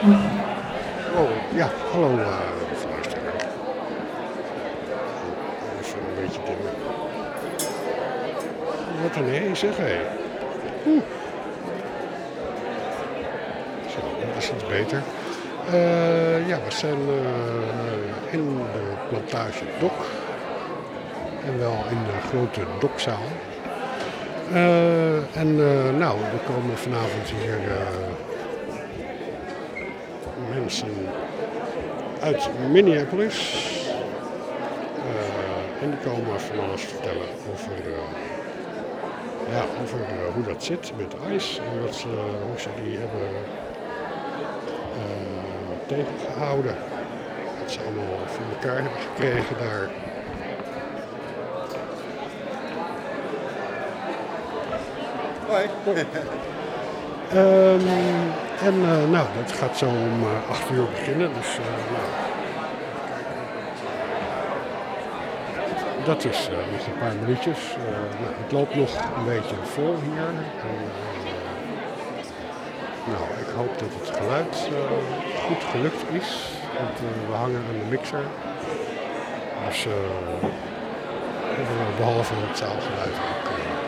Oh, ja, hallo luisteraar. Even een beetje dimmen. Wat een nee, zeg hé. Zo, dat is iets beter. Ja, we zijn in de plantage Dok. En wel in de grote Dokzaal. Nou, er komen vanavond hier mensen uit Minneapolis. En die komen van alles vertellen over, hoe dat zit met ICE. En hoe ze die hebben tegengehouden. Dat ze allemaal voor elkaar hebben gekregen daar. Hoi. Nou, dat gaat zo om 8 uur beginnen. Dus dat is nog een paar minuutjes. Het loopt nog een beetje vol hier. Ik hoop dat het geluid goed gelukt is. Want we hangen aan de mixer. Dus hebben we behalve het zaalgeluid ook...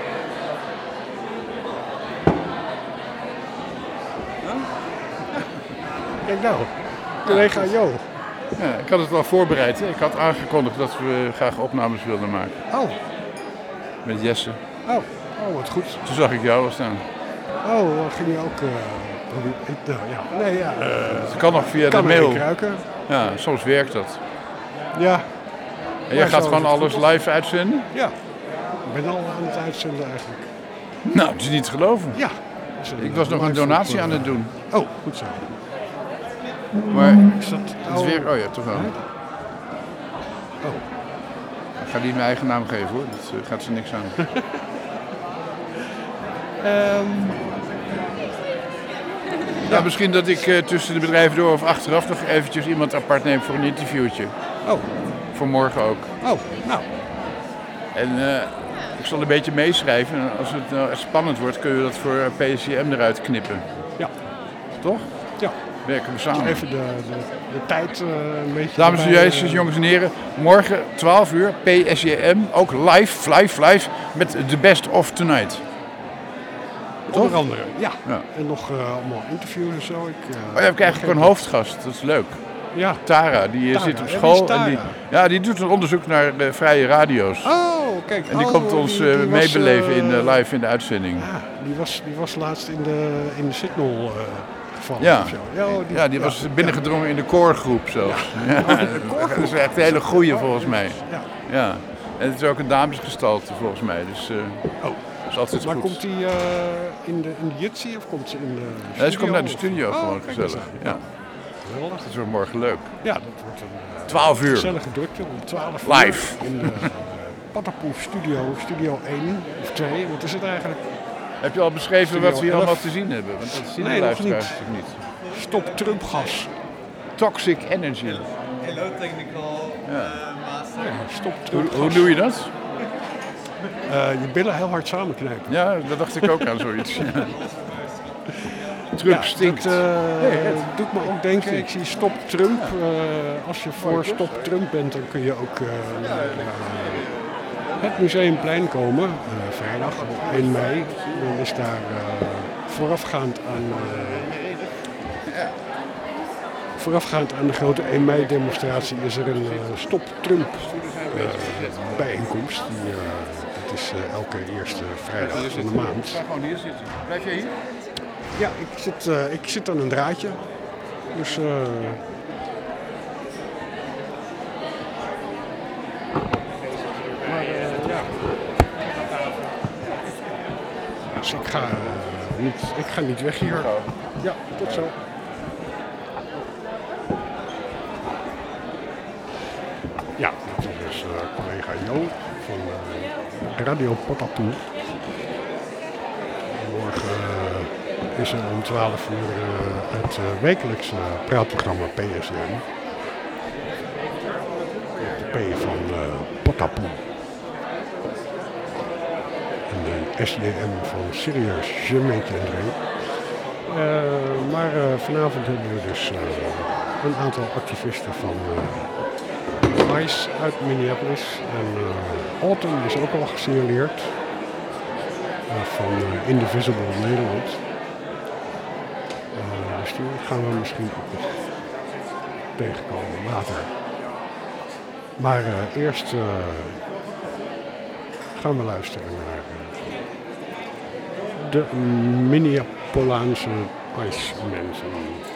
Kijk nou, collega Jo. Ja, ik had het wel voorbereid. Hè? Ik had aangekondigd dat we graag opnames wilden maken. Oh. Met Jesse. Oh, wat goed. Toen zag ik jou al staan. Oh, ging je ook proberen? Ja. Nee, ja. Het kan nog via de kan mail. Ruiken. Ja, soms werkt dat. Ja. En jij gaat gewoon alles live uitzenden? Ja. Ik ben al aan het uitzenden eigenlijk. Nou, het is niet te geloven. Ja. Ik was nog een donatie aan het doen. Oh, goed zo. Maar is dat... het weer... Oh ja, toch wel. Oh. Ik ga niet mijn eigen naam geven hoor. Dat gaat ze niks aan. Ja, misschien dat ik tussen de bedrijven door of achteraf nog eventjes iemand apart neem voor een interviewtje. Oh. Voor morgen ook. Oh, nou. En ik zal een beetje meeschrijven. En als het nou spannend wordt, kunnen we dat voor PSCM eruit knippen. Ja. Toch? Ja. Werken we samen. Even de tijd een beetje... Dames en heren, jongens en heren. Morgen 12 uur, PSCM. Ook live. Met The Best of Tonight. Onder andere, ja. En nog allemaal interviews en zo. Je hebt eigenlijk ook een hoofdgast, dat is leuk. Ja. Tara, die zit op school. En die doet een onderzoek naar vrije radio's. Oh, kijk. En die komt ons meebeleven live in de uitzending. Die was laatst in de Signal gevallen. Ja. Of zo. Die was binnengedrongen in de koorgroep zelfs. Ja. Dat is echt een hele goeie volgens mij. Ja. En het is ook een damesgestalte volgens mij. Dus, is altijd maar goed. komt die in de Jitsi of komt ze in de studio? Nee, ze komt naar de studio gewoon gezellig. Ja. Geweldig. Dat wordt morgen leuk. Ja, dat wordt een 12 uur. gezellige drukte om 12 Live. uur in de Patapoe studio 1 of 2. Wat is het eigenlijk? Heb je al beschreven Studio wat we hier 11? allemaal te zien hebben? Want dat zien de nog luisteraars niet. natuurlijk niet. Stop Trumpgas. Toxic Energy. Hello technical master. Stop Trumpgas. Hoe doe je dat? Je billen heel hard samenknijpen. Ja, daar dacht ik ook aan zoiets. Trump stinkt. Dat doet me ook denken. Ik zie Stop Trump. Als je voor Stop Trump bent, dan kun je ook naar het Museumplein komen. Vrijdag, 1 mei. Dan is daar voorafgaand aan de grote 1 mei demonstratie is er een Stop Trump bijeenkomst. Dat is elke eerste vrijdag van de maand. Ga gewoon hier zitten. Blijf jij hier? Ja, ik zit aan een draadje. Dus Dus ik ga niet weg hier. Ja, tot zo. Ja, dat is dus collega Jo van Radio Patapoe. Morgen is er om 12 uur het wekelijkse praatprogramma PSM. De P van Patapoe. En de SJM van Serieus Je Meet Je en Drink. Maar vanavond hebben we dus een aantal activisten van ICE uit Minneapolis. En Autumn is ook al gesignaleerd van Indivisible Nederland. Dus die gaan we misschien ook nog tegenkomen later. Maar eerst gaan we luisteren naar de Minneapolaanse ICE mensen.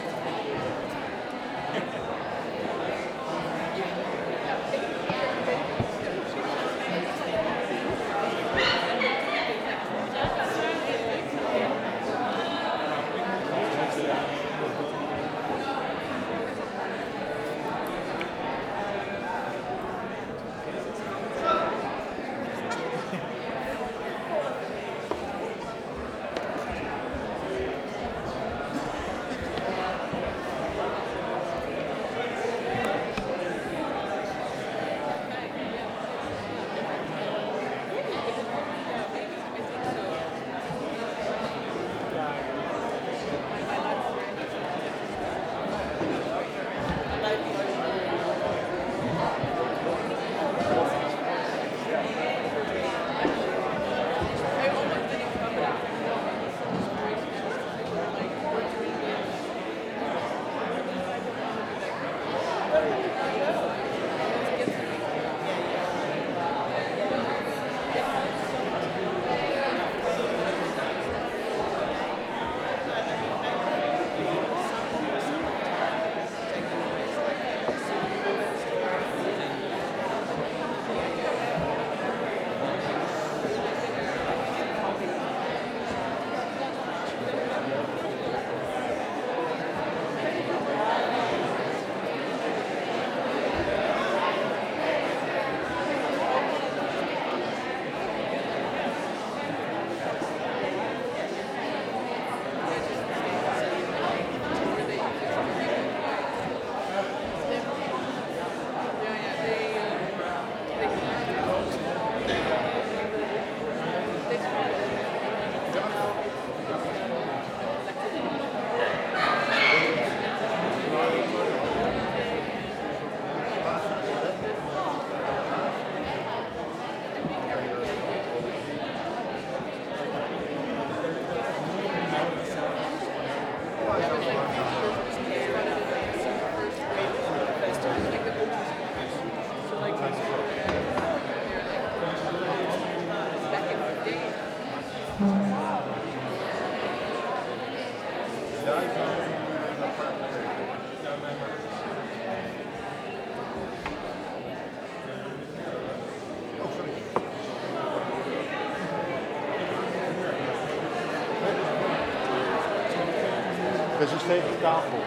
Dat is tegen de tafel.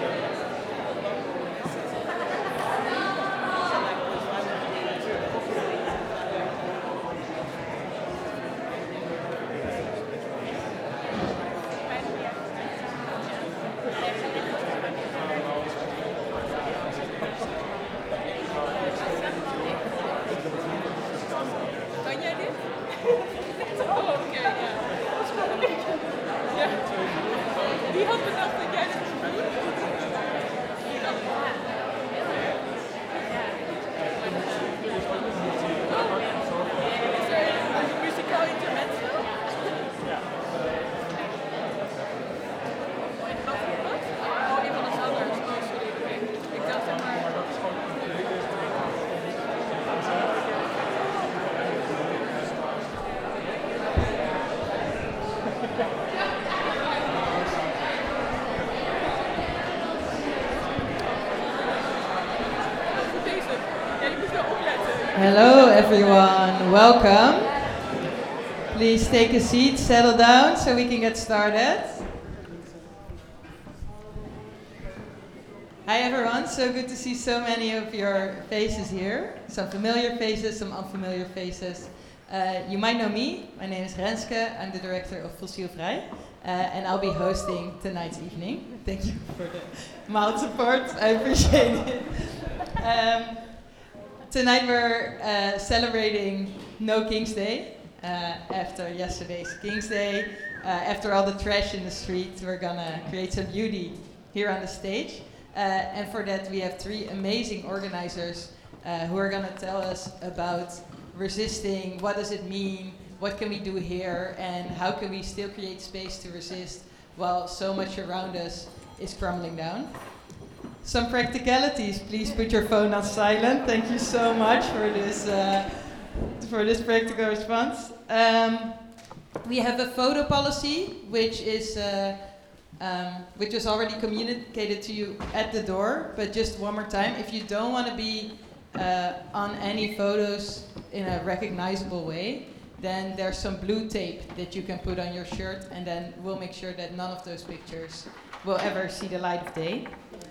Kan jij dit? Oh, oké, ja. Ja. Die had bedacht dat jij dit moest doen. Is er een muzikaal intermezzo? Ja. Oh, een van de zangers. Oh, sorry. Ik dacht er maar... Hello everyone, welcome. Please take a seat, settle down so we can get started. Hi everyone, so good to see so many of your faces here. Some familiar faces, some unfamiliar faces. You might know me, my name is Renske, I'm the director of Fossielvrij. And I'll be hosting tonight's evening. Thank you for the mild support, I appreciate it. Tonight we're celebrating No King's Day, after yesterday's King's Day. After all the trash in the street, we're gonna create some beauty here on the stage. And for that, we have 3 amazing organizers who are gonna tell us about resisting, what does it mean, what can we do here, and how can we still create space to resist while so much around us is crumbling down. Some practicalities, please put your phone on silent. Thank you so much for this practical response. We have a photo policy, which is already communicated to you at the door, but just one more time, if you don't want to be on any photos in a recognizable way, then there's some blue tape that you can put on your shirt, and then we'll make sure that none of those pictures will ever see the light of day.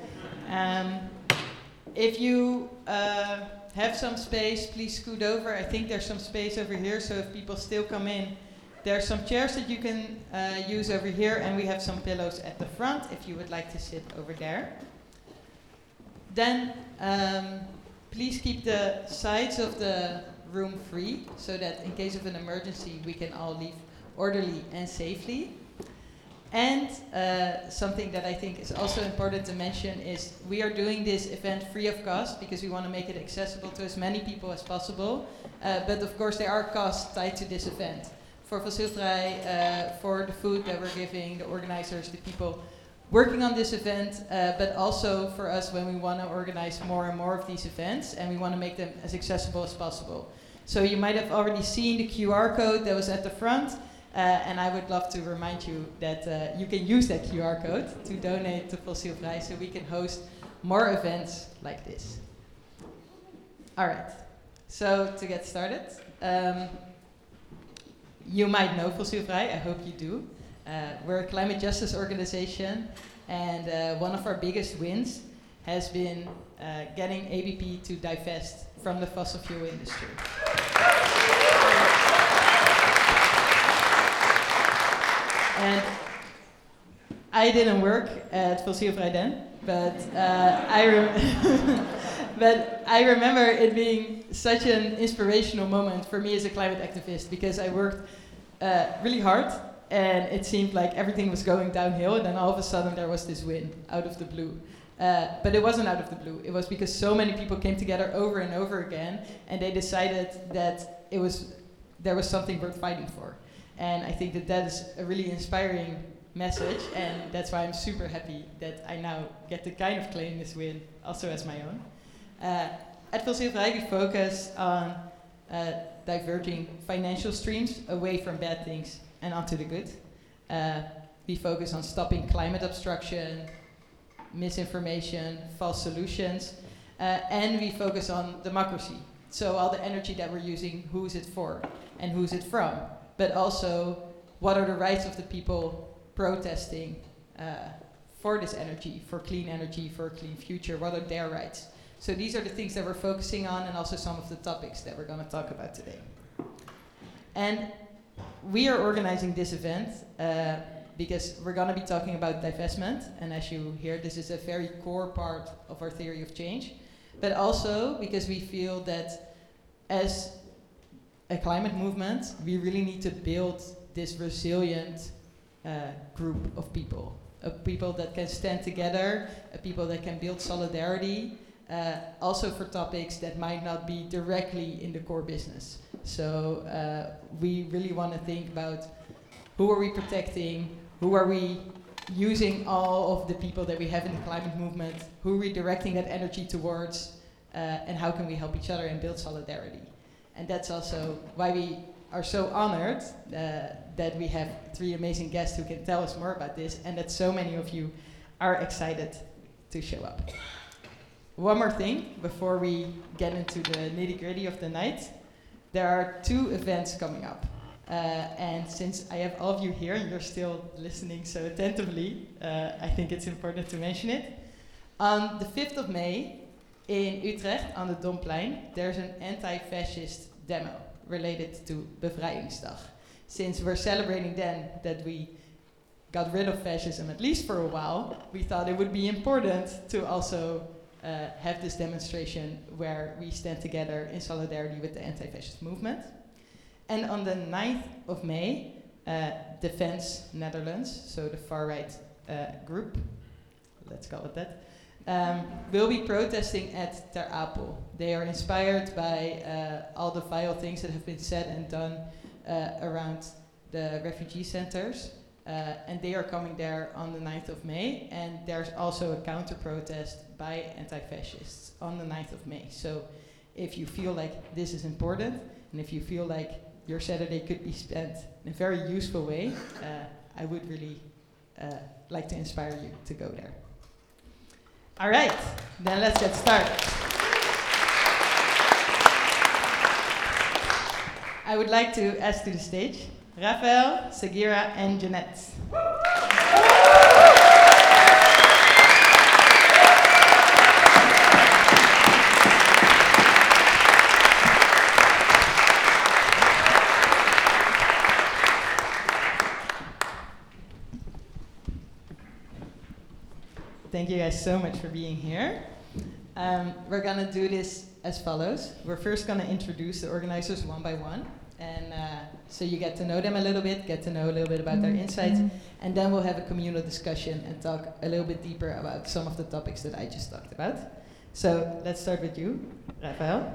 If you have some space, please scoot over. I think there's some space over here, so if people still come in, there's some chairs that you can use over here, and we have some pillows at the front if you would like to sit over there. Then please keep the sides of the room free, so that in case of an emergency we can all leave orderly and safely. And something that I think is also important to mention is we are doing this event free of cost because we want to make it accessible to as many people as possible. But of course there are costs tied to this event. For Fossielvrij, for the food that we're giving, the organizers, the people working on this event, but also for us when we want to organize more and more of these events, and we want to make them as accessible as possible. So you might have already seen the QR code that was at the front, and I would love to remind you that you can use that QR code to donate to Fossielvrij so we can host more events like this. All right, so to get started, you might know Fossielvrij, I hope you do. We're a climate justice organization, and one of our biggest wins has been getting ABP to divest from the fossil fuel industry. And I didn't work at Fossielvrij then, but but I remember it being such an inspirational moment for me as a climate activist, because I worked really hard, and it seemed like everything was going downhill, and then all of a sudden there was this win out of the blue. But it wasn't out of the blue. It was because so many people came together over and over again, and they decided that there was something worth fighting for. And I think that is a really inspiring message, and that's why I'm super happy that I now get to kind of claim this win also as my own. At Fossielvrij, we focus on diverging financial streams away from bad things and onto the good. We focus on stopping climate obstruction, misinformation, false solutions, and we focus on democracy. So all the energy that we're using, who is it for and who is it from? But also, what are the rights of the people protesting for this energy, for a clean future? What are their rights? So these are the things that we're focusing on, and also some of the topics that we're going to talk about today. And we are organizing this event because we're going to be talking about divestment, and as you hear, this is a very core part of our theory of change, but also because we feel that as a climate movement, we really need to build this resilient group of people that can stand together, people that can build solidarity, also for topics that might not be directly in the core business. So we really want to think about who are we protecting, who are we using all of the people that we have in the climate movement, who are we directing that energy towards, and how can we help each other and build solidarity. And that's also why we are so honored that we have 3 amazing guests who can tell us more about this, and that so many of you are excited to show up. One more thing before we get into the nitty-gritty of the night. There are 2 events coming up. And since I have all of you here and you're still listening so attentively, I think it's important to mention it. On the 5th of May in Utrecht, on the Domplein, there's an anti-fascist demo related to Bevrijdingsdag. Since we're celebrating then that we got rid of fascism, at least for a while, we thought it would be important to also have this demonstration where we stand together in solidarity with the anti-fascist movement. And on the 9th of May, Defense Netherlands, so the far-right group, let's call it that, will be protesting at Ter Apel. They are inspired by all the vile things that have been said and done around the refugee centers. And they are coming there on the 9th of May. And there's also a counter-protest by anti-fascists on the 9th of May. So if you feel like this is important, and if you feel like your Saturday could be spent in a very useful way, I would really like to inspire you to go there. All right, then let's get started. I would like to ask to the stage Raphael, Sagira, and Jeanette. Thank you guys so much for being here. We're going to do this as follows. We're first going to introduce the organizers one by one. And so you get to know them a little bit, get to know a little bit about their insights. And then we'll have a communal discussion and talk a little bit deeper about some of the topics that I just talked about. So let's start with you, Raphael.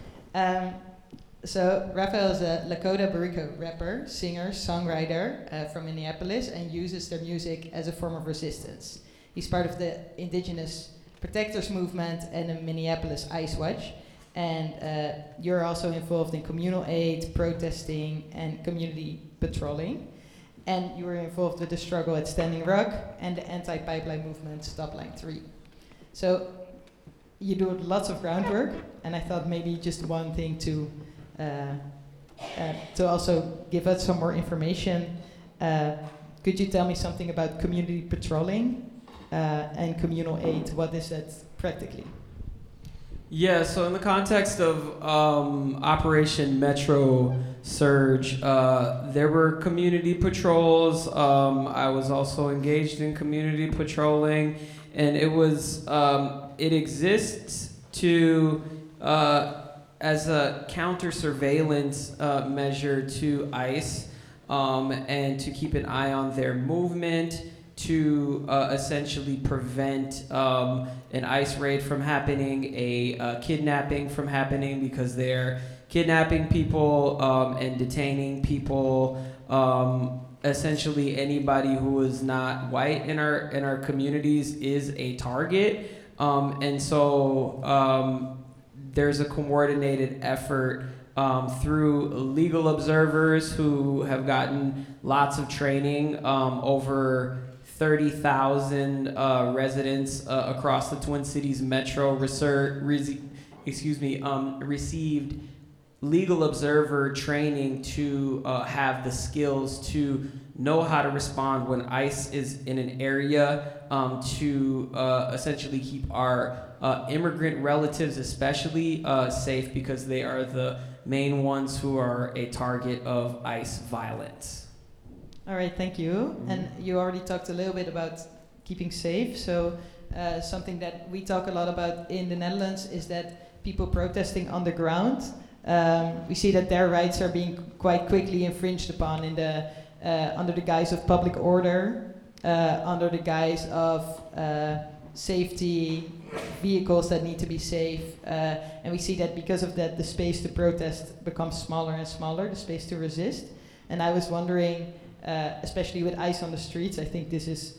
So Raphael is a Lakota Barico rapper, singer, songwriter from Minneapolis, and uses their music as a form of resistance. He's part of the Indigenous Protectors Movement and the Minneapolis Ice Watch. And you're also involved in communal aid, protesting, and community patrolling. And you were involved with the struggle at Standing Rock and the anti-pipeline movement, Stop Line 3. So you do lots of groundwork, and I thought maybe just one thing to also give us some more information. Could you tell me something about community patrolling and communal aid? What is that practically? Yeah, so in the context of Operation Metro Surge, there were community patrols. I was also engaged in community patrolling, and it exists to as a counter surveillance measure to ICE, and to keep an eye on their movement, to essentially prevent an ICE raid from happening, a kidnapping from happening, because they're kidnapping people and detaining people. Essentially, anybody who is not white in our communities is a target, and so there's a coordinated effort through legal observers who have gotten lots of training. Over 30,000 residents across the Twin Cities Metro received legal observer training to have the skills to know how to respond when ICE is in an area, to essentially keep our immigrant relatives especially safe, because they are the main ones who are a target of ICE violence. All right, thank you. And you already talked a little bit about keeping safe. So something that we talk a lot about in the Netherlands is that people protesting on the ground, we see that their rights are being quite quickly infringed upon in the under the guise of public order, under the guise of safety, vehicles that need to be safe. And we see that because of that, the space to protest becomes smaller and smaller, the space to resist. And I was wondering, especially with ICE on the streets, I think this is,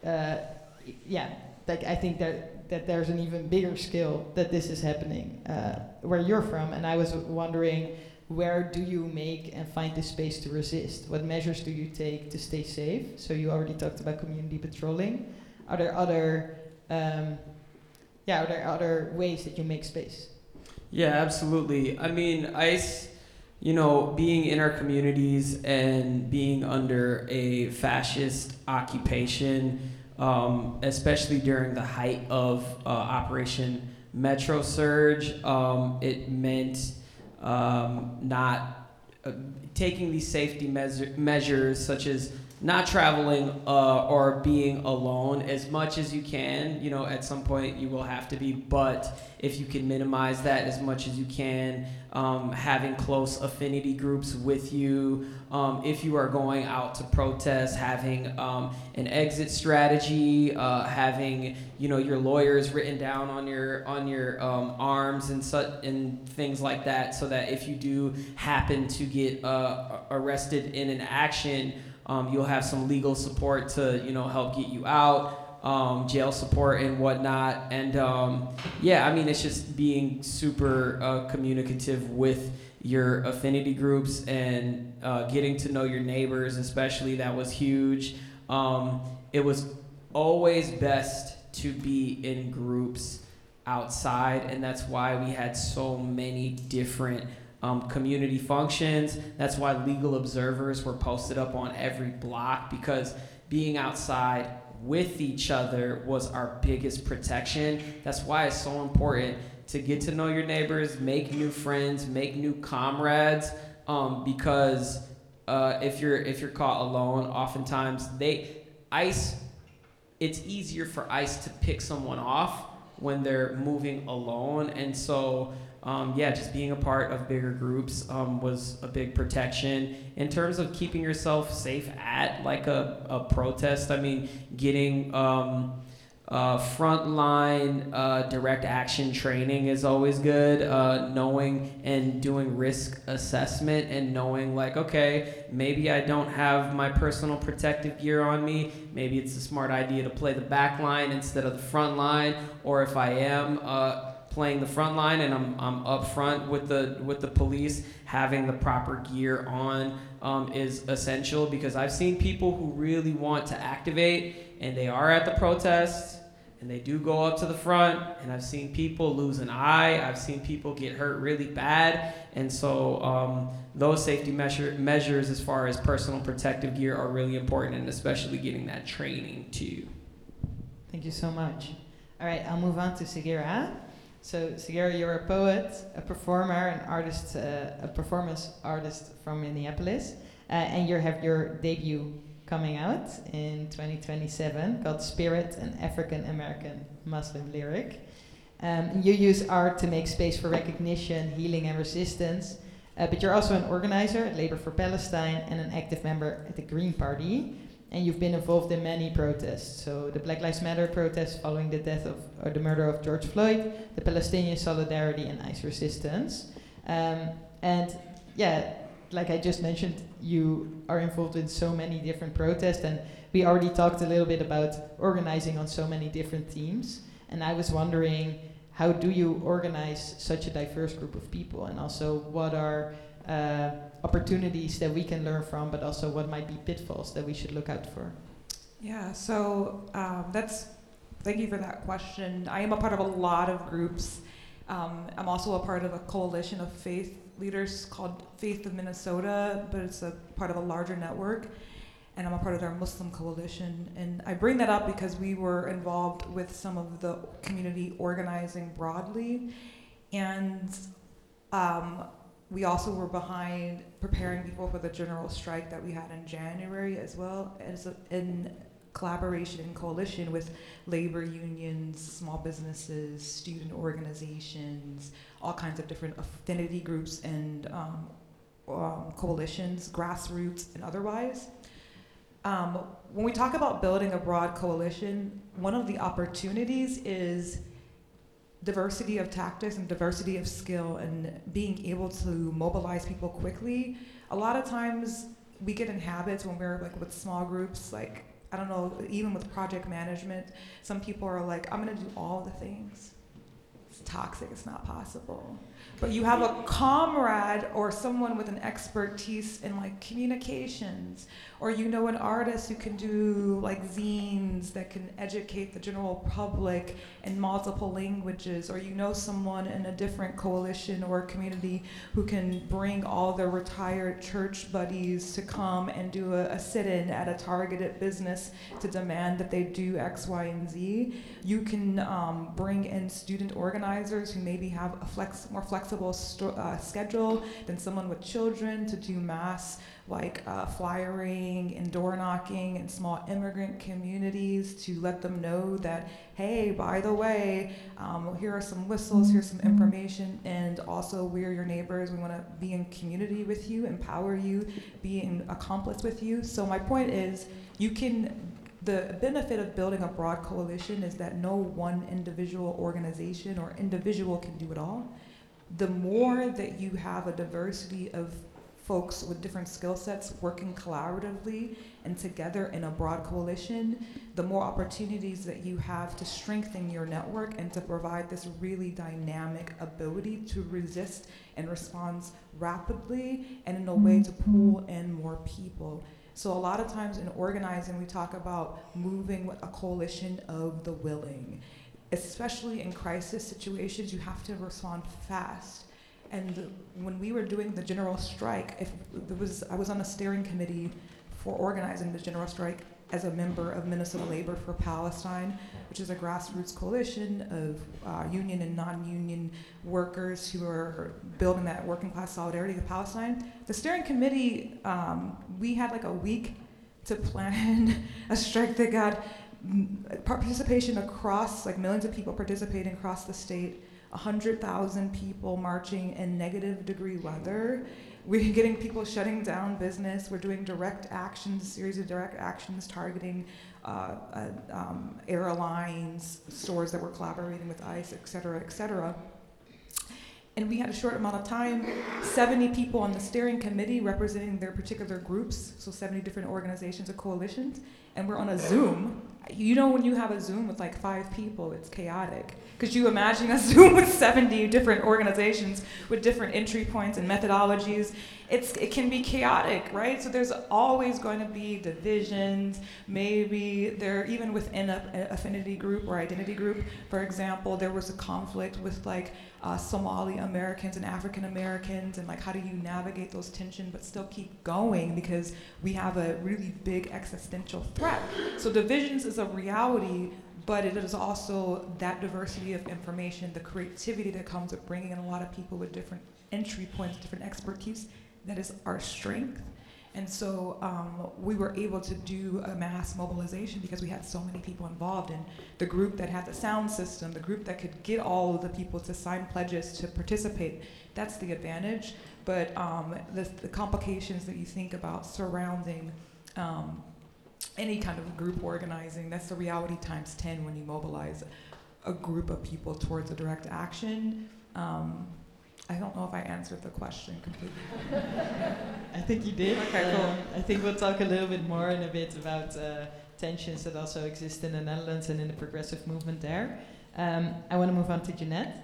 I think that there's an even bigger scale that this is happening where you're from. And I was wondering, where do you make and find the space to resist? What measures do you take to stay safe? So you already talked about community patrolling. Are there other, ways that you make space? Yeah, absolutely. I mean, ICE, being in our communities and being under a fascist occupation, especially during the height of Operation Metro Surge, it meant not taking these safety measures, such as not traveling or being alone as much as you can. You know, at some point you will have to be, but if you can minimize that as much as you can, having close affinity groups with you. If you are going out to protest, having an exit strategy, having your lawyers written down on your arms and things like that, so that if you do happen to get arrested in an action, you'll have some legal support to help get you out, jail support and whatnot. And it's just being super communicative with your affinity groups and getting to know your neighbors, especially. That was huge. It was always best to be in groups outside, and that's why we had so many different community functions. That's why legal observers were posted up on every block, because being outside with each other was our biggest protection. That's why it's so important to get to know your neighbors, make new friends, make new comrades, because if you're caught alone, oftentimes it's easier for ICE to pick someone off when they're moving alone. And so just being a part of bigger groups was a big protection. In terms of keeping yourself safe at like a protest, I mean, getting frontline direct action training is always good. Knowing and doing risk assessment and knowing like, okay, maybe I don't have my personal protective gear on me. Maybe it's a smart idea to play the back line instead of the front line. Or if I am playing the front line and I'm up front with the police, having the proper gear on is essential, because I've seen people who really want to activate and they are at the protests and they do go up to the front, and I've seen people lose an eye, I've seen people get hurt really bad. And so those safety measures as far as personal protective gear are really important, and especially getting that training too. Thank you so much. All right, I'll move on to Sagira. So Sagira, you're a poet, a performer, an artist, a performance artist from Minneapolis, and you have your debut coming out in 2027 called Spirit, an African American Muslim lyric. You use art to make space for recognition, healing, and resistance, but you're also an organizer at Labor for Palestine and an active member at the Green Party. And you've been involved in many protests. So the Black Lives Matter protests following the death or the murder of George Floyd, the Palestinian Solidarity and ICE resistance. Like I just mentioned, you are involved in so many different protests, and we already talked a little bit about organizing on so many different teams. And I was wondering, how do you organize such a diverse group of people? And also, what are opportunities that we can learn from, but also what might be pitfalls that we should look out for? Yeah, so thank you for that question. I am a part of a lot of groups. I'm also a part of a coalition of faith leaders called Faith of Minnesota, but it's a part of a larger network. And I'm a part of their Muslim coalition. And I bring that up because we were involved with some of the community organizing broadly. And we also were behind preparing people for the general strike that we had in January as well, as in collaboration and coalition with labor unions, small businesses, student organizations, all kinds of different affinity groups and coalitions, grassroots and otherwise. When we talk about building a broad coalition, one of the opportunities is diversity of tactics and diversity of skill and being able to mobilize people quickly. A lot of times we get in habits when we're like with small groups, like, I don't know, even with project management, some people are like, I'm gonna do all the things. It's toxic, it's not possible. But you have a comrade or someone with an expertise in like communications, or you know an artist who can do like zines that can educate the general public in multiple languages, or you know someone in a different coalition or community who can bring all their retired church buddies to come and do a sit-in at a targeted business to demand that they do X, Y, and Z. You can bring in student organizers organizers who maybe have a more flexible schedule than someone with children to do mass flyering and door knocking in small immigrant communities to let them know that, hey, by the way, here are some whistles, here's some information, and also we're your neighbors. We want to be in community with you, empower you, be an accomplice with you. So my point is, the benefit of building a broad coalition is that no one individual organization or individual can do it all. The more that you have a diversity of folks with different skill sets working collaboratively and together in a broad coalition, the more opportunities that you have to strengthen your network and to provide this really dynamic ability to resist and respond rapidly and in a way to pull in more people. So a lot of times in organizing, we talk about moving with a coalition of the willing. Especially in crisis situations, you have to respond fast. And when we were doing the general strike, I was on a steering committee for organizing the general strike as a member of Minnesota Labor for Palestine, which is a grassroots coalition of union and non-union workers who are building that working class solidarity with Palestine. The steering committee, we had a week to plan a strike that got participation across, millions of people participating across the state, 100,000 people marching in negative-degree weather. We're getting people shutting down business. We're doing direct actions, a series of direct actions targeting airlines, stores that were collaborating with ICE, et cetera, et cetera. And we had a short amount of time, 70 people on the steering committee representing their particular groups, so 70 different organizations or coalitions, and we're on a Zoom. You know, when you have a Zoom with 5 people, it's chaotic. Could you imagine a Zoom with 70 different organizations with different entry points and methodologies? It can be chaotic, right? So there's always going to be divisions. Maybe there, even within an affinity group or identity group, for example, there was a conflict with Somali Americans and African Americans, and how do you navigate those tensions but still keep going because we have a really big existential threat. So divisions is a reality, but it is also that diversity of information, the creativity that comes with bringing in a lot of people with different entry points, different expertise, that is our strength. And so we were able to do a mass mobilization because we had so many people involved in the group that had the sound system, the group that could get all of the people to sign pledges to participate. That's the advantage. But the complications that you think about surrounding any kind of group organizing, that's the reality times 10 when you mobilize a group of people towards a direct action. I don't know if I answered the question completely. I think you did. Okay, cool. I think we'll talk a little bit more in a bit about tensions that also exist in the Netherlands and in the progressive movement there. I want to move on to Jeanette.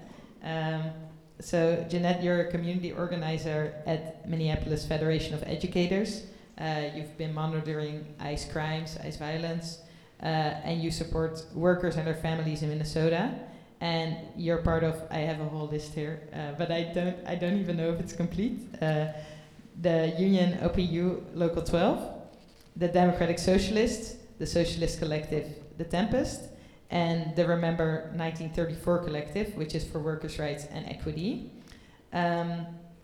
So Jeanette, you're a community organizer at Minneapolis Federation of Educators. You've been monitoring ICE crimes, ICE violence, and you support workers and their families in Minnesota. And you're part of, I have a whole list here, but I don't even know if it's complete. The Union OPU Local 12, the Democratic Socialists, the Socialist Collective, The Tempest, and the Remember 1934 Collective, which is for workers' rights and equity. And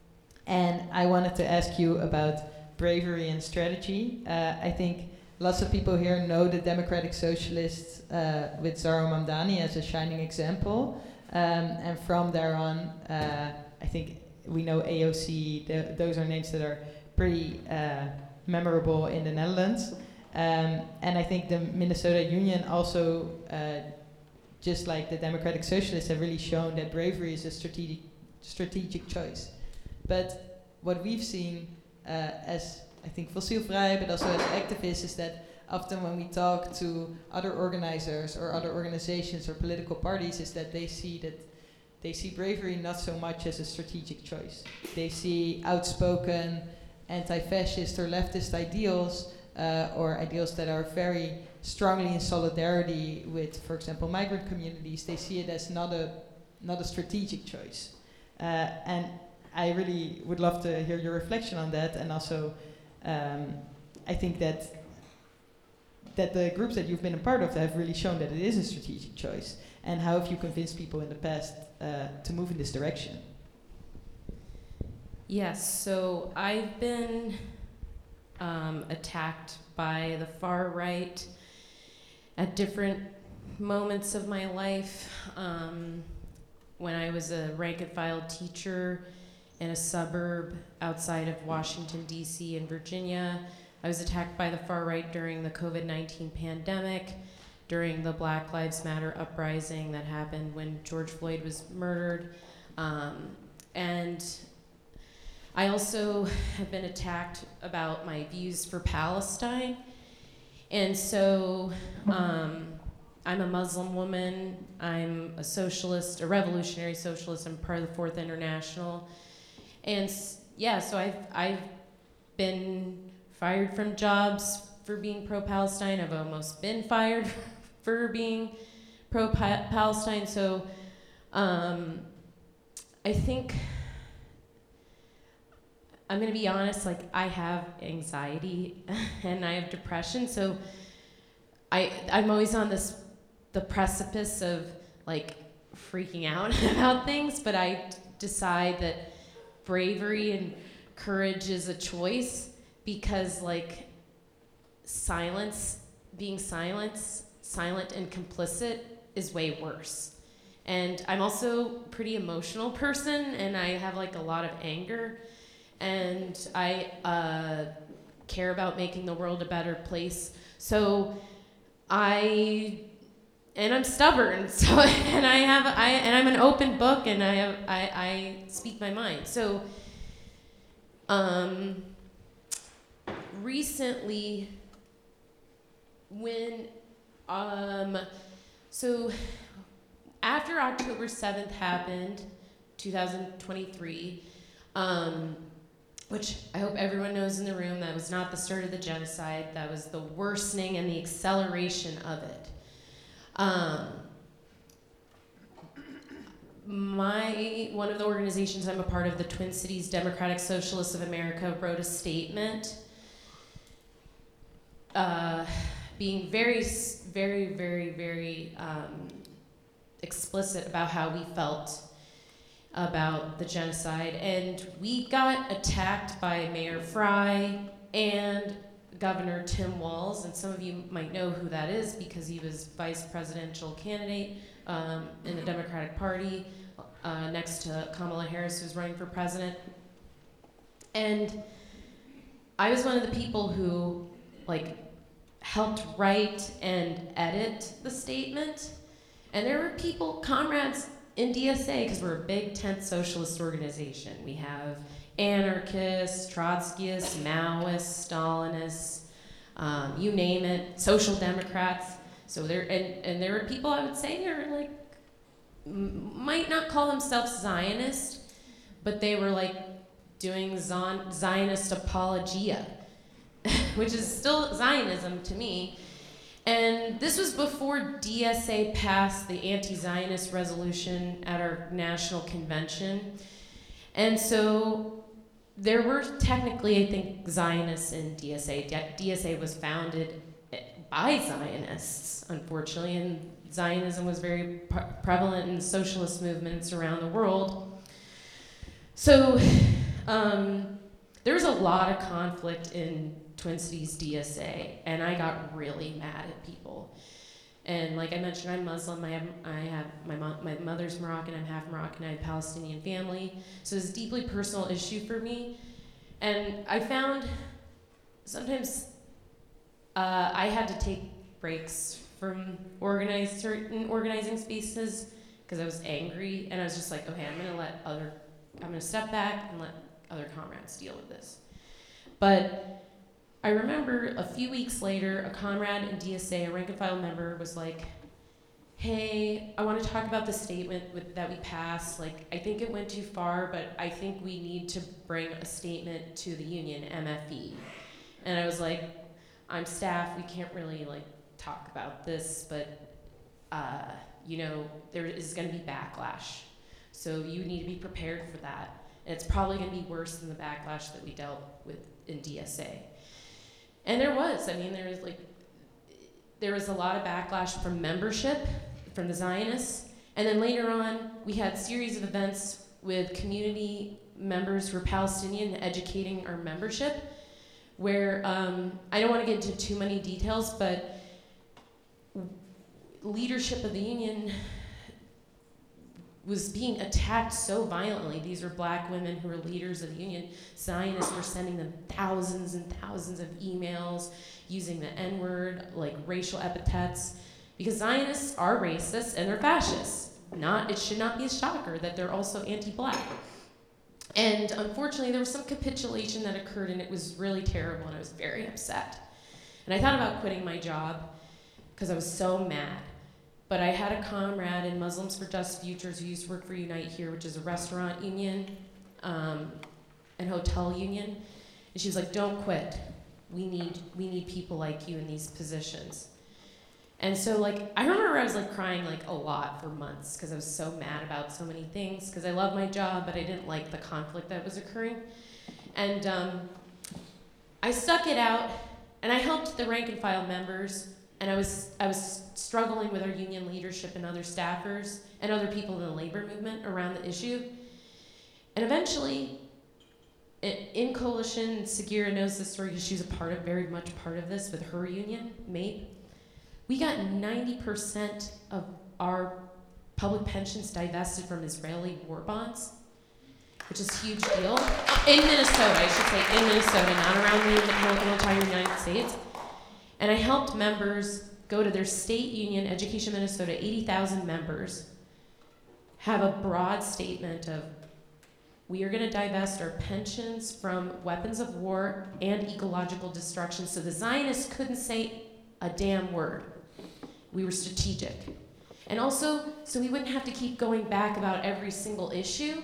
I wanted to ask you about bravery and strategy. I think lots of people here know the Democratic Socialists with Zahra Mamdani as a shining example. And from there on, I think we know AOC. Those are names that are pretty memorable in the Netherlands. And I think the Minnesota Union also, just like the Democratic Socialists, have really shown that bravery is a strategic choice. But what we've seen as, I think, Fossielvrij, but also as activists, is that often when we talk to other organizers or other organizations or political parties, is that they see bravery not so much as a strategic choice. They see outspoken anti-fascist or leftist ideals or ideals that are very strongly in solidarity with, for example, migrant communities. They see it as not a strategic choice. And I really would love to hear your reflection on that. And also, I think that that the groups that you've been a part of have really shown that it is a strategic choice? And how have you convinced people in the past to move in this direction? Yes, so I've been attacked by the far right at different moments of my life. When I was a rank and file teacher in a suburb outside of Washington, D.C. in Virginia, I was attacked by the far right during the COVID-19 pandemic, during the Black Lives Matter uprising that happened when George Floyd was murdered. And I also have been attacked about my views for Palestine. And so I'm a Muslim woman, I'm a socialist, a revolutionary socialist, I'm part of the Fourth International. And yeah, so I've been fired from jobs for being pro-Palestine. I've almost been fired for being pro-Palestine. So I think, I'm gonna be honest, like I have anxiety and I have depression. So I'm always on the precipice of like freaking out about things, but I decide that bravery and courage is a choice, because like being silent and complicit is way worse. And I'm also a pretty emotional person, and I have like a lot of anger, and I care about making the world a better place. So I'm stubborn. So and I'm an open book, and I speak my mind. So recently, when so after October 7th happened, 2023, which I hope everyone knows in the room, that was not the start of the genocide, that was the worsening and the acceleration of it. One of the organizations I'm a part of, the Twin Cities Democratic Socialists of America, wrote a statement being very, very, very, very explicit about how we felt about the genocide. And we got attacked by Mayor Frey and Governor Tim Walz, and some of you might know who that is because he was vice presidential candidate in the Democratic Party next to Kamala Harris, who's running for president. And I was one of the people who like helped write and edit the statement. And there were people, comrades in DSA, because we're a big 10th socialist organization. We have anarchists, Trotskyists, Maoists, Stalinists, you name it, social democrats. So there were people, I would say, they're like, might not call themselves Zionist, but they were like doing Zionist apologia, which is still Zionism to me. And this was before DSA passed the anti-Zionist resolution at our national convention. And so there were technically, I think, Zionists in DSA. DSA was founded by Zionists, unfortunately, and Zionism was very prevalent in socialist movements around the world. So there was a lot of conflict in Twin Cities DSA, and I got really mad at people. And like I mentioned, I'm Muslim. My mother's Moroccan. I'm half Moroccan. I have a Palestinian family. So it's a deeply personal issue for me. And I found sometimes I had to take breaks from certain organizing spaces because I was angry, and I was just like, okay, I'm gonna step back and let other comrades deal with this. But I remember a few weeks later, a comrade in DSA, a rank and file member, was like, hey, I want to talk about the statement that we passed. Like, I think it went too far, but I think we need to bring a statement to the union, MFE. And I was like, I'm staff, we can't really like talk about this, but there is going to be backlash. So you need to be prepared for that. And it's probably going to be worse than the backlash that we dealt with in DSA. And there was like, there was a lot of backlash from membership, from the Zionists. And then later on, we had a series of events with community members who were Palestinian educating our membership, where I don't want to get into too many details, but leadership of the union was being attacked so violently. These were black women who were leaders of the union. Zionists were sending them thousands and thousands of emails using the N-word, like racial epithets, because Zionists are racist and they're fascists. It should not be a shocker that they're also anti-black. And unfortunately, there was some capitulation that occurred, and it was really terrible, and I was very upset. And I thought about quitting my job because I was so mad. But I had a comrade in Muslims for Just Futures who used to work for Unite Here, which is a restaurant union and hotel union. And she was like, don't quit. We need people like you in these positions. And so like, I remember I was like crying like a lot for months because I was so mad about so many things because I love my job, but I didn't like the conflict that was occurring. And I stuck it out, and I helped the rank and file members. And I was struggling with our union leadership and other staffers and other people in the labor movement around the issue. And eventually, in Coalition, Sagira knows this story because she was very much part of this with her union, MAPE. We got 90% of our public pensions divested from Israeli war bonds, which is a huge deal. In Minnesota, I should say, in Minnesota, not around the entire United States. And I helped members go to their state union, Education Minnesota, 80,000 members, have a broad statement of, we are gonna divest our pensions from weapons of war and ecological destruction, so the Zionists couldn't say a damn word. We were strategic. And also, so we wouldn't have to keep going back about every single issue.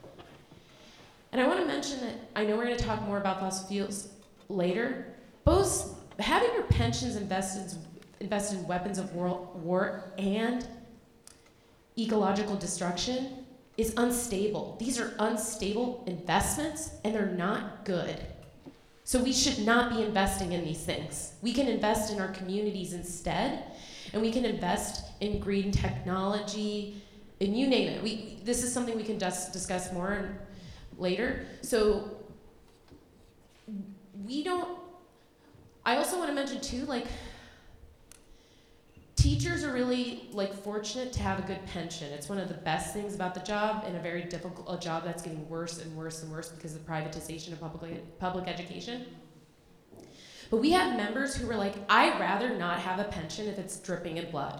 And I wanna mention that, I know we're gonna talk more about fossil fuels later, having your pensions invested in weapons of war and ecological destruction is unstable. These are unstable investments, and they're not good. So we should not be investing in these things. We can invest in our communities instead, and we can invest in green technology, and you name it. This is something we can discuss more later. So I also want to mention too, like, teachers are really like fortunate to have a good pension. It's one of the best things about the job, and a job that's getting worse and worse and worse because of the privatization of public education. But we have members who are like, I'd rather not have a pension if it's dripping in blood.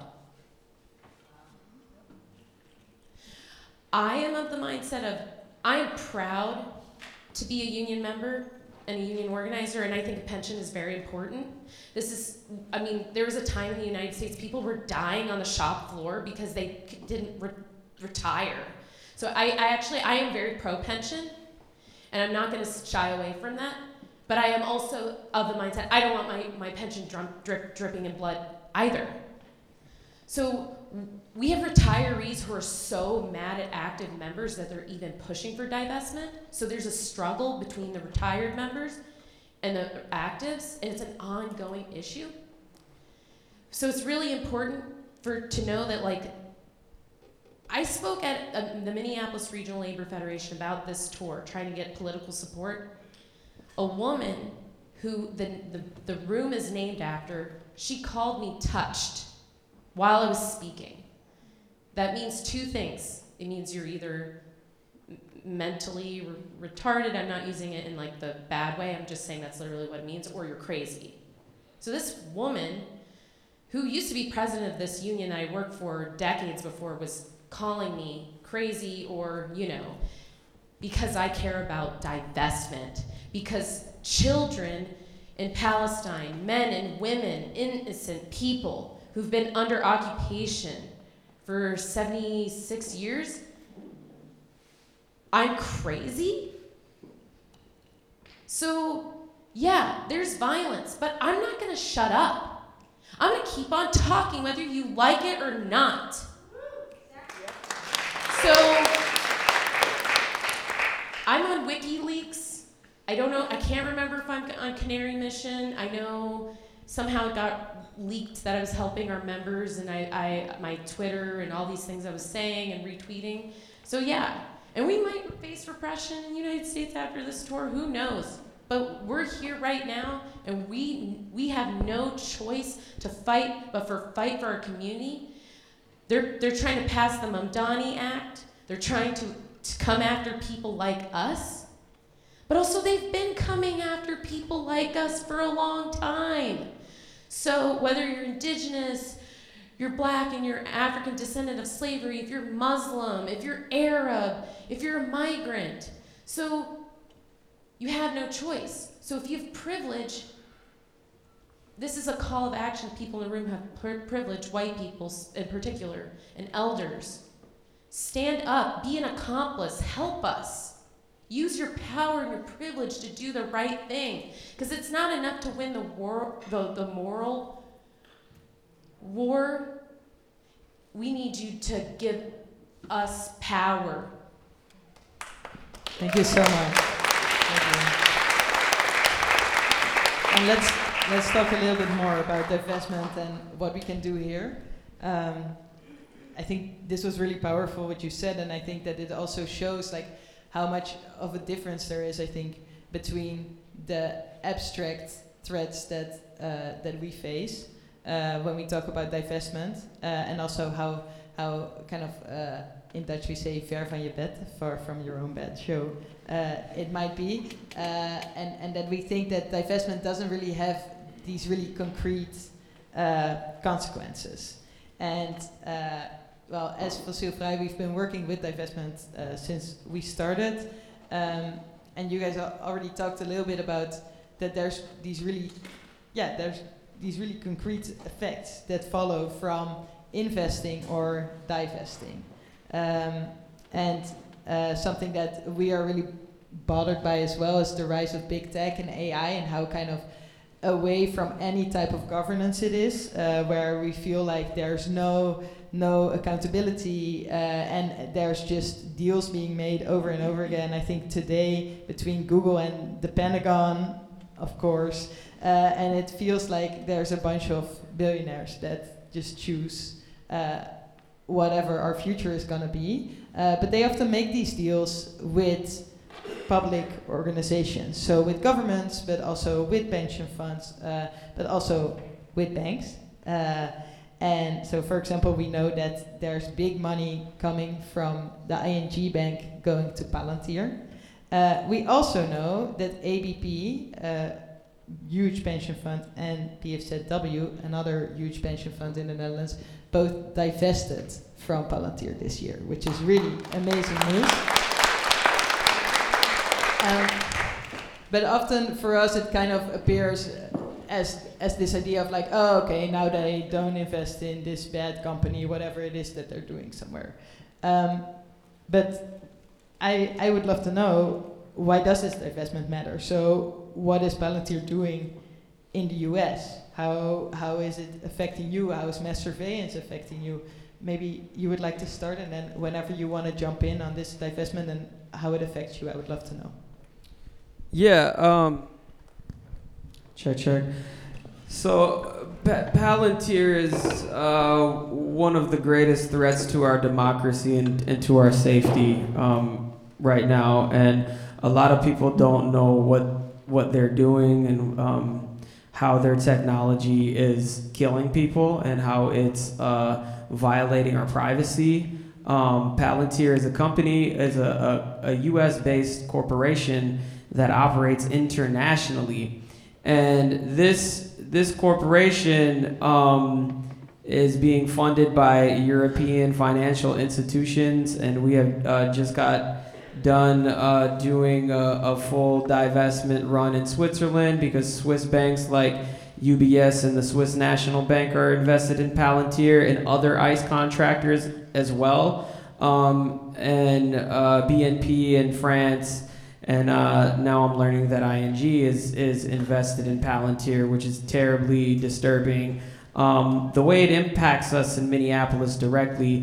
I am of the mindset of, I am proud to be a union member and a union organizer, and I think a pension is very important. There was a time in the United States people were dying on the shop floor because they didn't retire. So I am very pro-pension, and I'm not gonna shy away from that, but I am also of the mindset, I don't want my pension dripping in blood either. So we have retirees who are so mad at active members that they're even pushing for divestment. So there's a struggle between the retired members and the actives, and it's an ongoing issue. So it's really important to know that, like, I spoke at the Minneapolis Regional Labor Federation about this tour, trying to get political support. A woman who the room is named after, she called me touched while I was speaking. That means two things. It means you're either mentally retarded, I'm not using it in like the bad way, I'm just saying that's literally what it means, or you're crazy. So this woman, who used to be president of this union that I worked for decades before, was calling me crazy, or, because I care about divestment, because children in Palestine, men and women, innocent people who've been under occupation for 76 years, I'm crazy? So, yeah, there's violence, but I'm not gonna shut up. I'm gonna keep on talking whether you like it or not. So, I'm on WikiLeaks. I don't know, I can't remember if I'm on Canary Mission. I know somehow it got leaked that I was helping our members, and my Twitter and all these things I was saying and retweeting. So yeah, and we might face repression in the United States after this tour, who knows? But we're here right now, and we have no choice to fight but fight for our community. They're trying to pass the Mamdani Act. They're trying to come after people like us. But also they've been coming after people like us for a long time. So whether you're indigenous, you're black and you're African descendant of slavery, if you're Muslim, if you're Arab, if you're a migrant, so you have no choice. So if you have privilege, this is a call of action. People in the room have privilege, white people in particular, and elders. Stand up, be an accomplice, help us. Use your power and your privilege to do the right thing. Because it's not enough to win the moral war. We need you to give us power. Thank you so much. Thank you. And let's talk a little bit more about divestment and what we can do here. I think this was really powerful what you said, and I think that it also shows like how much of a difference there is, I think, between the abstract threats that we face when we talk about divestment, and also how kind of in Dutch we say ver van je bed, far from your own bed. So it might be, and that we think that divestment doesn't really have these really concrete consequences. And well, as Fossielvrij, we've been working with divestment since we started, and you guys already talked a little bit about that. There's these really concrete effects that follow from investing or divesting, and something that we are really bothered by as well is the rise of big tech and AI, and how kind of away from any type of governance it is, where we feel like there's no accountability, and there's just deals being made over and over again. I think today between Google and the Pentagon, of course, and it feels like there's a bunch of billionaires that just choose whatever our future is going to be, but they often make these deals with public organizations, so with governments, but also with pension funds, but also with banks. And so, for example, we know that there's big money coming from the ING Bank going to Palantir. We also know that ABP, huge pension fund, and PFZW, another huge pension fund in the Netherlands, both divested from Palantir this year, which is really amazing news. But often for us it kind of appears as this idea of like, oh, okay, now they don't invest in this bad company, whatever it is that they're doing somewhere. But I would love to know, why does this divestment matter? So what is Palantir doing in the US? How is it affecting you? How is mass surveillance affecting you? Maybe you would like to start, and then whenever you want to jump in on this divestment and how it affects you, I would love to know. Yeah, check. So Palantir is one of the greatest threats to our democracy and to our safety right now, and a lot of people don't know what they're doing and how their technology is killing people and how it's violating our privacy. Palantir is a company, is a US-based corporation that operates internationally, and this corporation is being funded by European financial institutions, and we have just got done doing a full divestment run in Switzerland because Swiss banks like UBS and the Swiss National Bank are invested in Palantir, and other ICE contractors as well, and BNP in France. And now I'm learning that ING is invested in Palantir, which is terribly disturbing. The way it impacts us in Minneapolis directly,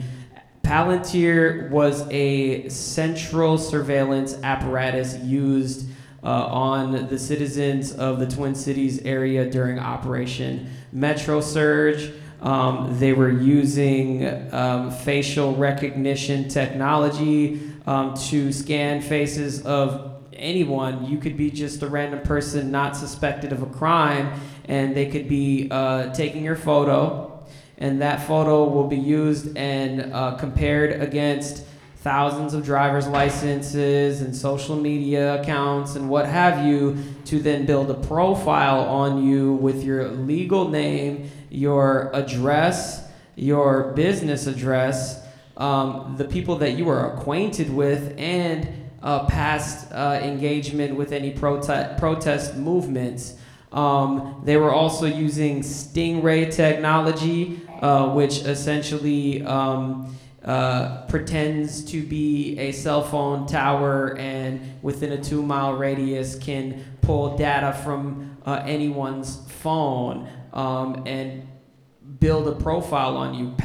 Palantir was a central surveillance apparatus used on the citizens of the Twin Cities area during Operation Metro Surge. They were using facial recognition technology to scan faces of anyone. You could be just a random person not suspected of a crime, and they could be taking your photo, and that photo will be used and compared against thousands of driver's licenses and social media accounts and what have you, to then build a profile on you with your legal name, your address, your business address, the people that you are acquainted with, and past engagement with any protest movements. They were also using Stingray technology, which essentially pretends to be a cell phone tower, and within a 2-mile radius can pull data from anyone's phone and build a profile on you.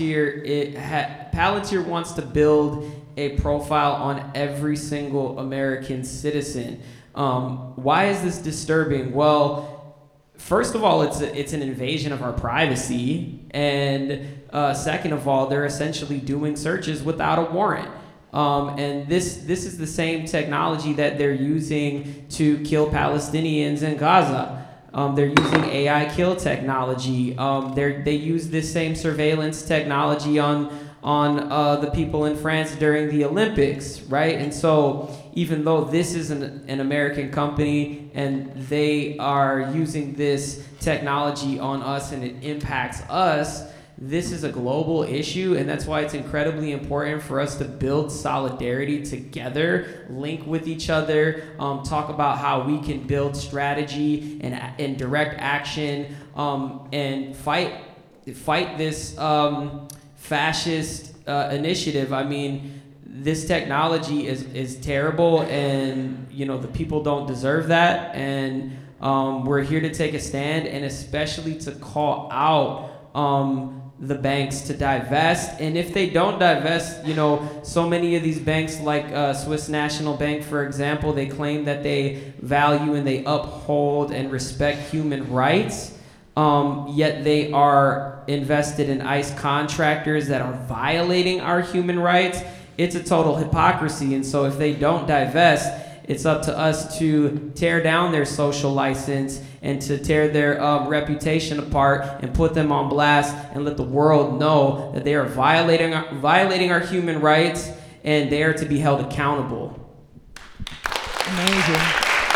Palantir wants to build a profile on every single American citizen. Why is this disturbing? Well, first of all, it's an invasion of our privacy, and second of all, they're essentially doing searches without a warrant. And this is the same technology that they're using to kill Palestinians in Gaza. They're using AI kill technology. They use this same surveillance technology on the people in France during the Olympics, right? And so even though this is an American company and they are using this technology on us and it impacts us, this is a global issue, and that's why it's incredibly important for us to build solidarity together, link with each other, talk about how we can build strategy and direct action, and fight this fascist initiative. I mean, this technology is terrible, and the people don't deserve that, and we're here to take a stand, and especially to call out the banks to divest. And if they don't divest, so many of these banks, like Swiss National Bank, for example, they claim that they value and they uphold and respect human rights, yet they are invested in ICE contractors that are violating our human rights. It's a total hypocrisy. And so if they don't divest, it's up to us to tear down their social license and to tear their reputation apart and put them on blast and let the world know that they are violating our human rights, and they are to be held accountable. Amazing.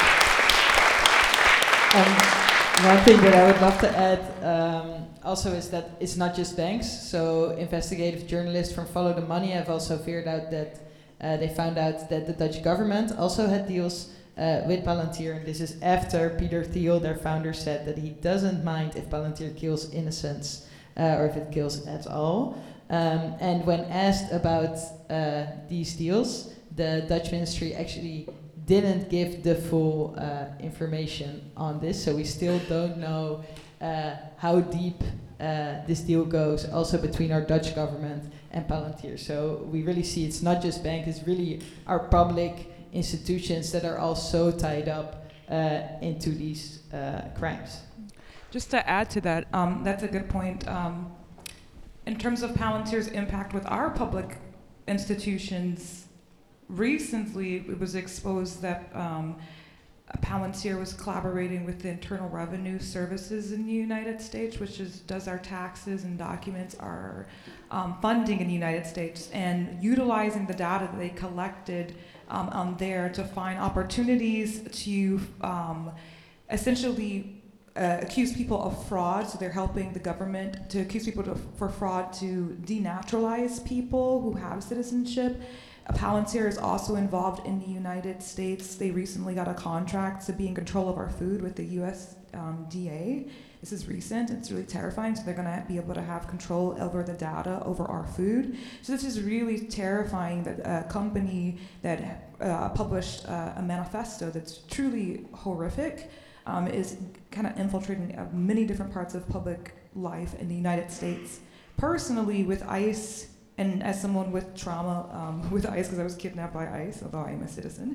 One thing that I would love to add also is that it's not just banks. So investigative journalists from Follow the Money have also figured out that they found out that the Dutch government also had deals with Palantir, and this is after Peter Thiel, their founder, said that he doesn't mind if Palantir kills innocents or if it kills at all. And when asked about these deals, the Dutch ministry actually didn't give the full information on this, so we still don't know how deep this deal goes, also between our Dutch government and Palantir. So we really see it's not just banks, it's really our public institutions that are all so tied up into these crimes. Just to add to that, that's a good point. In terms of Palantir's impact with our public institutions, recently it was exposed that Palantir was collaborating with the Internal Revenue Services in the United States, which does our taxes and documents our funding in the United States, and utilizing the data that they collected on there to find opportunities to essentially accuse people of fraud. So they're helping the government to accuse people for fraud to denaturalize people who have citizenship. Palantir is also involved in the United States. They recently got a contract to be in control of our food with the USDA. This is recent. It's really terrifying. So they're going to be able to have control over the data over our food. So this is really terrifying that a company that published a manifesto that's truly horrific is kind of infiltrating many different parts of public life in the United States. Personally, with ICE, and as someone with trauma with ICE, because I was kidnapped by ICE, although I am a citizen,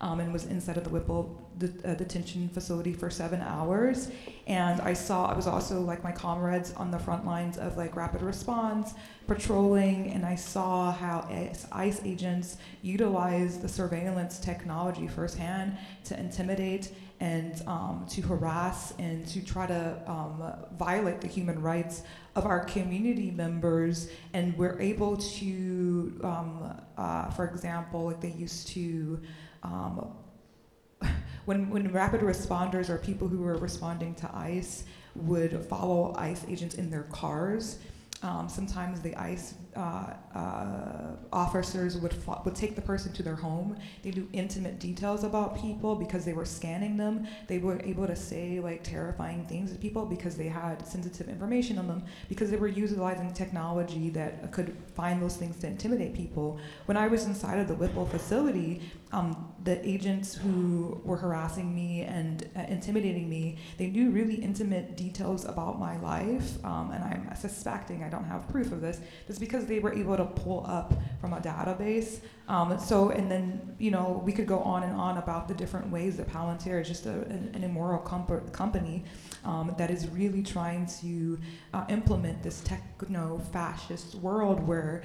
and was inside of the Whipple detention facility for 7 hours. And I was also like my comrades on the front lines of like rapid response, patrolling, and I saw how ICE agents utilize the surveillance technology firsthand to intimidate and to harass and to try to violate the human rights of our community members. And we're able to, for example, like they used to, when rapid responders or people who were responding to ICE would follow ICE agents in their cars, sometimes the ICE officers would take the person to their home. They do intimate details about people because they were scanning them. They were able to say like terrifying things to people because they had sensitive information on them, because they were utilizing technology that could find those things to intimidate people. When I was inside of the Whipple facility, the agents who were harassing me and intimidating me, they knew really intimate details about my life, and I'm suspecting, I don't have proof of this, it's because they were able to pull up from a database. And then, we could go on and on about the different ways that Palantir is just an immoral company that is really trying to implement this techno-fascist world where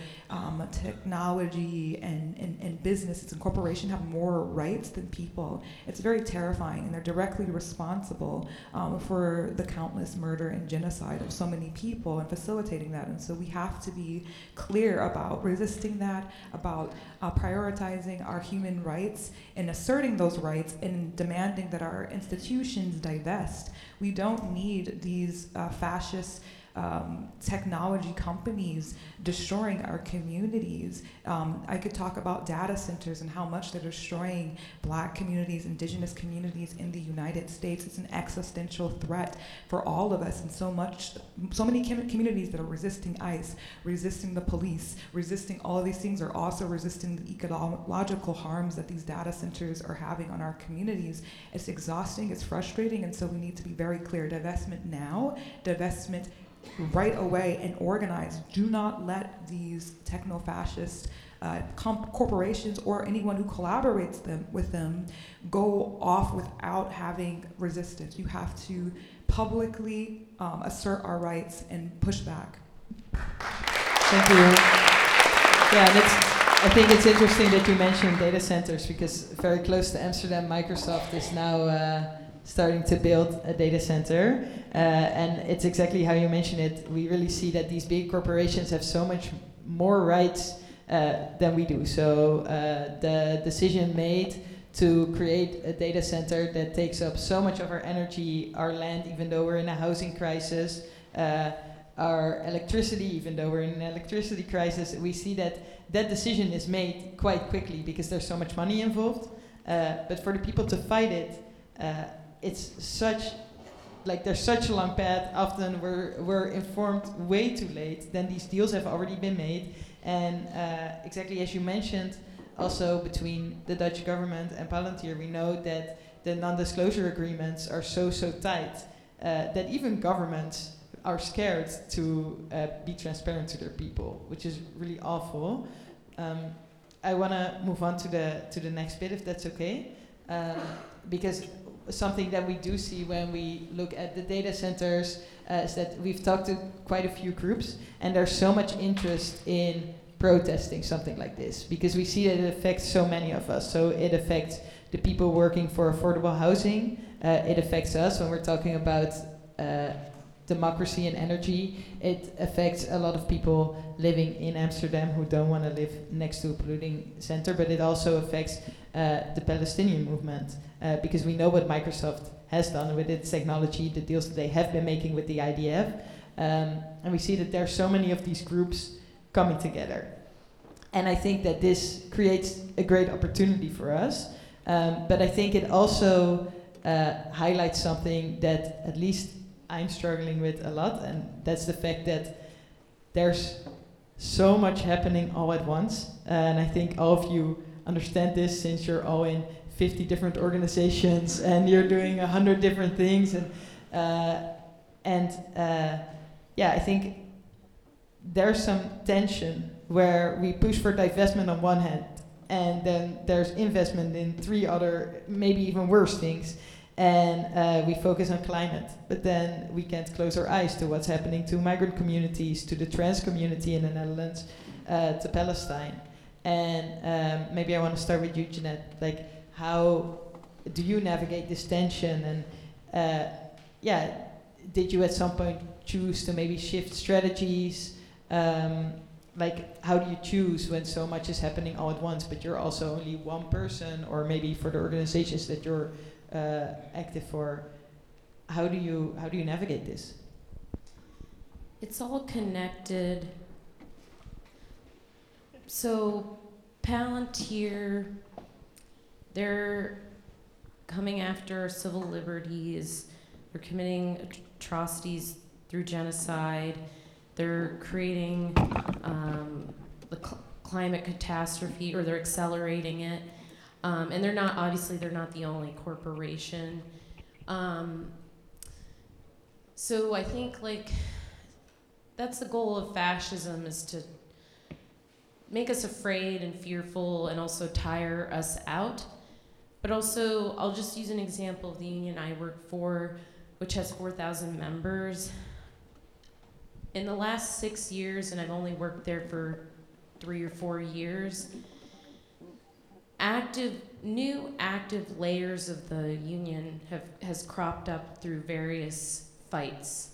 technology and businesses and corporations have more rights than people. It's very terrifying, and they're directly responsible for the countless murder and genocide of so many people and facilitating that. And so we have to be clear about resisting that, about prioritizing our human rights and asserting those rights and demanding that our institutions divest. We don't need these fascist technology companies destroying our communities. I could talk about data centers and how much they're destroying Black communities, indigenous communities in the United States. It's an existential threat for all of us, and so many communities that are resisting ICE, resisting the police, resisting all of these things, are also resisting the ecological harms that these data centers are having on our communities. It's exhausting, it's frustrating, and so we need to be very clear. Divestment now, divestment right away, and organize. Do not let these techno-fascist corporations or anyone who collaborates with them go off without having resistance. You have to publicly assert our rights and push back. Thank you. Yeah, I think it's interesting that you mentioned data centers, because very close to Amsterdam, Microsoft is now starting to build a data center, and it's exactly how you mentioned it. We really see that these big corporations have so much more rights than we do. So the decision made to create a data center that takes up so much of our energy, our land, even though we're in a housing crisis, our electricity, even though we're in an electricity crisis, we see that decision is made quite quickly because there's so much money involved. But for the people to fight it, it's there's such a long path. Often we're informed way too late. Then these deals have already been made. And exactly as you mentioned, also between the Dutch government and Palantir, we know that the non-disclosure agreements are so tight that even governments are scared to be transparent to their people, which is really awful. I want to move on to the next bit, if that's okay, because something that we do see when we look at the data centers is that we've talked to quite a few groups, and there's so much interest in protesting something like this, because we see that it affects so many of us. So it affects the people working for affordable housing. It affects us when we're talking about democracy and energy. It affects a lot of people living in Amsterdam who don't want to live next to a polluting center, but it also affects the Palestinian movement, because we know what Microsoft has done with its technology, the deals that they have been making with the IDF, and we see that there are so many of these groups coming together. And I think that this creates a great opportunity for us, but I think it also highlights something that at least I'm struggling with a lot, and that's the fact that there's so much happening all at once, and I think all of you understand this since you're all in 50 different organizations and you're doing 100 different things, and I think there's some tension where we push for divestment on one hand. and then there's investment in 3 other, maybe even worse things. And we focus on climate, but then we can't close our eyes to what's happening to migrant communities, to the trans community in the Netherlands, to Palestine. And maybe I want to start with you, Jeanette. Like, how do you navigate this tension? And did you at some point choose to maybe shift strategies? Like, how do you choose when so much is happening all at once, but you're also only one person, or maybe for the organizations that you're active for, how do you navigate this? It's all connected. So Palantir, they're coming after civil liberties, they're committing atrocities through genocide, they're creating the climate catastrophe, or they're accelerating it. And they're not the only corporation. So I think like that's the goal of fascism, is to make us afraid and fearful and also tire us out. But also, I'll just use an example of the union I work for, which has 4,000 members. In the last 6 years, and I've only worked there for 3 or 4 years, new active layers of the union has cropped up through various fights.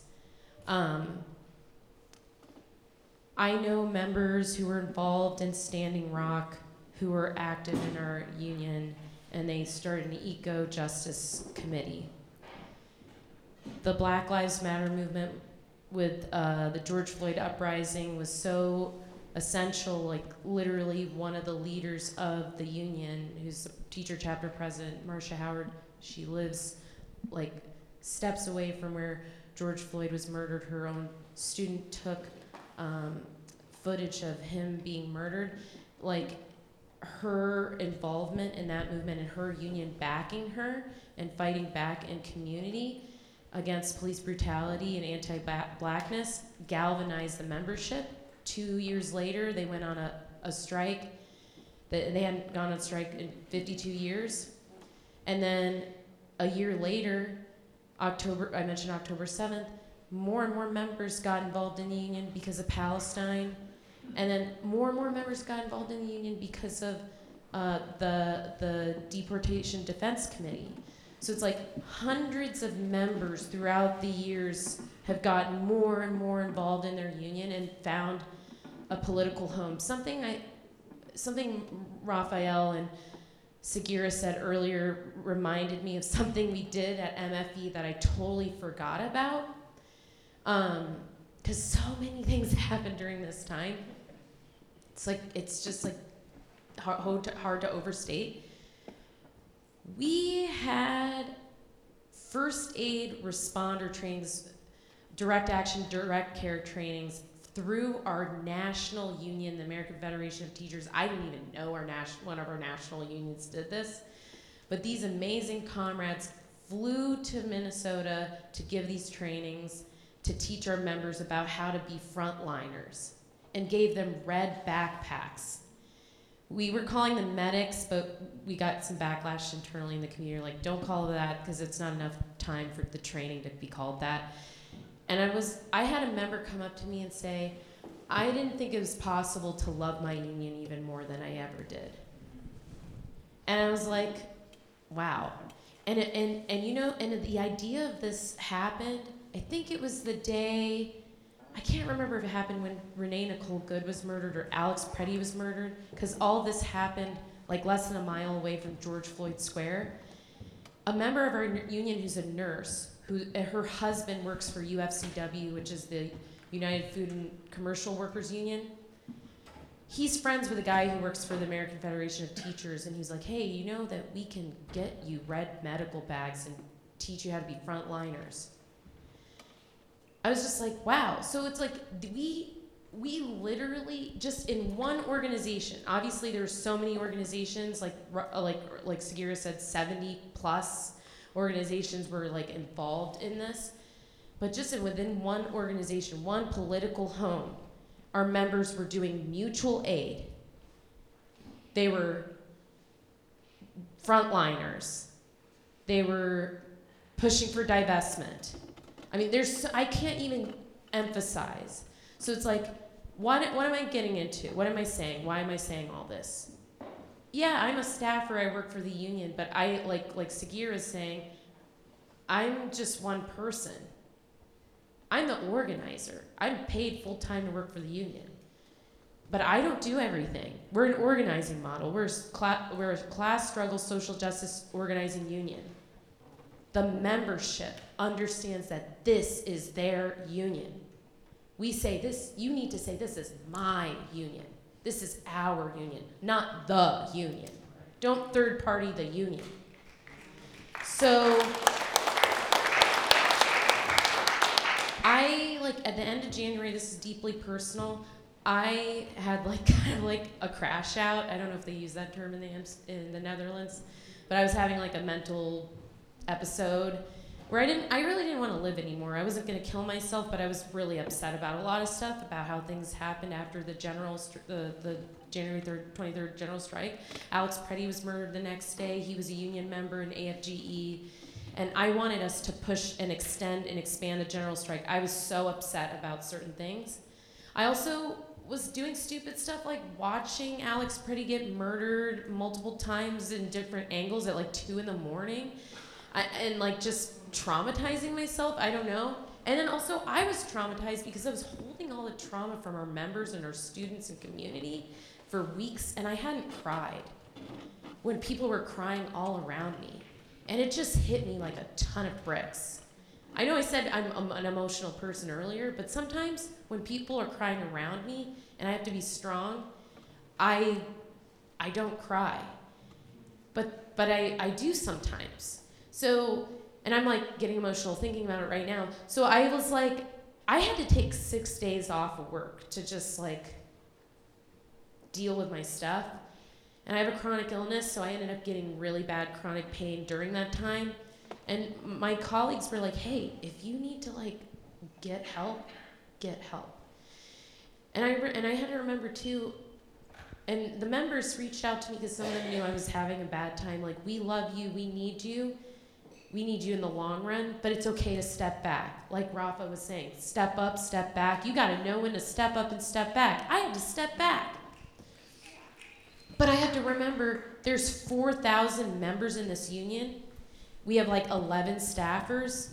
I know members who were involved in Standing Rock who were active in our union, and they started an eco-justice committee. The Black Lives Matter movement with the George Floyd uprising was so essential, like literally one of the leaders of the union, who's the teacher chapter president, Marcia Howard, she lives like steps away from where George Floyd was murdered. Her own student took footage of him being murdered. Like, her involvement in that movement and her union backing her and fighting back in community against police brutality and anti-blackness galvanized the membership. 2 years later, they went on a strike. They hadn't gone on strike in 52 years. And then a year later, I mentioned October 7th, more and more members got involved in the union because of Palestine. And then more and more members got involved in the union because of the Deportation Defense Committee. So it's like hundreds of members throughout the years have gotten more and more involved in their union and found a political home. Something Raphael and Sagira said earlier reminded me of something we did at MFE that I totally forgot about. Because so many things happened during this time. It's just hard to overstate. We had first aid responder trainings, direct action, direct care trainings through our national union, the American Federation of Teachers. I didn't even know one of our national unions did this, but these amazing comrades flew to Minnesota to give these trainings, to teach our members about how to be frontliners, and gave them red backpacks. We were calling them medics, but we got some backlash internally in the community, like, don't call it that because it's not enough time for the training to be called that. And I had a member come up to me and say, I didn't think it was possible to love my union even more than I ever did. And I was like, wow. And the idea of this happened, I think it was the day, I can't remember if it happened when Renee Nicole Good was murdered or Alex Preddy was murdered, because all this happened like less than a mile away from George Floyd Square. A member of our union who's a nurse, her husband works for UFCW, which is the United Food and Commercial Workers Union. He's friends with a guy who works for the American Federation of Teachers, and he's like, hey, you know that we can get you red medical bags and teach you how to be frontliners. I was just like, wow. So it's like, we literally, just in one organization, obviously there's so many organizations, like Sagira said, 70 plus organizations were like involved in this. But just within one organization, one political home, our members were doing mutual aid They were frontliners. They were pushing for divestment. I mean, I can't even emphasize. So it's like, what am I getting into? What am I saying? Why am I saying all this? Yeah, I'm a staffer, I work for the union, but I, like Sagir is saying, I'm just one person. I'm the organizer. I'm paid full time to work for the union. But I don't do everything. We're an organizing model. We're a class struggle social justice organizing union. The membership understands that this is their union. We say this, you need to say this is my union. This is our union, not the union. Don't third party the union. So I, at the end of January, this is deeply personal, I had kind of a crash out. I don't know if they use that term in the Netherlands, but I was having a mental episode where I really didn't want to live anymore. I wasn't going to kill myself, but I was really upset about a lot of stuff, about how things happened after the January 23rd general strike. Alex Preddy was murdered the next day. He was a union member in AFGE. And I wanted us to push and extend and expand the general strike. I was so upset about certain things. I also was doing stupid stuff like watching Alex Preddy get murdered multiple times in different angles at 2 in the morning. And just traumatizing myself, I don't know. And then also I was traumatized because I was holding all the trauma from our members and our students and community for weeks, and I hadn't cried when people were crying all around me. And it just hit me like a ton of bricks. I know I said I'm an emotional person earlier, but sometimes when people are crying around me and I have to be strong, I don't cry. But I do sometimes. So, and I'm getting emotional thinking about it right now. So I was I had to take 6 days off of work to just deal with my stuff. And I have a chronic illness, so I ended up getting really bad chronic pain during that time. And my colleagues were like, hey, if you need to get help, get help. And I had to remember too, and the members reached out to me because some of them knew I was having a bad time. We love you, we need you. We need you in the long run, but it's okay to step back. Like Rafa was saying, step up, step back. You gotta know when to step up and step back. I had to step back. But I had to remember there's 4,000 members in this union. We have 11 staffers.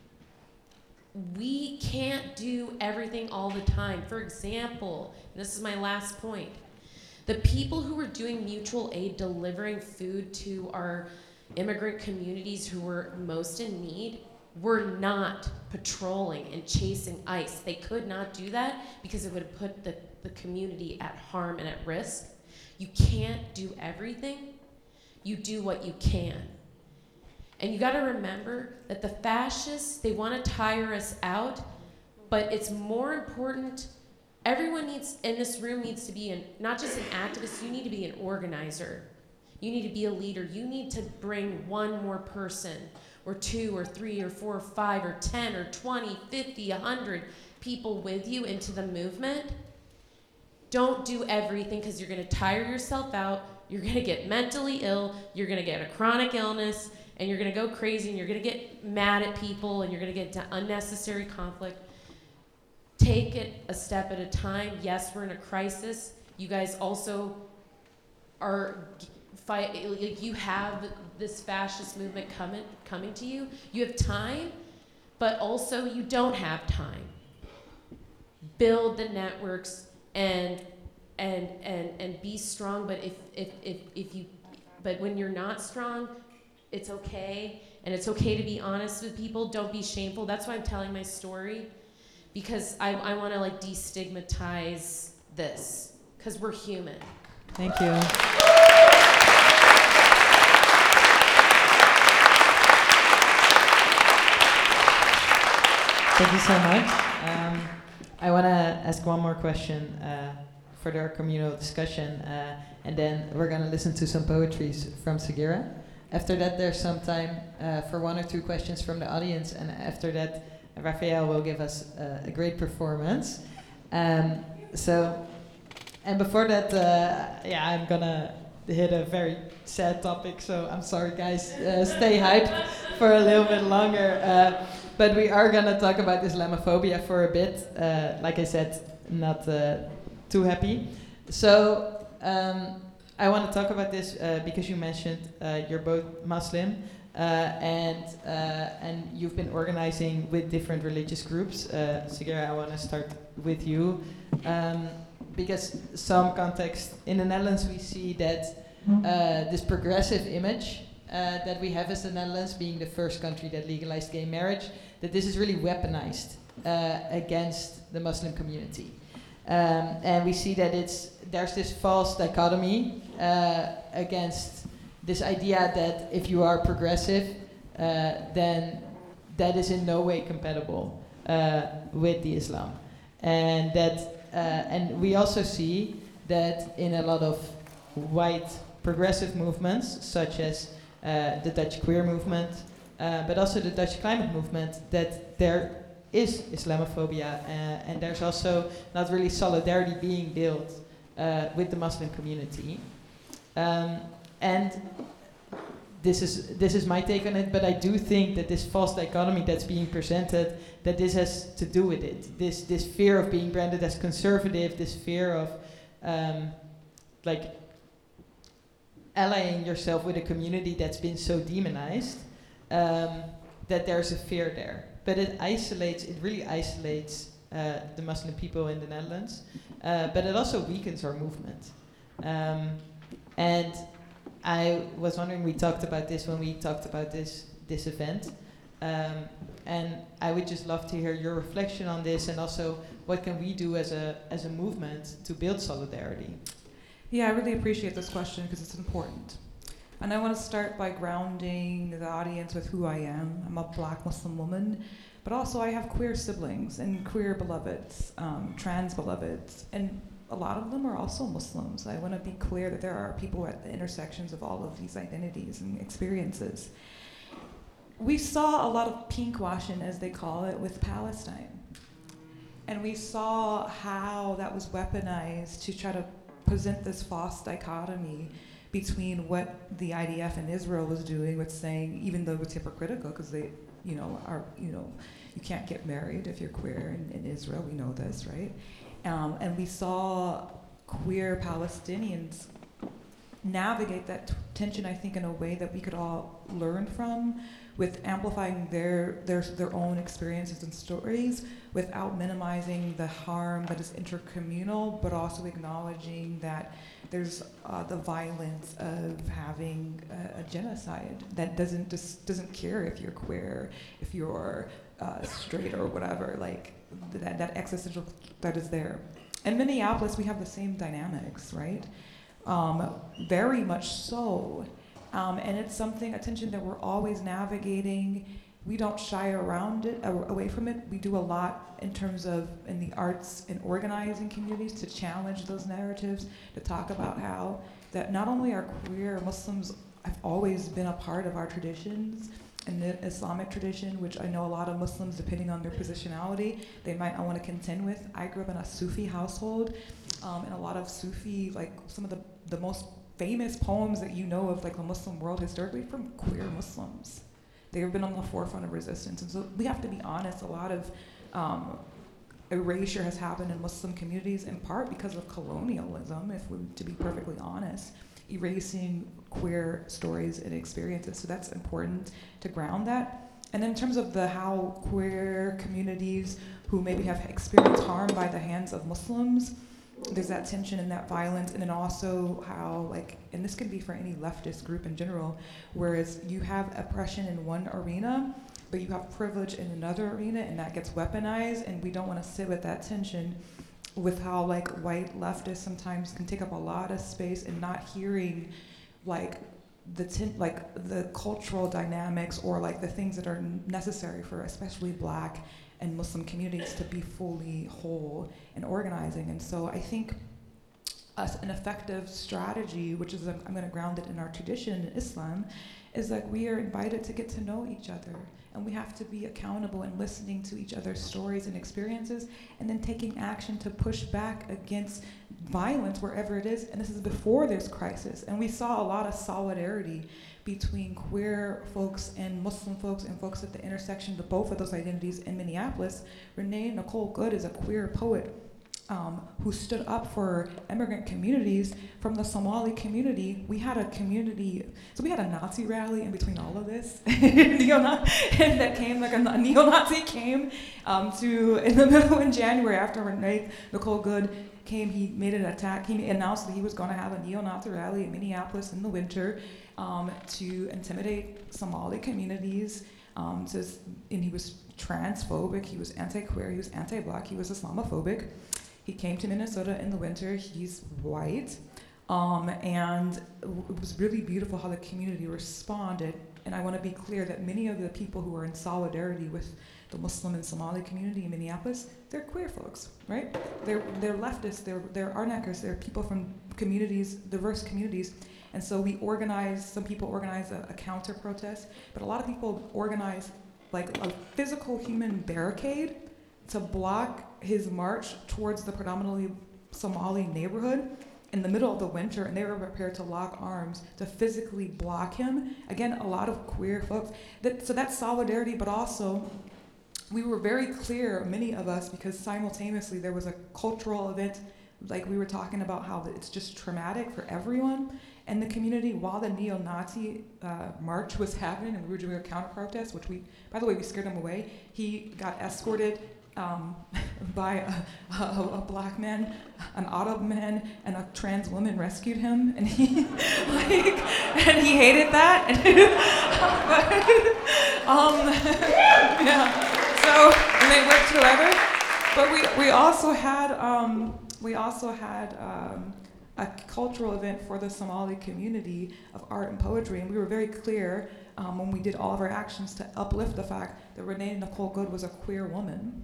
We can't do everything all the time. For example, and this is my last point, the people who were doing mutual aid, delivering food to our immigrant communities who were most in need, were not patrolling and chasing ICE. They could not do that because it would have put the community at harm and at risk. You can't do everything. You do what you can. And you gotta remember that the fascists, they wanna tire us out, but it's more important, everyone in this room needs to be not just an activist, you need to be an organizer. You need to be a leader. You need to bring one more person, or 2 or 3 or 4 or 5 or 10 or 20, 50, 100 people with you into the movement. Don't do everything because you're going to tire yourself out. You're going to get mentally ill. You're going to get a chronic illness, and you're going to go crazy, and you're going to get mad at people, and you're going to get into unnecessary conflict. Take it a step at a time. Yes, we're in a crisis. You guys also are you have this fascist movement coming to you. You have time, but also you don't have time. Build the networks and be strong. But but when you're not strong, it's okay, and it's okay to be honest with people. Don't be shameful. That's why I'm telling my story, because I want to destigmatize this, because we're human. Thank you. Thank you so much. I want to ask one more question for our communal discussion, and then we're going to listen to some poetry from Sagira. After that, there's some time for 1 or 2 questions from the audience, and after that, Raphael will give us a great performance. And before that, I'm going to hit a very sad topic, so I'm sorry guys, stay hyped for a little bit longer. But we are gonna talk about Islamophobia for a bit. Like I said, not too happy. So I want to talk about this because you mentioned you're both Muslim and you've been organizing with different religious groups. Sigera, I want to start with you. Because some context in the Netherlands we see that this progressive image that we have as the Netherlands being the first country that legalized gay marriage, that this is really weaponized against the Muslim community. And we see that there's this false dichotomy against this idea that if you are progressive, then that is in no way compatible with the Islam. And that and we also see that in a lot of white progressive movements, such as the Dutch queer movement, but also the Dutch climate movement, that there is Islamophobia, and there's also not really solidarity being built with the Muslim community. And this is my take on it, but I do think that this false dichotomy that's being presented, that this has to do with it. This fear of being branded as conservative, this fear of like allying yourself with a community that's been so demonized, that there's a fear there. But it really isolates the Muslim people in the Netherlands, but it also weakens our movement. And I was wondering, we talked about this when we talked about this event, and I would just love to hear your reflection on this, and also what can we do as a movement to build solidarity? Yeah, I really appreciate this question because it's important. And I want to start by grounding the audience with who I am. I'm a Black Muslim woman, but also I have queer siblings and queer beloveds, trans beloveds, and a lot of them are also Muslims. I want to be clear that there are people at the intersections of all of these identities and experiences. We saw a lot of pinkwashing, as they call it, with Palestine. And we saw how that was weaponized to try to present this false dichotomy between what the IDF in Israel was doing with saying, even though it's hypocritical, because they, you can't get married if you're queer in Israel, we know this, right? And we saw queer Palestinians navigate that tension, I think, in a way that we could all learn from, with amplifying their own experiences and stories without minimizing the harm that is intercommunal, but also acknowledging that there's the violence of having a genocide that doesn't care if you're queer, if you're straight or whatever, like that existential that is there. In Minneapolis, we have the same dynamics, right? Very much so. And it's a tension that we're always navigating. We don't shy away from it. We do a lot in terms of in the arts and organizing communities to challenge those narratives, to talk about how that not only are queer Muslims have always been a part of our traditions, and the Islamic tradition, which I know a lot of Muslims, depending on their positionality, they might not want to contend with. I grew up in a Sufi household, and a lot of Sufi, like some of the most famous poems that you know of, like the Muslim world historically, from queer Muslims. They've been on the forefront of resistance, and so we have to be honest. A lot of erasure has happened in Muslim communities, in part because of colonialism, if we're to be perfectly honest, erasing queer stories and experiences. So that's important to ground that. And then in terms of how queer communities who maybe have experienced harm by the hands of Muslims, there's that tension and that violence, and then also how, like, and this can be for any leftist group in general, whereas you have oppression in one arena, but you have privilege in another arena, and that gets weaponized, and we don't want to sit with that tension with how, like, white leftists sometimes can take up a lot of space and not hearing, like, the cultural dynamics or, like, the things that are necessary for especially Black and Muslim communities to be fully whole and organizing. And so I think an effective strategy, which is, I'm going to ground it in our tradition in Islam, is that we are invited to get to know each other, and we have to be accountable and listening to each other's stories and experiences, and then taking action to push back against violence wherever it is, and this is before there's crisis. And we saw a lot of solidarity between queer folks and Muslim folks and folks at the intersection of both of those identities in Minneapolis. Renee Nicole Good is a queer poet who stood up for immigrant communities from the Somali community. We had a community, so we had a Nazi rally in between all of this. And that came, like a neo-Nazi came in the middle in January after Renee Nicole Good came, he made an attack. He announced that he was going to have a neo-Nazi rally in Minneapolis in the winter to intimidate Somali communities. And he was transphobic, he was anti-queer, he was anti-black, he was Islamophobic. He came to Minnesota in the winter, he's white, and it was really beautiful how the community responded. And I want to be clear that many of the people who are in solidarity with the Muslim and Somali community in Minneapolis, they're queer folks, right? They're leftists, they're Artneckers, they're people from communities, diverse communities. And so some people organize a counter protest, but a lot of people organize like a physical human barricade to block his march towards the predominantly Somali neighborhood in the middle of the winter, and they were prepared to lock arms to physically block him. Again, a lot of queer folks. So that's solidarity, but also we were very clear, many of us, because simultaneously there was a cultural event, like we were talking about how it's just traumatic for everyone in the community while the neo-Nazi march was happening and we were doing a counter-protest, which by the way, we scared him away. He got escorted by a black man, an auto man, and a trans woman rescued him, and he hated that. So and they worked together. But we also had a cultural event for the Somali community of art and poetry, and we were very clear when we did all of our actions to uplift the fact that Renee Nicole Good was a queer woman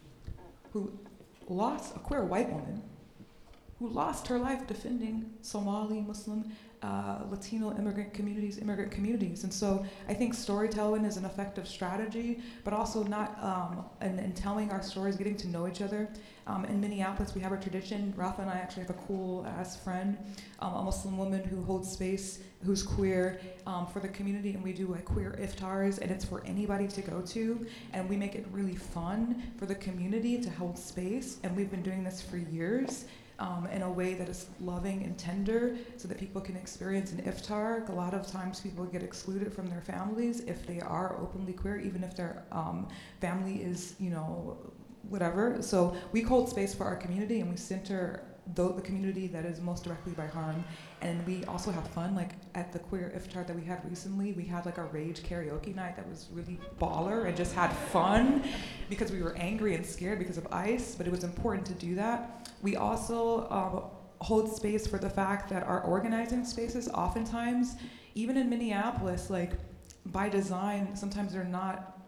a queer white woman who lost her life defending Somali, Muslim, Latino immigrant communities. And so I think storytelling is an effective strategy, but also not in telling our stories, getting to know each other. In Minneapolis, we have a tradition. Rafa and I actually have a cool-ass friend, a Muslim woman who holds space, who's queer for the community, and we do like queer iftars, and it's for anybody to go to, and we make it really fun for the community to hold space, and we've been doing this for years. In a way that is loving and tender so that people can experience an iftar. A lot of times people get excluded from their families if they are openly queer, even if their family is, whatever. So we hold space for our community and we center the community that is most directly by harm. And we also have fun, like at the queer iftar that we had recently, we had like a rage karaoke night that was really baller and just had fun because we were angry and scared because of ICE, but it was important to do that. We also hold space for the fact that our organizing spaces oftentimes, even in Minneapolis, like by design, sometimes they're not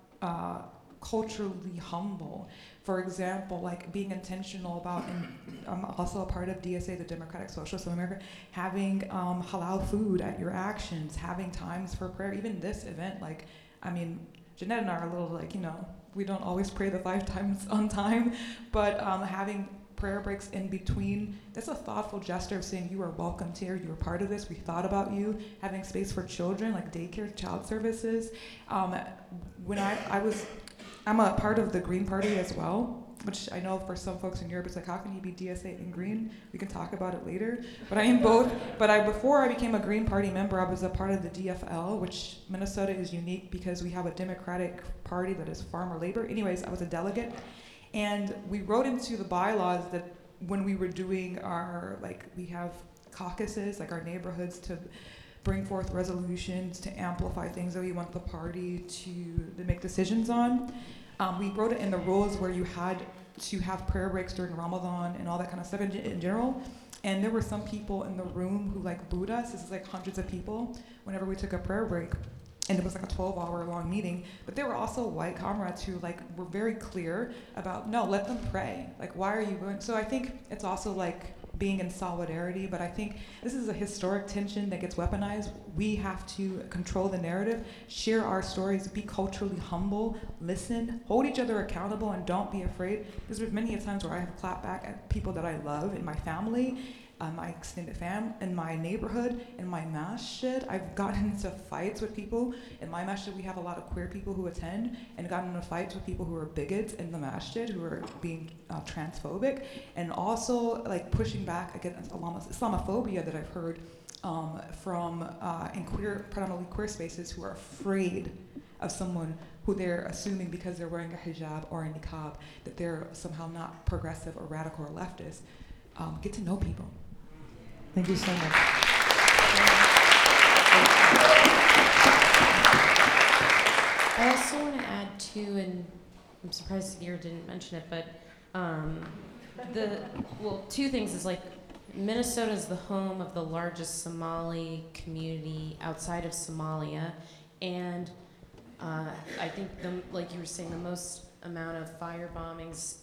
culturally humble. For example, like being intentional about, and I'm also a part of DSA, the Democratic Socialists of America, having halal food at your actions, having times for prayer. Even this event, Jeanette and I are a little we don't always pray the 5 times on time, but having prayer breaks in between, that's a thoughtful gesture of saying you are welcomed here, you are part of this, we thought about you. Having space for children, like daycare, child services. When I'm a part of the Green Party as well, which I know for some folks in Europe, it's like, how can you be DSA and Green? We can talk about it later. But I am both. But before I became a Green Party member, I was a part of the DFL, which Minnesota is unique because we have a Democratic Party that is farmer labor. Anyways, I was a delegate. And we wrote into the bylaws that when we were doing we have caucuses, like our neighborhoods, to bring forth resolutions to amplify things that we want the party to make decisions on. We wrote it in the rules where you had to have prayer breaks during Ramadan and all that kind of stuff in general. And there were some people in the room who booed us. This is hundreds of people whenever we took a prayer break. And it was a 12-hour long meeting. But there were also white comrades who were very clear about, no, let them pray. Why are you going? So I think it's also being in solidarity, but I think this is a historic tension that gets weaponized. We have to control the narrative, share our stories, be culturally humble, listen, hold each other accountable, and don't be afraid. There's been many times where I have clapped back at people that I love in my family, my extended fam, in my neighborhood, in my masjid. I've gotten into fights with people. In my masjid, we have a lot of queer people who attend, and gotten into fights with people who are bigots in the masjid, who are being transphobic, and also like pushing back against Islamophobia that I've heard from in predominantly queer spaces, who are afraid of someone who they're assuming because they're wearing a hijab or a niqab that they're somehow not progressive or radical or leftist. Get to know people. Thank you so much. I also want to add too, and I'm surprised Sagir didn't mention it, but two things is like Minnesota is the home of the largest Somali community outside of Somalia, and I think like you were saying, the most amount of fire bombings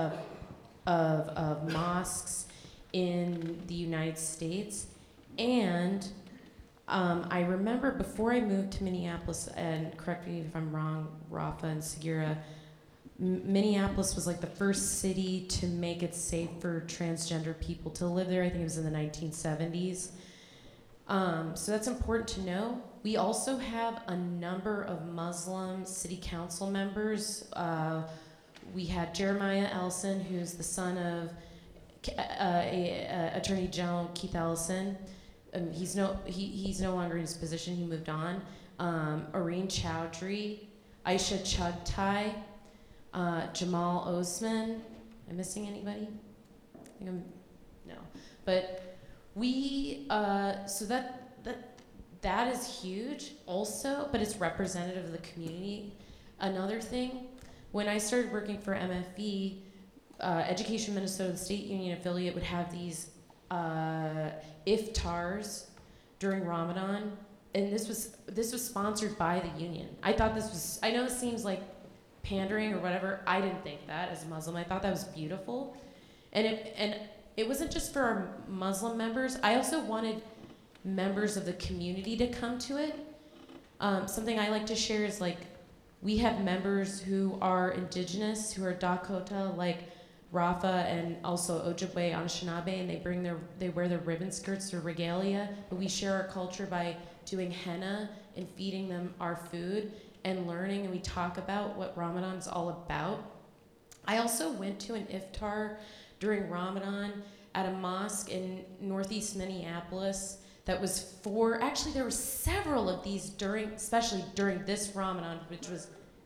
of mosques in the United States. And I remember before I moved to Minneapolis, and correct me if I'm wrong, Rafa and Sagira, Minneapolis was like the first city to make it safe for transgender people to live there. I think it was in the 1970s. So that's important to know. We also have a number of Muslim city council members. We had Jeremiah Ellison, who's the son of Attorney General Keith Ellison. He's no longer in his position. He moved on. Oreen Chowdhury, Aisha Chugtai, Jamal Osman. Am I missing anybody? No. But we so that is huge also, but it's representative of the community. Another thing, when I started working for MFE, Education Minnesota, the state union affiliate, would have these iftars during Ramadan, and this was sponsored by the union. I thought this was, I know it seems like pandering or whatever. I didn't think that as a Muslim. I thought that was beautiful, and it wasn't just for our Muslim members. I also wanted members of the community to come to it. Something I like to share is like, we have members who are indigenous, who are Dakota, like Rafa and also Ojibwe, Anishinaabe, and they wear their ribbon skirts, their regalia, but we share our culture by doing henna and feeding them our food and learning, and we talk about what Ramadan is all about. I also went to an iftar during Ramadan at a mosque in northeast Minneapolis that was actually there were several of these especially during this Ramadan, which was,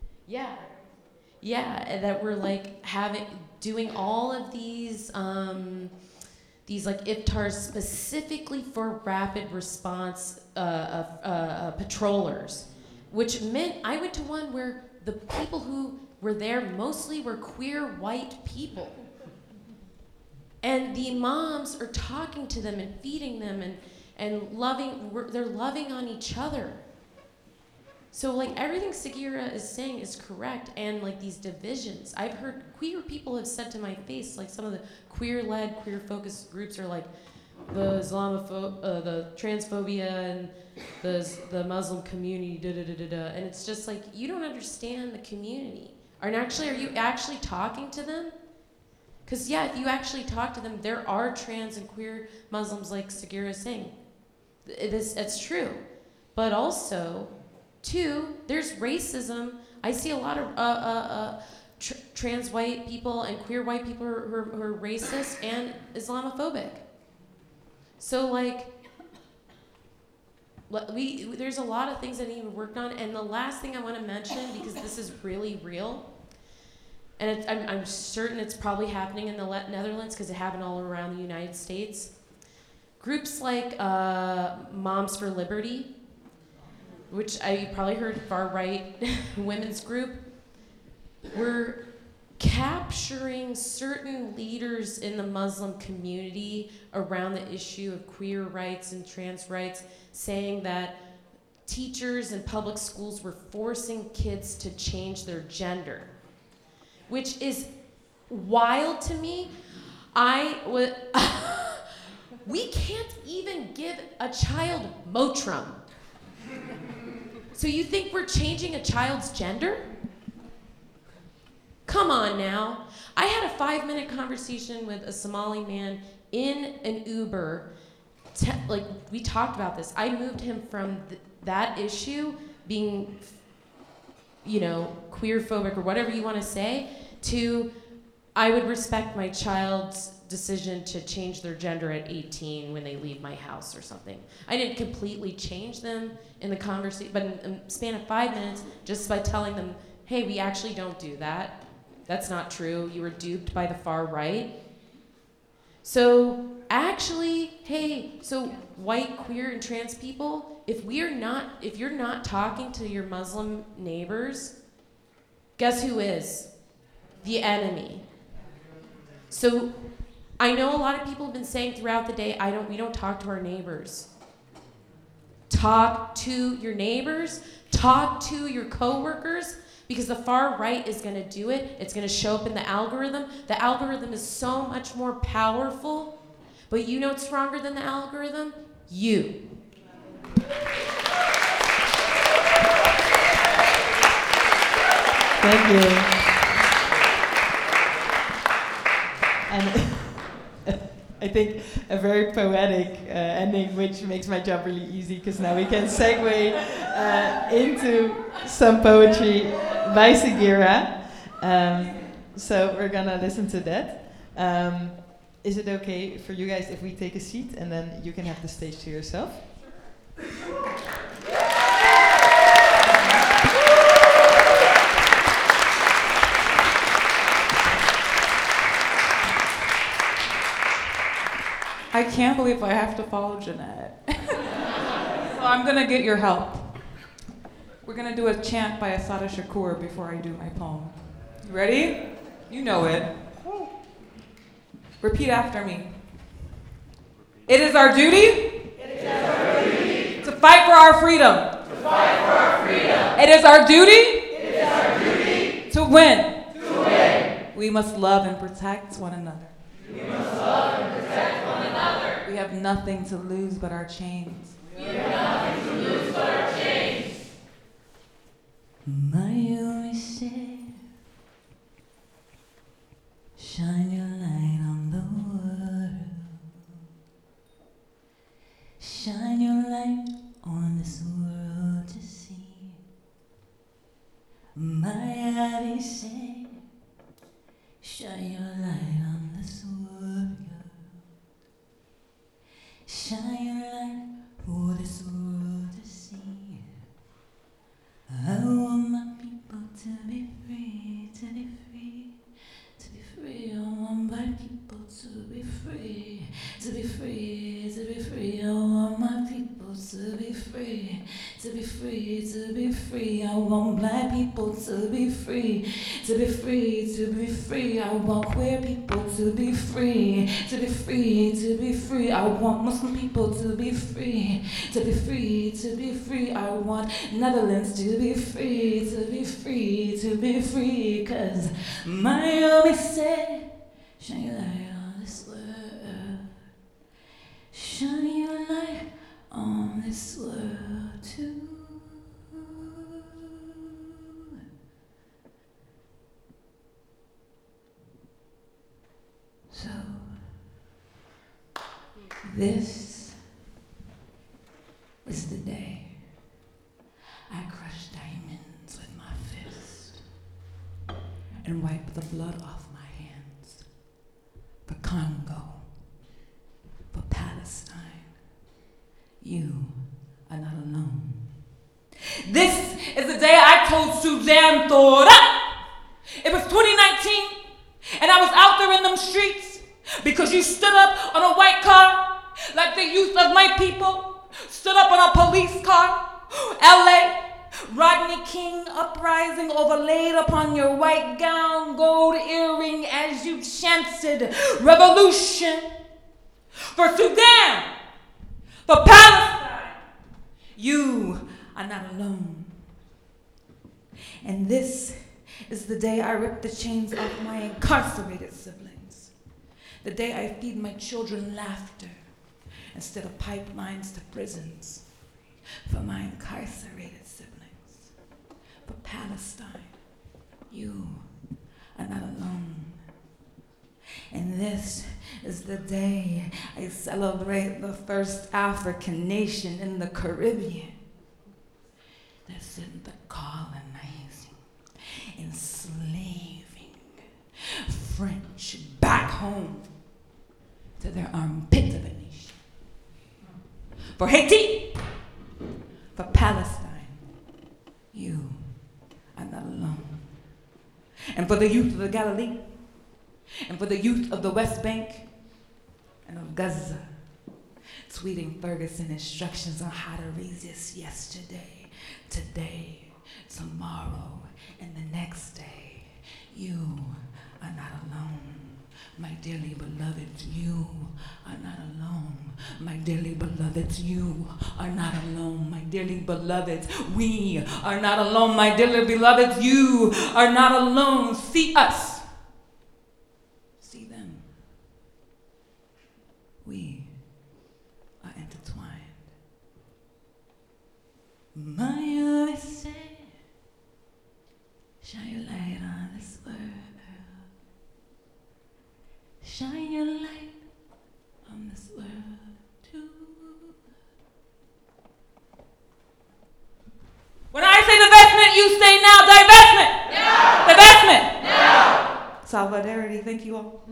that were like doing all of these like iftars specifically for rapid response patrollers, which meant I went to one where the people who were there mostly were queer white people. And the imams are talking to them and feeding them and they're loving on each other. So like everything Sagira is saying is correct, and like these divisions, I've heard queer people have said to my face, like some of the queer-led, queer-focused groups are like the the transphobia and the Muslim community, and it's just like, you don't understand the community. Are you actually talking to them? Because if you actually talk to them, there are trans and queer Muslims, like Sagira is saying. It's true. But also, two, there's racism. I see a lot of trans white people and queer white people who are racist and Islamophobic. So like, there's a lot of things that need to be worked on. And the last thing I want to mention, because this is really real, and I'm certain it's probably happening in the Netherlands because it happened all around the United States. Groups like Moms for Liberty, which you probably heard, far-right women's group, were capturing certain leaders in the Muslim community around the issue of queer rights and trans rights, saying that teachers in public schools were forcing kids to change their gender, which is wild to me. We can't even give a child Motrin. So you think we're changing a child's gender? Come on now. I had a 5-minute conversation with a Somali man in an Uber. We talked about this. I moved him from that issue, being, queer-phobic or whatever you want to say, to I would respect my child's decision to change their gender at 18 when they leave my house or something. I didn't completely change them in the conversation, but in a span of 5 minutes, just by telling them, hey, we actually don't do that. That's not true. You were duped by the far right. So actually, so white, queer, and trans people, if you're not talking to your Muslim neighbors, guess who is? The enemy. So I know a lot of people have been saying throughout the day, we don't talk to our neighbors. Talk to your neighbors, talk to your coworkers, because the far right is going to do it. It's going to show up in the algorithm. The algorithm is so much more powerful, but you know what's stronger than the algorithm? You. Thank you. And I think a very poetic ending, which makes my job really easy, because now we can segue into some poetry by Sagira. So we're gonna listen to that. Is it okay for you guys if we take a seat and then you can have the stage to yourself? I can't believe I have to follow Jeanette. So I'm gonna get your help. We're gonna do a chant by Assata Shakur before I do my poem. You ready? You know it. Repeat after me. It is our duty, to fight for our freedom. It is our duty, to win. We must love and protect one another. We have nothing to lose but our chains. Mayumi said, shine your light on the world. Shine your light on this world to see. Mayumi said, shine your light on this world. Shine your light for this world to see. I want my people to be free, to be free, to be free. I want my people to be free, to be free, to be free. I want my people to be free, to be free, to be free. I want black people to be free, to be free, to be free. I want queer people to be free, to be free, to be free. I want Muslim people to be free, to be free, to be free. I want Netherlands to be free, to be free, to be free. Cause Miami said, shine your light on this world. Shine your light on this world too. So, this is the day I crush diamonds with my fist and wipe the blood off my hands for Congo, for Palestine. You are not alone. This is the day I told Suzanne Thora. It was 2019, and I was out there in them streets because you stood up on a white car like the youth of my people stood up on a police car. LA, Rodney King uprising overlaid upon your white gown, gold earring as you chanted revolution for Sudan, for Palestine. You are not alone. And this is the day I rip the chains off my incarcerated siblings. The day I feed my children laughter instead of pipelines to prisons for my incarcerated siblings. For Palestine, you are not alone. And this is the day I celebrate the first African nation in the Caribbean that sent the colonizing, enslaving French back home to their armpit of a nation. For Haiti, for Palestine, you are not alone. And for the youth of the Galilee, and for the youth of the West Bank and of Gaza, tweeting Ferguson instructions on how to resist yesterday, today, tomorrow, and the next day. You are not alone. My dearly beloved, you are not alone. My dearly beloved, you are not alone. My dearly beloved, we are not alone. My dearly beloved, you are not alone. See us. See them. We are intertwined. My USA, shine your light on this world. Shine your light on this world too. When I say divestment, you say now divestment. No. Divestment. No. Solidarity. Thank you all.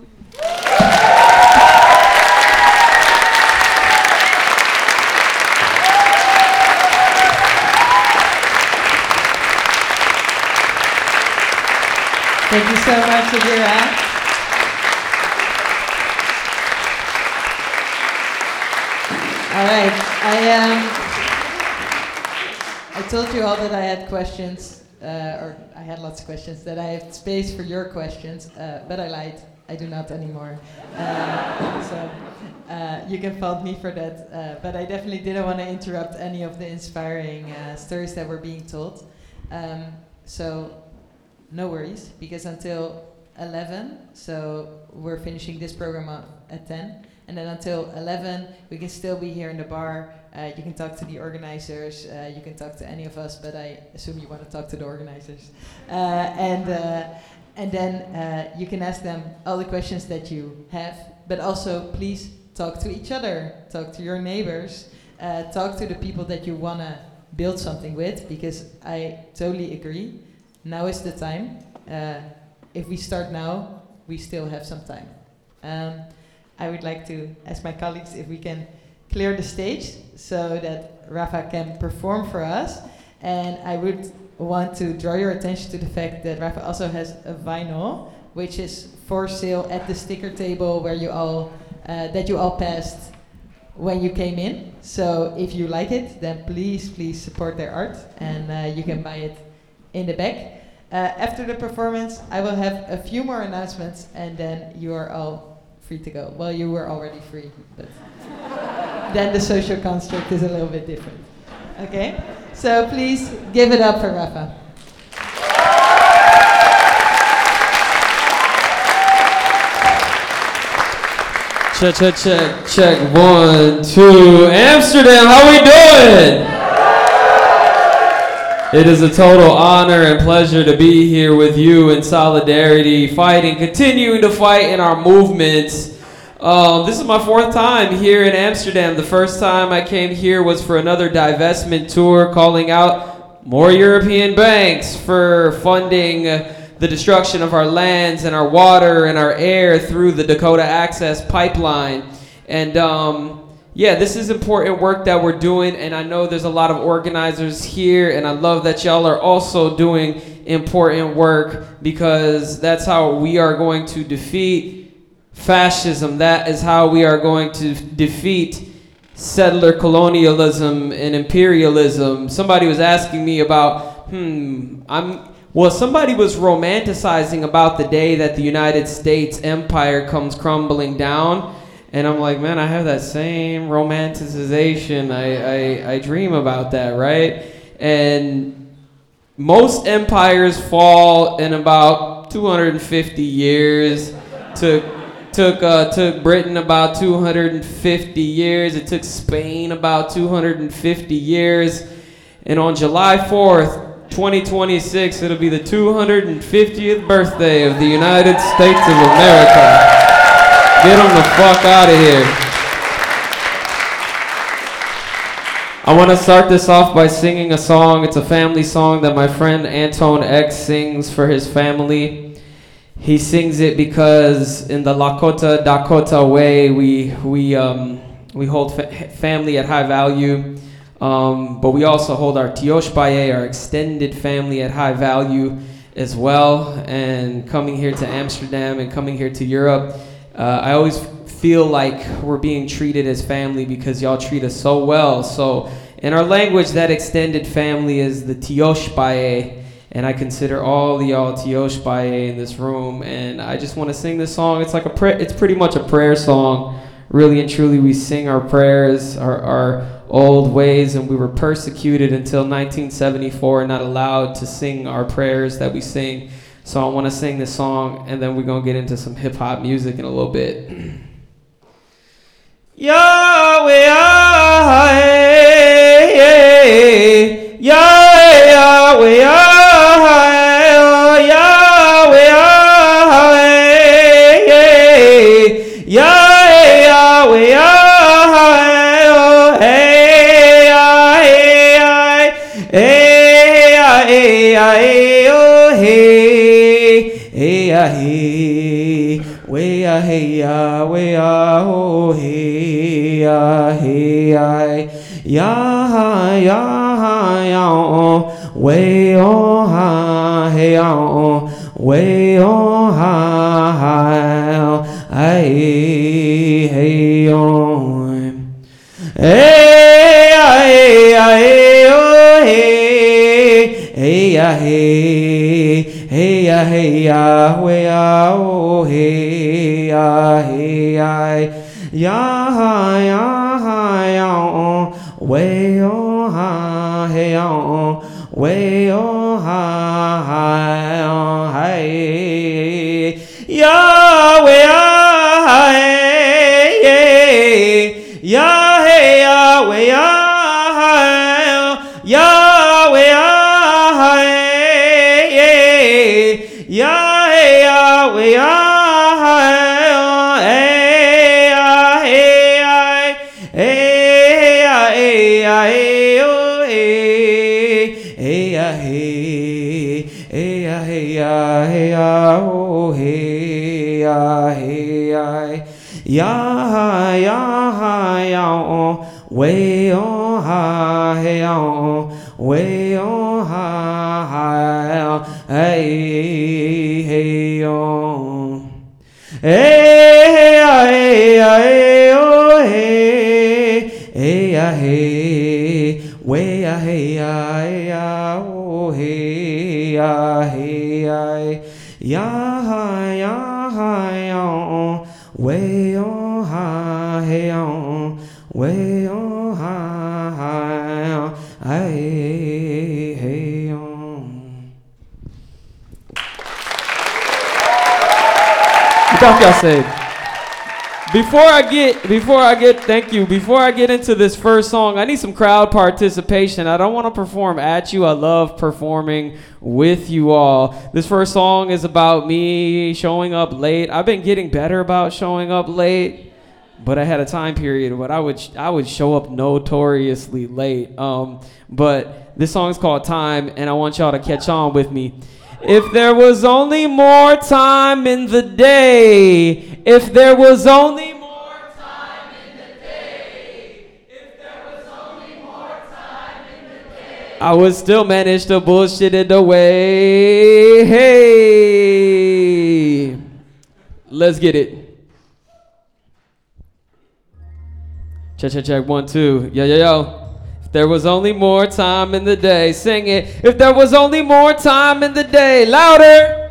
Thank you so much, Adira. All right, I told you all that I had questions, or I had lots of questions, that I have space for your questions, but I lied. I do not anymore. So you can fault me for that, but I definitely didn't want to interrupt any of the inspiring stories that were being told. So no worries, because until 11, so we're finishing this program at 10, and then until 11, we can still be here in the bar. You can talk to the organizers, you can talk to any of us, but I assume you want to talk to the organizers. And then you can ask them all the questions that you have, but also please talk to each other, talk to your neighbors, talk to the people that you want to build something with, because I totally agree. Now is the time. If we start now, we still have some time. I would like to ask my colleagues if we can clear the stage so that Rafa can perform for us. And I would want to draw your attention to the fact that Rafa also has a vinyl, which is for sale at the sticker table where you all that you all passed when you came in. So if you like it, then please support their art, and you can buy it in the back. After the performance, I will have a few more announcements, and then you are all free to go. Well, you were already free, but then the social construct is a little bit different. Okay? So please give it up for Rafa. Check. 1, 2. Amsterdam, how we doing? It is a total honor and pleasure to be here with you in solidarity, continuing to fight in our movements. This is my 4th time here in Amsterdam. The first time I came here was for another divestment tour, calling out more European banks for funding the destruction of our lands and our water and our air through the Dakota Access Pipeline. And yeah, this is important work that we're doing, and I know there's a lot of organizers here, and I love that y'all are also doing important work, because that's how we are going to defeat fascism. That is how we are going to defeat settler colonialism and imperialism. Somebody was asking me about, somebody was romanticizing about the day that the United States empire comes crumbling down. And I'm like, man, I have that same romanticization. I dream about that, right? And most empires fall in about 250 years to Took Britain about 250 years. It took Spain about 250 years. And on July 4th, 2026, it'll be the 250th birthday of the United States of America. Get them the fuck out of here. I want to start this off by singing a song. It's a family song that my friend Anton X sings for his family. He sings it because in the Lakota Dakota way, we hold family at high value, but we also hold our Tioshpaye, our extended family, at high value as well. And coming here to Amsterdam and coming here to Europe, I always feel like we're being treated as family because y'all treat us so well. So in our language, that extended family is the Tioshpaye. And I consider all of y'all Tioshpaye in this room, and I just want to sing this song. It's like it's pretty much a prayer song. Really and truly, we sing our prayers, our old ways, and we were persecuted until 1974, not allowed to sing our prayers that we sing. So I want to sing this song, and then we're gonna get into some hip hop music in a little bit. Yahweh, Yahweh, Yahweh, Yahweh. Way on high, hey on, way on high, hey, hey on, hey, hey, hey, oh, hey, hey, hey, hey, hey, Yahweh, oh, hey, hey, Yah, way on high, hey on. Way on high, hey, Yahweh, Yahweh, Yahweh, Yahweh, Yahweh, way on high, way on high, hey, hey, on, hey, hey, oh, hey, hey, hey, way, hey, oh, hey, hey, Yah, way on high, way on high, hey, hey, on. Talk y'all say. Before I get into this first song, I need some crowd participation. I don't want to perform at you. I love performing with you all. This first song is about me showing up late. I've been getting better about showing up late, but I had a time period when I would show up notoriously late. But this song is called Time, and I want y'all to catch on with me. If there was only more time in the day, if there was only more time in the day, if there was only more time in the day, I would still manage to bullshit it away. Hey, let's get it. Check, 1, 2, yo. If there was only more time in the day, sing it. If there was only more time in the day, louder.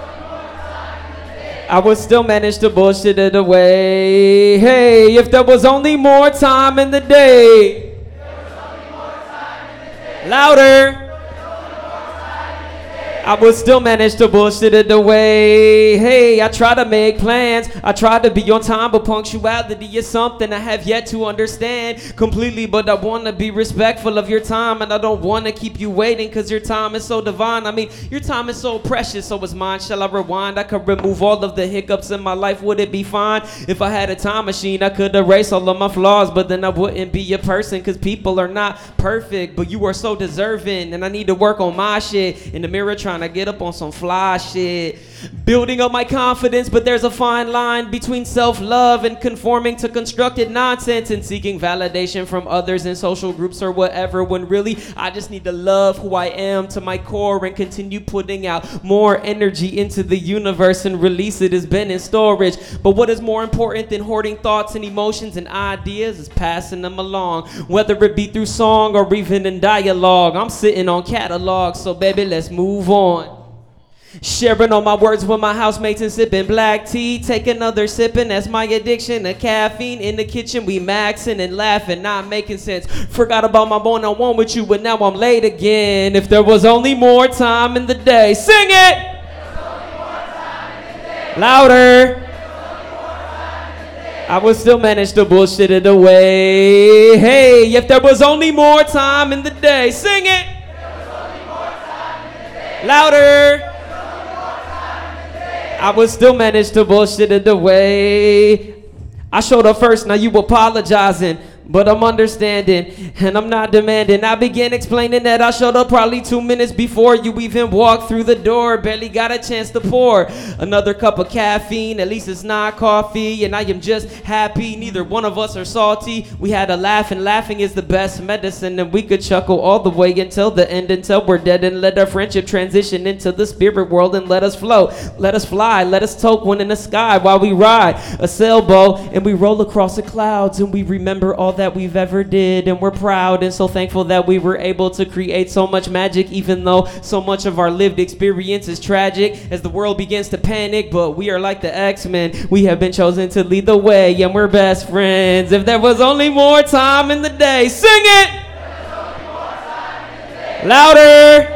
I would still manage to bullshit it away. Hey, if there was only more time in the day, louder. I would still manage to bullshit it away. Hey, I try to make plans. I try to be on time, but punctuality is something I have yet to understand completely. But I want to be respectful of your time, and I don't want to keep you waiting because your time is so divine. I mean, your time is so precious, so is mine. Shall I rewind? I could remove all of the hiccups in my life. Would it be fine? If I had a time machine, I could erase all of my flaws, but then I wouldn't be a person because people are not perfect. But you are so deserving, and I need to work on my shit. In the mirror, trying to get up on some fly shit. Building up my confidence, but there's a fine line between self-love and conforming to constructed nonsense and seeking validation from others in social groups or whatever, when really I just need to love who I am to my core and continue putting out more energy into the universe and release it has been in storage. But what is more important than hoarding thoughts and emotions and ideas is passing them along, whether it be through song or even in dialogue. I'm sitting on catalog, so baby, let's move on. Sharing all my words with my housemates and sipping black tea. Take another sipping, that's my addiction to caffeine. In the kitchen we maxing and laughing, not making sense. Forgot about my one-on-one with you, but now I'm late again. If there was only more time in the day. Sing it! Louder! I would still manage to bullshit it away. Hey, if there was only more time in the day. Sing it! Louder! I would still manage to bullshit it away. I showed up first, now you apologizing. But I'm understanding, and I'm not demanding. I began explaining that I showed up probably 2 minutes before you even walked through the door. Barely got a chance to pour another cup of caffeine. At least it's not coffee, and I am just happy. Neither one of us are salty. We had a laugh, and laughing is the best medicine. And we could chuckle all the way until the end, until we're dead. And let our friendship transition into the spirit world and let us float. Let us fly, let us toke one in the sky while we ride a sailboat. And we roll across the clouds, and we remember all that we've ever did, and we're proud and so thankful that we were able to create so much magic, even though so much of our lived experience is tragic as the world begins to panic. But we are like the X-Men, we have been chosen to lead the way, and we're best friends. If there was only more time in the day. Sing it! Louder!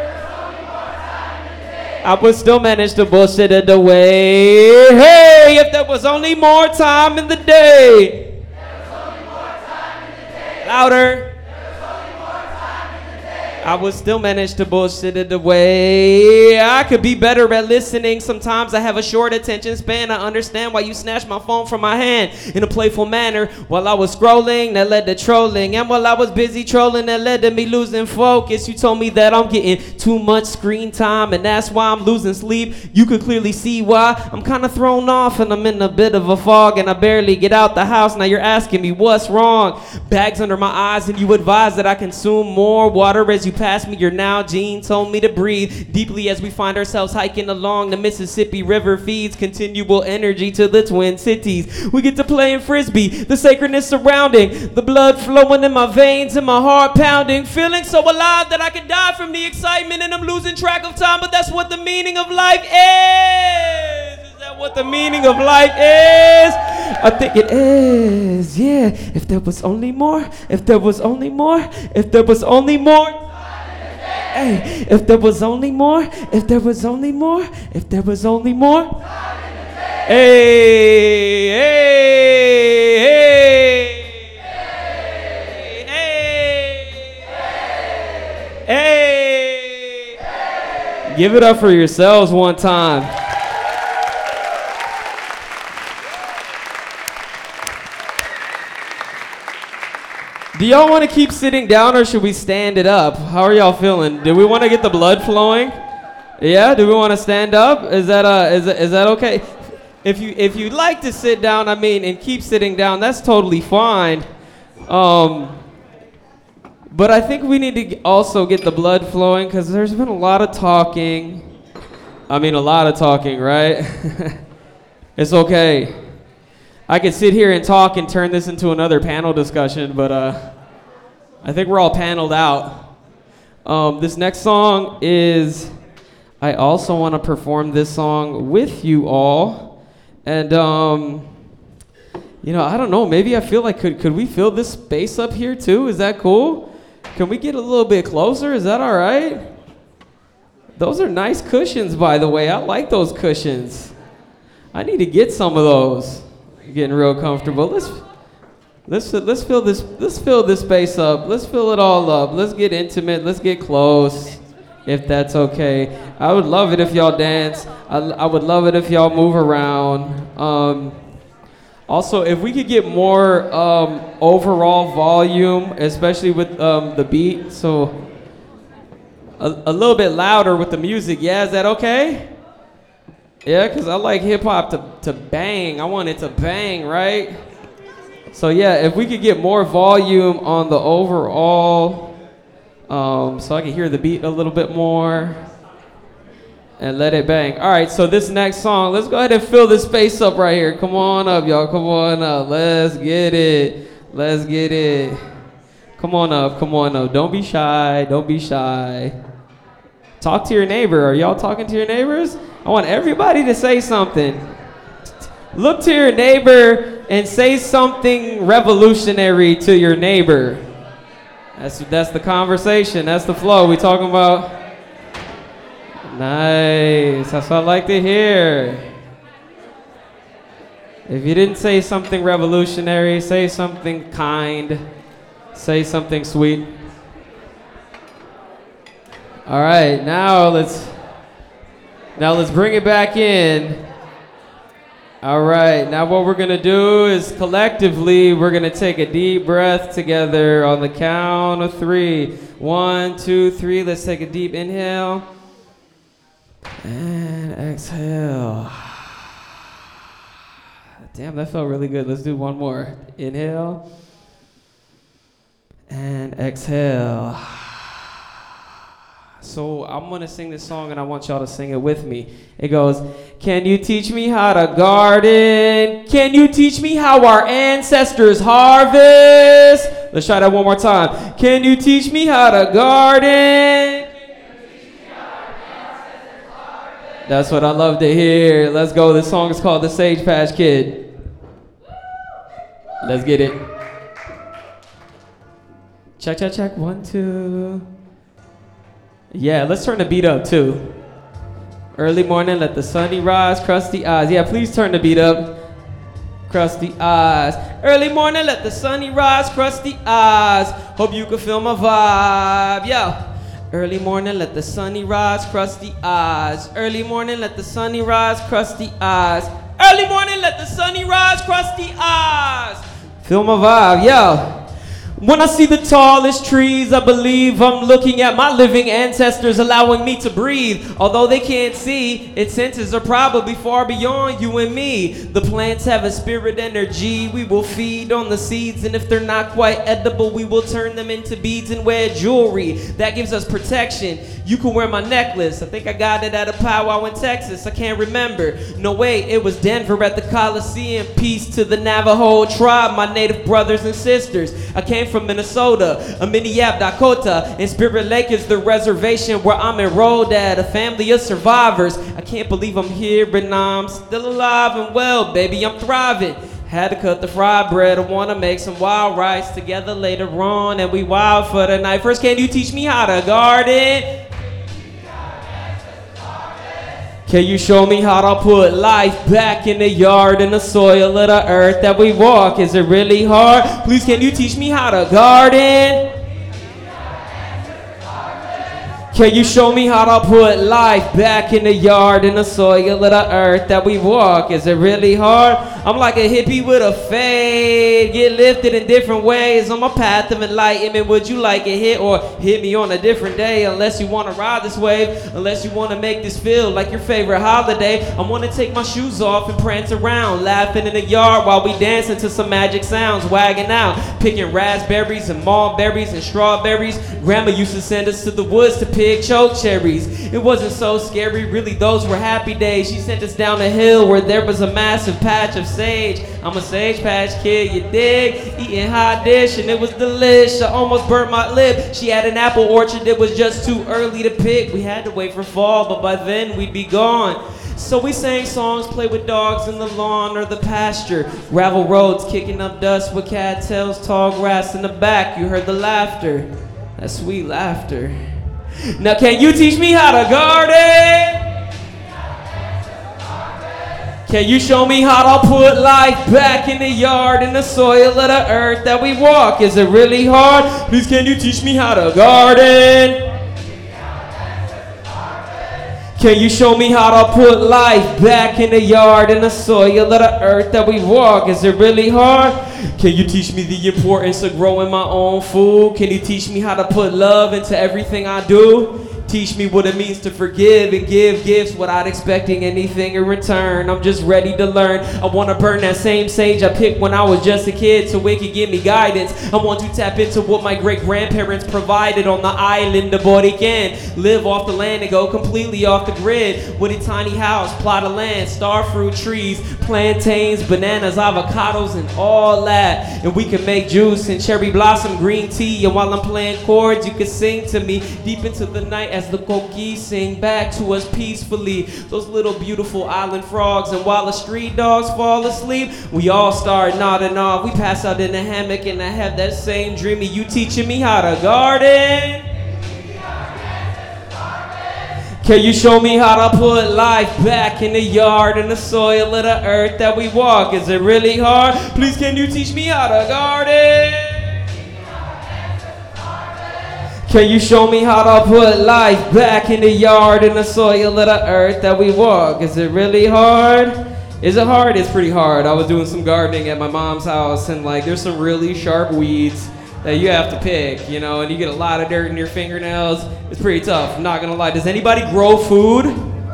I would still manage to bullshit it away. Hey, if there was only more time in the day. Louder. I would still manage to bullshit it away. I could be better at listening. Sometimes I have a short attention span. I understand why you snatched my phone from my hand in a playful manner. While I was scrolling, that led to trolling. And while I was busy trolling, that led to me losing focus. You told me that I'm getting too much screen time, and that's why I'm losing sleep. You could clearly see why I'm kind of thrown off, and I'm in a bit of a fog, and I barely get out the house. Now you're asking me what's wrong. Bags under my eyes, and you advise that I consume more water as you pass me your Nalgene. Told me to breathe deeply as we find ourselves hiking along the Mississippi River. Feeds continual energy to the Twin Cities. We get to play in Frisbee, the sacredness surrounding, the blood flowing in my veins and my heart pounding, feeling so alive that I could die from the excitement, and I'm losing track of time. But that's what the meaning of life is. Is that what the meaning of life is? I think it is, yeah. If there was only more, if there was only more, if there was only more. Hey, if there was only more, if there was only more, if there was only more. Hey, hey, hey, hey, hey, hey. Give it up for yourselves one time. Do y'all want to keep sitting down, or should we stand it up? How are y'all feeling? Do we want to get the blood flowing? Yeah, do we want to stand up? Is that okay? If you'd like to sit down, I mean, and keep sitting down, that's totally fine. But I think we need to also get the blood flowing, because there's been a lot of talking. I mean, a lot of talking, right? It's okay. I could sit here and talk and turn this into another panel discussion, but I think we're all paneled out. This next song is, I also want to perform this song with you all. And, you know, I don't know, maybe I feel like, could we fill this space up here too? Is that cool? Can we get a little bit closer? Is that all right? Those are nice cushions, by the way. I like those cushions. I need to get some of those. Getting real comfortable. Let's fill this space up. Let's fill it all up. Let's get intimate. Let's get close, if that's okay. I would love it if y'all dance. I would love it if y'all move around. Also, if we could get more overall volume, especially with the beat, so a little bit louder with the music. Yeah, is that okay? Yeah, because I like hip-hop to bang. I want it to bang, right? So yeah, if we could get more volume on the overall, so I can hear the beat a little bit more, and let it bang. All right, so this next song, let's go ahead and fill this space up right here. Come on up, y'all. Come on up. Let's get it. Let's get it. Come on up. Come on up. Don't be shy. Don't be shy. Talk to your neighbor. Are y'all talking to your neighbors? I want everybody to say something. Look to your neighbor and say something revolutionary to your neighbor. That's the conversation. That's the flow we talking about. Nice. That's what I like to hear. If you didn't say something revolutionary, say something kind. Say something sweet. All right, now let's bring it back in. All right, now what we're gonna do is collectively, we're gonna take a deep breath together on the count of 3. 1, 2, 3, let's take a deep inhale. And exhale. Damn, that felt really good. Let's do one more. Inhale. And exhale. So I'm gonna sing this song and I want y'all to sing it with me. It goes, can you teach me how to garden? Can you teach me how our ancestors harvest? Let's try that one more time. Can you teach me how to garden? That's what I love to hear. Let's go. This song is called The Sage Patch Kid. Let's get it. Check, check, check. 1, 2. Yeah, let's turn the beat up too. Early morning, let the sunny rise, crusty eyes. Yeah, please turn the beat up. Crusty eyes. Early morning, let the sunny rise, crusty eyes. Hope you can feel my vibe. Yeah. Early morning, let the sunny rise, crusty eyes. Early morning, let the sunny rise, crusty eyes. Early morning, let the sunny rise, crusty eyes. Feel my vibe, yo. When I see the tallest trees, I believe I'm looking at my living ancestors allowing me to breathe. Although they can't see, its senses are probably far beyond you and me. The plants have a spirit energy. We will feed on the seeds, and if they're not quite edible, we will turn them into beads and wear jewelry. That gives us protection. You can wear my necklace. I think I got it at a powwow in Texas. I can't remember. No, wait, it was Denver at the Coliseum. Peace to the Navajo tribe, my native brothers and sisters. I came from Minnesota, a Minneapolis, Dakota, and Spirit Lake is the reservation where I'm enrolled at, a family of survivors. I can't believe I'm here, but now I'm still alive and well, baby, I'm thriving. Had to cut the fried bread, I wanna make some wild rice together later on, and we wild for the night. First, can you teach me how to garden? Can you show me how to put life back in the yard, in the soil of the earth that we walk? Is it really hard? Please, can you teach me how to garden? Can you show me how to put life back in the yard, in the soil of the earth that we walk? Is it really hard? I'm like a hippie with a fade, get lifted in different ways on my path of enlightenment. Would you like a hit or hit me on a different day? Unless you want to ride this wave, unless you want to make this feel like your favorite holiday. I want to take my shoes off and prance around, laughing in the yard while we dancing to some magic sounds, wagging out, picking raspberries and mulberries and strawberries. Grandma used to send us to the woods to pick choke cherries. It wasn't so scary, really, those were happy days. She sent us down a hill where there was a massive patch of sage. I'm a Sage Patch Kid, you dig? Eating hot dish and it was delish. I almost burnt my lip. She had an apple orchard, it was just too early to pick. We had to wait for fall, but by then we'd be gone. So we sang songs, played with dogs in the lawn or the pasture. Gravel roads kicking up dust with cattails, tall grass in the back. You heard the laughter, that sweet laughter. Now can you teach me how to garden? Can you show me how to put life back in the yard, in the soil of the earth that we walk? Is it really hard? Please can you teach me how to garden? Can you show me how to put life back in the yard, in the soil of the earth that we walk? Is it really hard? Can you teach me the importance of growing my own food? Can you teach me how to put love into everything I do? Teach me what it means to forgive and give gifts without expecting anything in return. I'm just ready to learn. I want to burn that same sage I picked when I was just a kid so it could give me guidance. I want to tap into what my great-grandparents provided on the island of Boriken. Live off the land and go completely off the grid. With a tiny house, plot of land, starfruit trees, plantains, bananas, avocados, and all that. And we can make juice and cherry blossom green tea. And while I'm playing chords, you can sing to me deep into the night as the coquis sing back to us peacefully. Those little beautiful island frogs. And while the street dogs fall asleep, we all start nodding off. We pass out in the hammock and I have that same dream of you teaching me how to garden. Can you show me how to put life back in the yard, in the soil of the earth that we walk? Is it really hard? Please can you teach me how to garden? Can you show me how to put life back in the yard, in the soil of the earth that we walk? Is it really hard? Is it hard? It's pretty hard. I was doing some gardening at my mom's house and like there's some really sharp weeds that you have to pick, you know, and you get a lot of dirt in your fingernails. It's pretty tough, I'm not gonna lie. Does anybody grow food?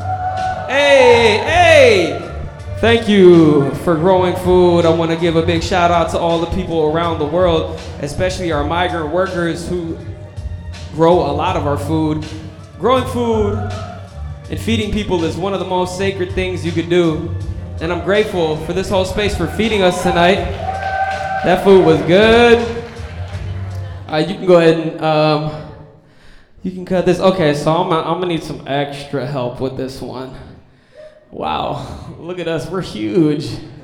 Hey! Thank you for growing food. I wanna give a big shout out to all the people around the world, especially our migrant workers who grow a lot of our food. Growing food and feeding people is one of the most sacred things you could do. And I'm grateful for this whole space for feeding us tonight. That food was good. You can go ahead and you can cut this. Okay, so I'm gonna need some extra help with this one. Wow, look at us, we're huge.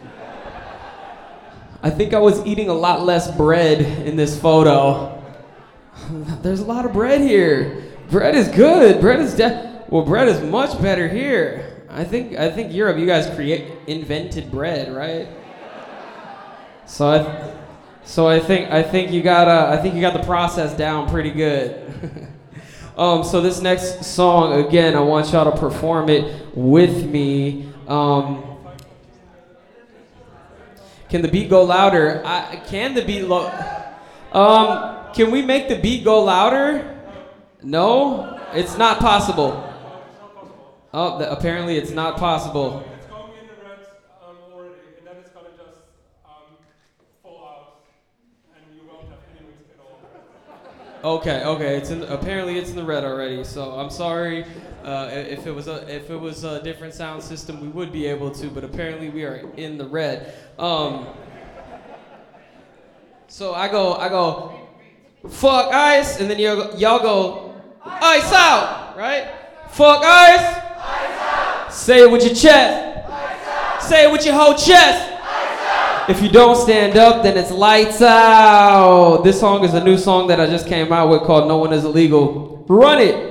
I think I was eating a lot less bread in this photo. There's a lot of bread here. Bread is good. Bread is much better here. I think Europe, you guys invented bread, right? So I think you got the process down pretty good. So this next song, again, I want y'all to perform it with me. Can the beat go louder? Can the beat Can we make the beat go louder? No? It's not possible. Oh, apparently it's not possible. It's going in the red already, and then it's gonna just fall out, and you won't have any mix at all. Okay. Apparently it's in the red already. So I'm sorry. If it was a different sound system, we would be able to, but apparently we are in the red. So I go. Fuck ice, and then y'all go ice out, right? Fuck ice. Ice out. Say it with your chest. Ice out. Say it with your whole chest. Ice out. If you don't stand up, then it's lights out. This song is a new song that I just came out with called No One Is Illegal. Run it.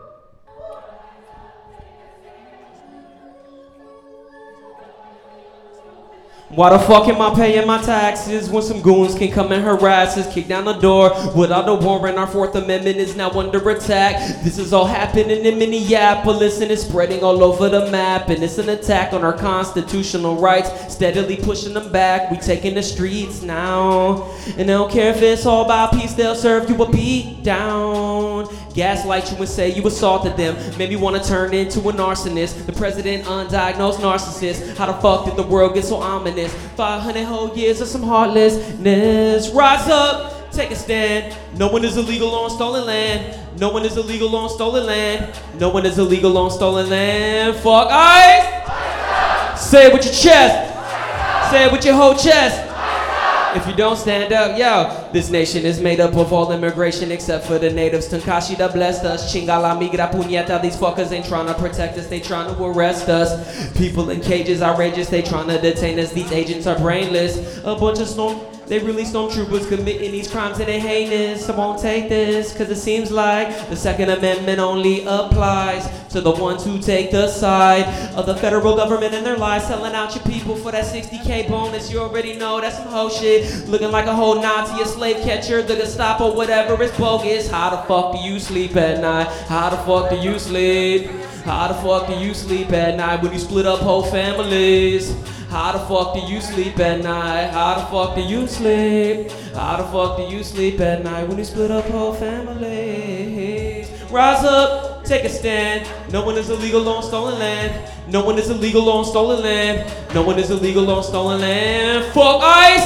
Why the fuck am I paying my taxes when some goons can come and harass us, kick down the door without a warrant? Our Fourth Amendment is now under attack. This is all happening in Minneapolis and it's spreading all over the map. And it's an attack on our constitutional rights, steadily pushing them back. We taking the streets now. And they don't care if it's all about peace, they'll serve you a beat down. Gaslight you and say you assaulted them. Maybe want to turn into a arsonist. The president, undiagnosed narcissist. How the fuck did the world get so ominous? 500 whole years of some heartlessness. Rise up, take a stand. No one is illegal on stolen land. No one is illegal on stolen land. No one is illegal on stolen land. Fuck ice. Say it with your chest. Say it with your whole chest. If you don't stand up, yo, this nation is made up of all immigration except for the natives. Tankashi that blessed us. Chingala migra puñeta. These fuckers ain't trying to protect us, they trying to arrest us. People in cages outrageous, they trying to detain us. These agents are brainless. A bunch of They really stormtroopers committing these crimes and they heinous. I won't take this, cause it seems like the Second Amendment only applies to the ones who take the side of the federal government and their lies, selling out your people for that 60K bonus. You already know that's some hoe shit. Looking like a whole Nazi, a slave catcher, the Gestapo, whatever is bogus. How the fuck do you sleep at night? How the fuck do you sleep? How the fuck do you sleep at night when you split up whole families? How the fuck do you sleep at night? How the fuck do you sleep? How the fuck do you sleep at night when you split up whole families? Rise up, take a stand. No one is illegal on stolen land. No one is illegal on stolen land. No one is illegal on stolen land. Fuck ICE!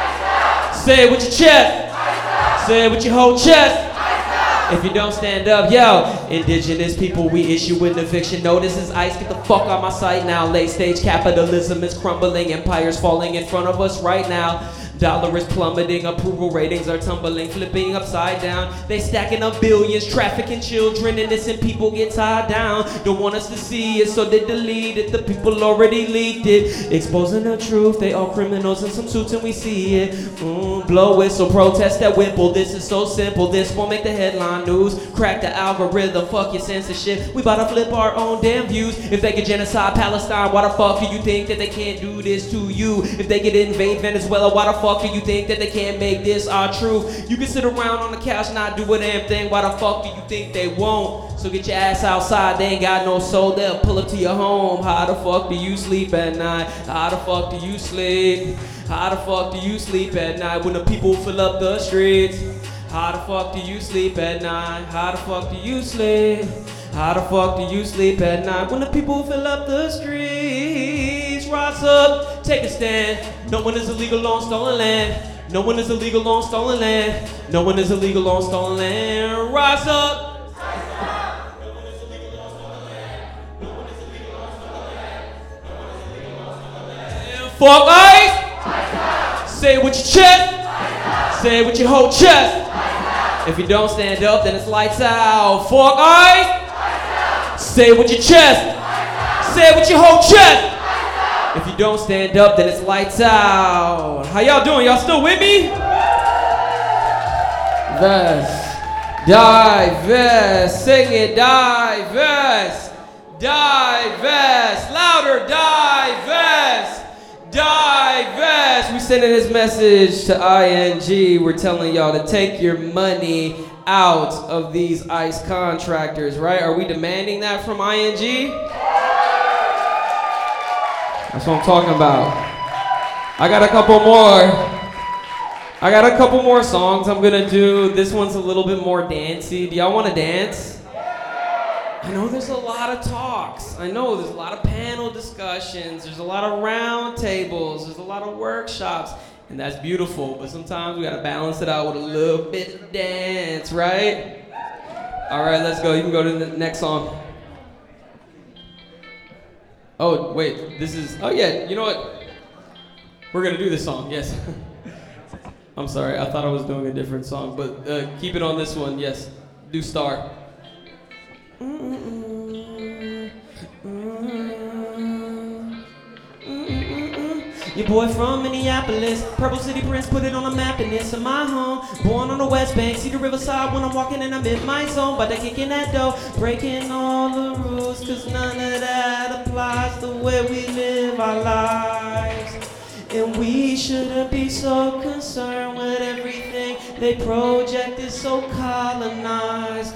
Say it with your chest. Say it with your whole chest. If you don't stand up, yo, indigenous people, we issue an eviction notices. ICE, get the fuck out my sight now. Late stage capitalism is crumbling. Empires falling in front of us right now. Dollar is plummeting, approval ratings are tumbling, flipping upside down. They stacking up billions, trafficking children, innocent people get tied down. Don't want us to see it, so they delete it. The people already leaked it, exposing the truth. They all criminals in some suits and we see it. Blow whistle, protest at Whipple. This is so simple, this won't make the headline news. Crack the algorithm, fuck your censorship. We bout to flip our own damn views. If they could genocide Palestine, why the fuck do you think that they can't do this to you? If they could invade Venezuela, why the fuck do you think that they can't make this our truth? You can sit around on the couch, not do a damn thing. Why the fuck do you think they won't? So get your ass outside, they ain't got no soul. They'll pull up to your home. How the fuck do you sleep at night? How the fuck do you sleep? How the fuck do you sleep at night when the people fill up the streets? How the fuck do you sleep at night? How the fuck do you sleep? How the fuck do you sleep at night when the people fill up the streets? Rise up, take a stand. No one is illegal on stolen land. No one is illegal on stolen land. No one is illegal on stolen land. Rise up. Fuck ICE. Say it with your chest. Say it with your whole chest. If you don't stand up, then it's lights out. Fuck ICE. Say it with your chest. Say it with your whole chest. If you don't stand up, then it's lights out. How y'all doing? Y'all still with me? Vest, divest, sing it, divest, divest, louder, divest, divest. We sending this message to ING. We're telling y'all to take your money out of these ICE contractors, right? Are we demanding that from ING? That's what I'm talking about. I got a couple more songs I'm gonna do. This one's a little bit more dancey. Do y'all wanna dance? I know there's a lot of talks. I know there's a lot of panel discussions. There's a lot of round tables. There's a lot of workshops. And that's beautiful, but sometimes we gotta balance it out with a little bit of dance, right? All right, let's go. You can go to the next song. Oh, wait, this is, oh yeah, you know what? We're gonna do this song, yes. I'm sorry, I thought I was doing a different song, but keep it on this one, yes. Do Star. Your boy from Minneapolis, Purple City Prince, put it on the map and it's in my home. Born on the West Bank, see the riverside when I'm walking and I'm in my zone. By the kicking that dough, breaking all the rules, cause none of that applies the way we live our lives. And we shouldn't be so concerned with everything they project is so colonized.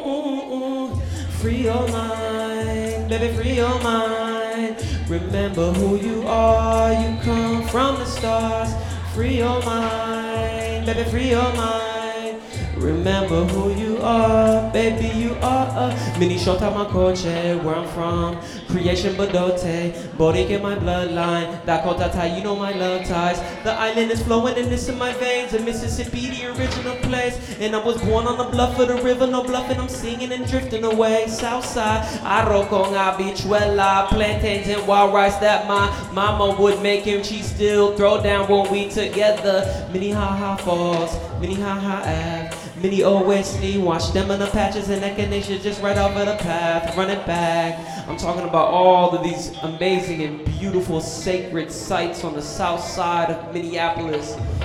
Free your mind, baby, free your mind. Remember who you are, you come from the stars. Free your mind, baby, free your mind. Remember who you are, baby, you are a mini shota makoche, where I'm from. Creation Badote, Borik in my bloodline. Dakota Tai, you know my love ties. The island is flowing and it's in my veins. And Mississippi, the original place. And I was born on the bluff of the river, no bluffing, I'm singing and drifting away. Southside, arroz con habichuela, plantains and wild rice that my mama would make and she still throw down when we together. Minnehaha Falls, Minnehaha Ave. Mini OSD, watch them in the patches and echinacea just right off of the path, running back. I'm talking about all of these amazing and beautiful sacred sites on the south side of Minneapolis.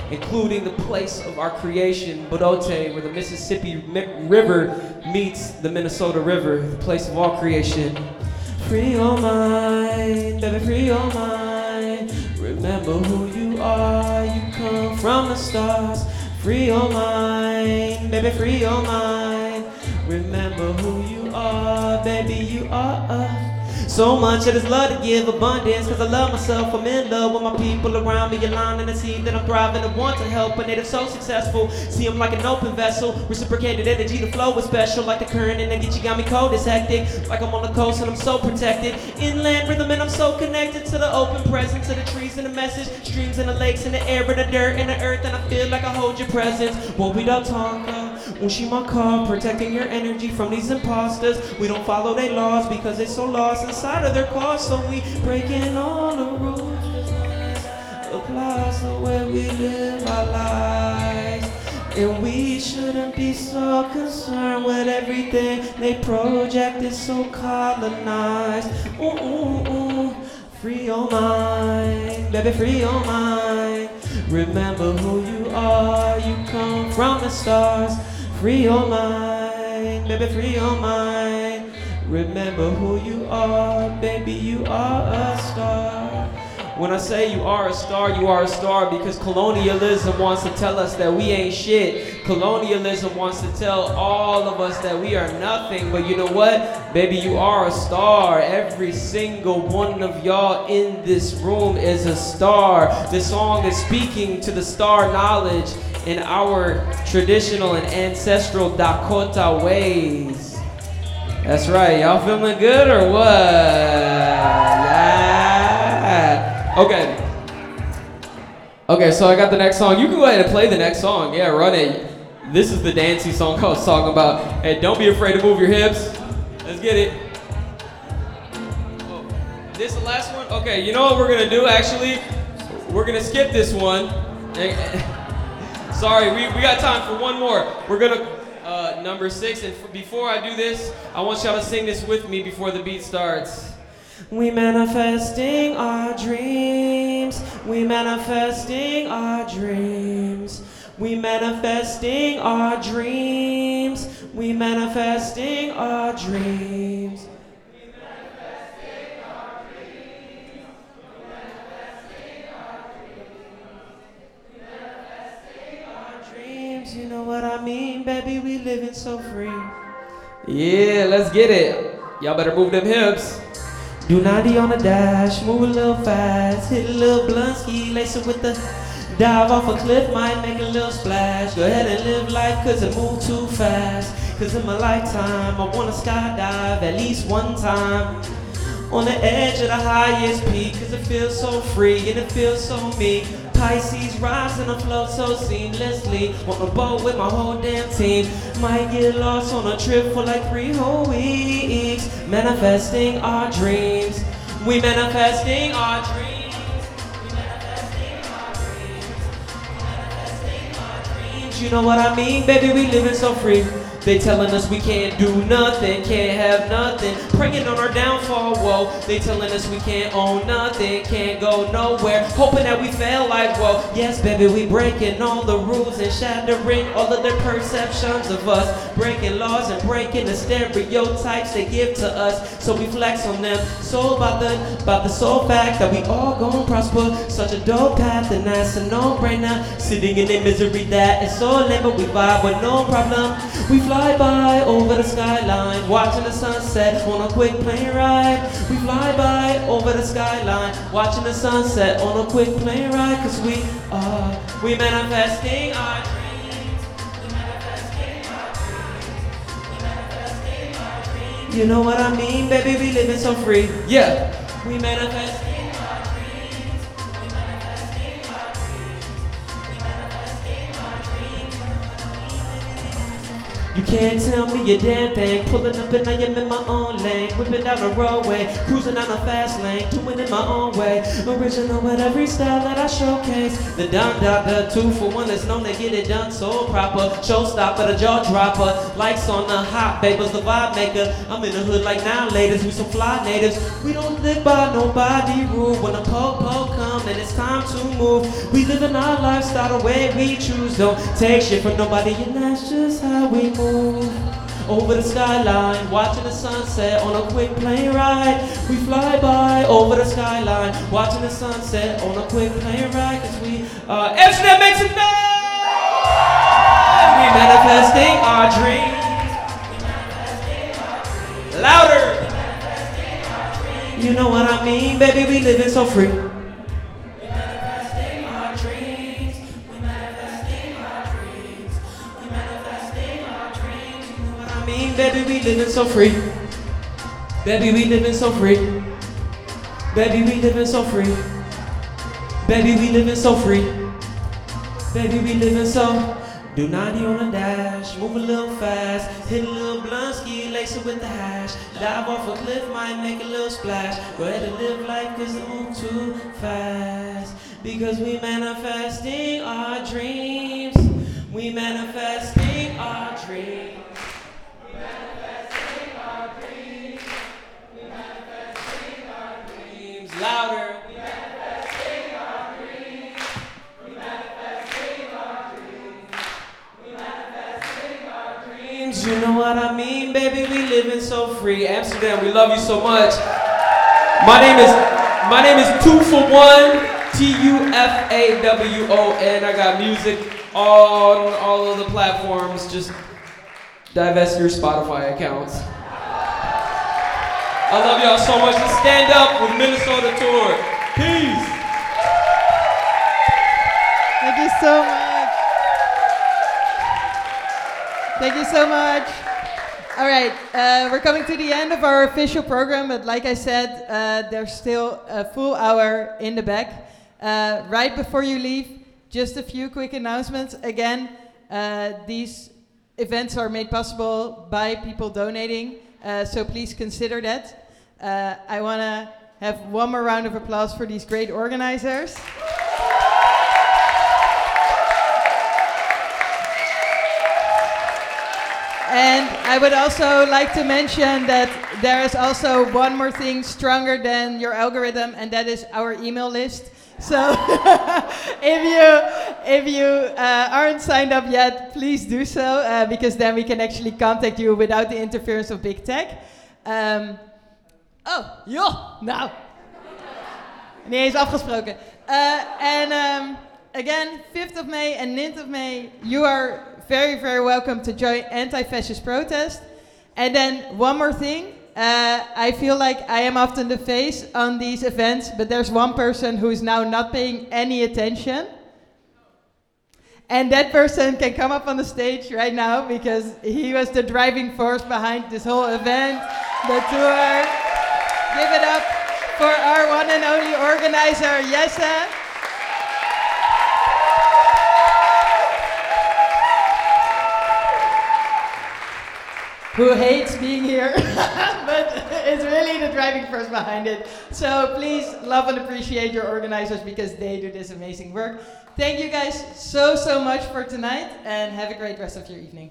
including the place of our creation, Bodote, where the Mississippi River meets the Minnesota River, the place of all creation. Free your mind, baby, free your mind. Remember who you are, you come from the stars. Free your mind, baby, free your mind. Remember who you are, baby, you are. So much of this love to give abundance, cause I love myself, I'm in love with my people around me, aligning and see that I'm thriving and want to help, a native so successful, see them like an open vessel, reciprocated energy, the flow is special, like the current in the Geechee got me cold, it's hectic, like I'm on the coast and I'm so protected, inland rhythm and I'm so connected to the open presence of the trees and the message, streams and the lakes and the air and the dirt and the earth, and I feel like I hold your presence, what we don't talk about. Ushi my car, protecting your energy from these imposters. We don't follow their laws because they're so lost inside of their cars. So we breaking all the rules. Applies the way we live our lives. And we shouldn't be so concerned with everything they project is so colonized. Ooh, ooh, ooh. Free your mind, baby, free your mind. Remember who you are, you come from the stars. Free your mind, baby, free your mind. Remember who you are, baby, you are a star. When I say you are a star because colonialism wants to tell us that we ain't shit. Colonialism wants to tell all of us that we are nothing. But you know what? Baby, you are a star. Every single one of y'all in this room is a star. This song is speaking to the star knowledge in our traditional and ancestral Dakota ways. That's right. Y'all feeling good or what? Yeah. Okay, so I got the next song. You can go ahead and play the next song. Yeah, run it. This is the dancey song I was talking about. Hey, don't be afraid to move your hips. Let's get it. Oh, this is the last one? Okay, you know what we're gonna do actually? We're gonna skip this one. Sorry, we got time for one more. We're gonna, number 6, and before I do this, I want y'all to sing this with me before the beat starts. We manifesting our dreams. We manifesting our dreams. We manifesting our dreams. We manifesting our dreams. You know what I mean, baby, we living so free. Yeah, let's get it. Y'all better move them hips. Do 90 on the dash, move a little fast, hit a little blunt ski, lace it with the dive off a cliff, might make a little splash. Go ahead and live life, cause it move too fast. Cause in my lifetime, I wanna skydive at least one time. On the edge of the highest peak, cause it feels so free and it feels so me. Pisces rise and I float so seamlessly on a boat with my whole damn team. Might get lost on a trip for like 3 whole weeks. Manifesting our dreams. We manifesting our dreams. We manifesting our dreams. We manifesting our dreams. You know what I mean, baby, we living so free. They telling us we can't do nothing, can't have nothing, praying on our downfall, whoa. They telling us we can't own nothing, can't go nowhere, hoping that we fail like, whoa. Yes, baby, we breaking all the rules and shattering all of their perceptions of us, breaking laws and breaking the stereotypes they give to us, so we flex on them. So about the sole fact that we all gon' prosper, such a dope path, and that's a no-brainer. Sitting in a misery that is so lame, but we vibe with no problem. We fly by over the skyline, watching the sunset on a quick plane ride. We fly by over the skyline, watching the sunset on a quick plane ride. Cause we manifesting our dreams. We manifesting our dreams. We manifesting our dreams. You know what I mean, baby, we living so free. Yeah. We manifesting our dreams. We manifesting our dreams. We manifesting our dreams. You can't tell me a damn thing. Pulling up and I am in my own lane. Whipping down the roadway, cruising down a fast lane, doing it my own way. Original with every style that I showcase. The Don Doctor, 2 for 1 that's known to get it done so proper. Showstopper, the jaw dropper. Likes on the hot babers, the vibe maker. I'm in the hood like now, ladies. We some fly natives. We don't live by nobody rule. When the po-po come, on and it's time to move. We live in our lifestyle the way we choose. Don't take shit from nobody and that's just how we move. Over the skyline, watching the sunset on a quick plane ride. We fly by over the skyline, watching the sunset on a quick plane ride. Cause we Amsterdam, make some noise! We manifesting our dreams. Louder! You know what I mean, baby, we living so free. Baby, we living so free. Baby, we living so free. Baby, we living so free. Baby, we living so free. Baby, we living so. Do 90 on the dash, move a little fast, hit a little blunt, ski, lace it with the hash. Dive off a cliff, might make a little splash. Go ahead and live life, cause it move too fast. Because we manifesting our dreams. We manifesting our dreams. Louder. We manifesting our dreams. We manifesting our dreams. We manifesting our dreams. You know what I mean, baby? We living so free. Amsterdam, we love you so much. My name is 2for1, TUFAWON. I got music on all of the platforms. Just divest your Spotify accounts. I love y'all so much. Let's stand up with Minnesota Tour. Peace. Thank you so much. Thank you so much. All right, we're coming to the end of our official program, but like I said, there's still a full hour in the back. Right before you leave, just a few quick announcements. Again, these events are made possible by people donating, so please consider that. I want to have one more round of applause for these great organizers. And I would also like to mention that there is also one more thing stronger than your algorithm, and that is our email list. So if you aren't signed up yet, please do so, because then we can actually contact you without the interference of big tech. Nou. Niet eens afgesproken. Again, 5th of May and 9th of May, you are very, very welcome to join anti-fascist protest. And then one more thing. I feel like I am often the face on these events, but there's one person who is now not paying any attention. And that person can come up on the stage right now because he was the driving force behind this whole event, the tour. Give it up for our one and only organizer, Jesse. Who hates being here, but is really the driving force behind it. So please love and appreciate your organizers because they do this amazing work. Thank you guys so much for tonight and have a great rest of your evening.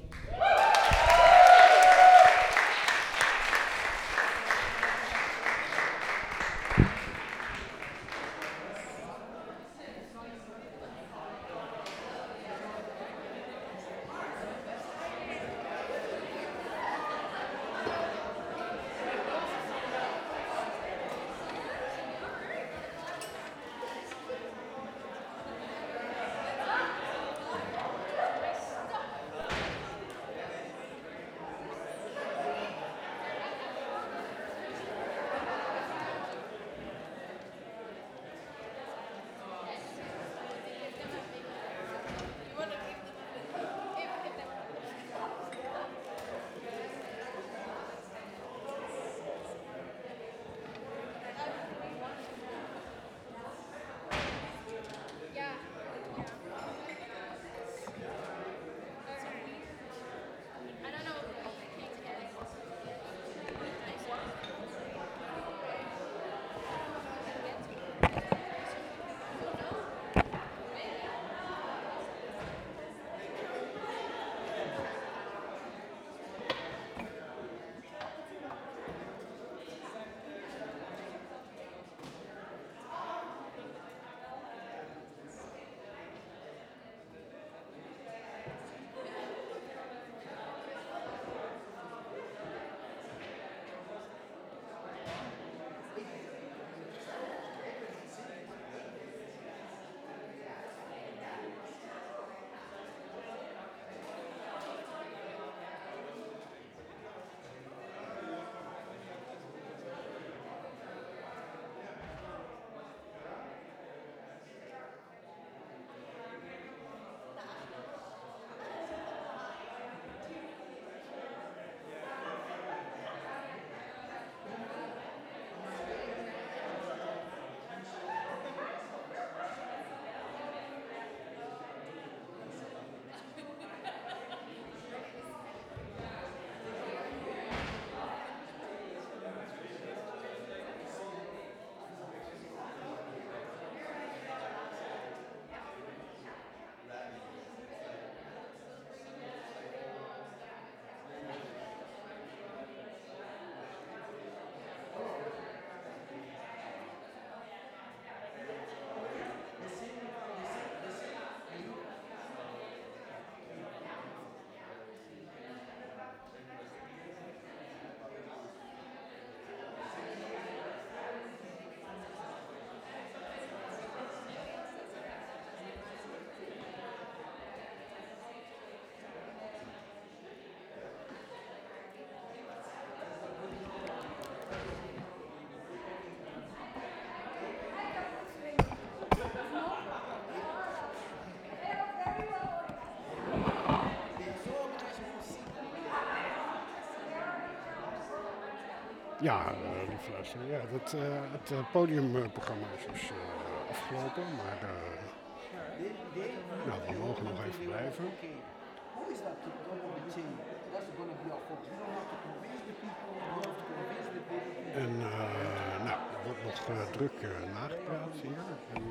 Ja, lieve luisteraar. Ja, het podiumprogramma is dus afgelopen, maar nou, we mogen nog even blijven. Hoe is dat to talk on the team? That's going to be our focus. We don't have to convince the people. We don't have to convince the people. En nou, er wordt nog druk nagepraat hier. En,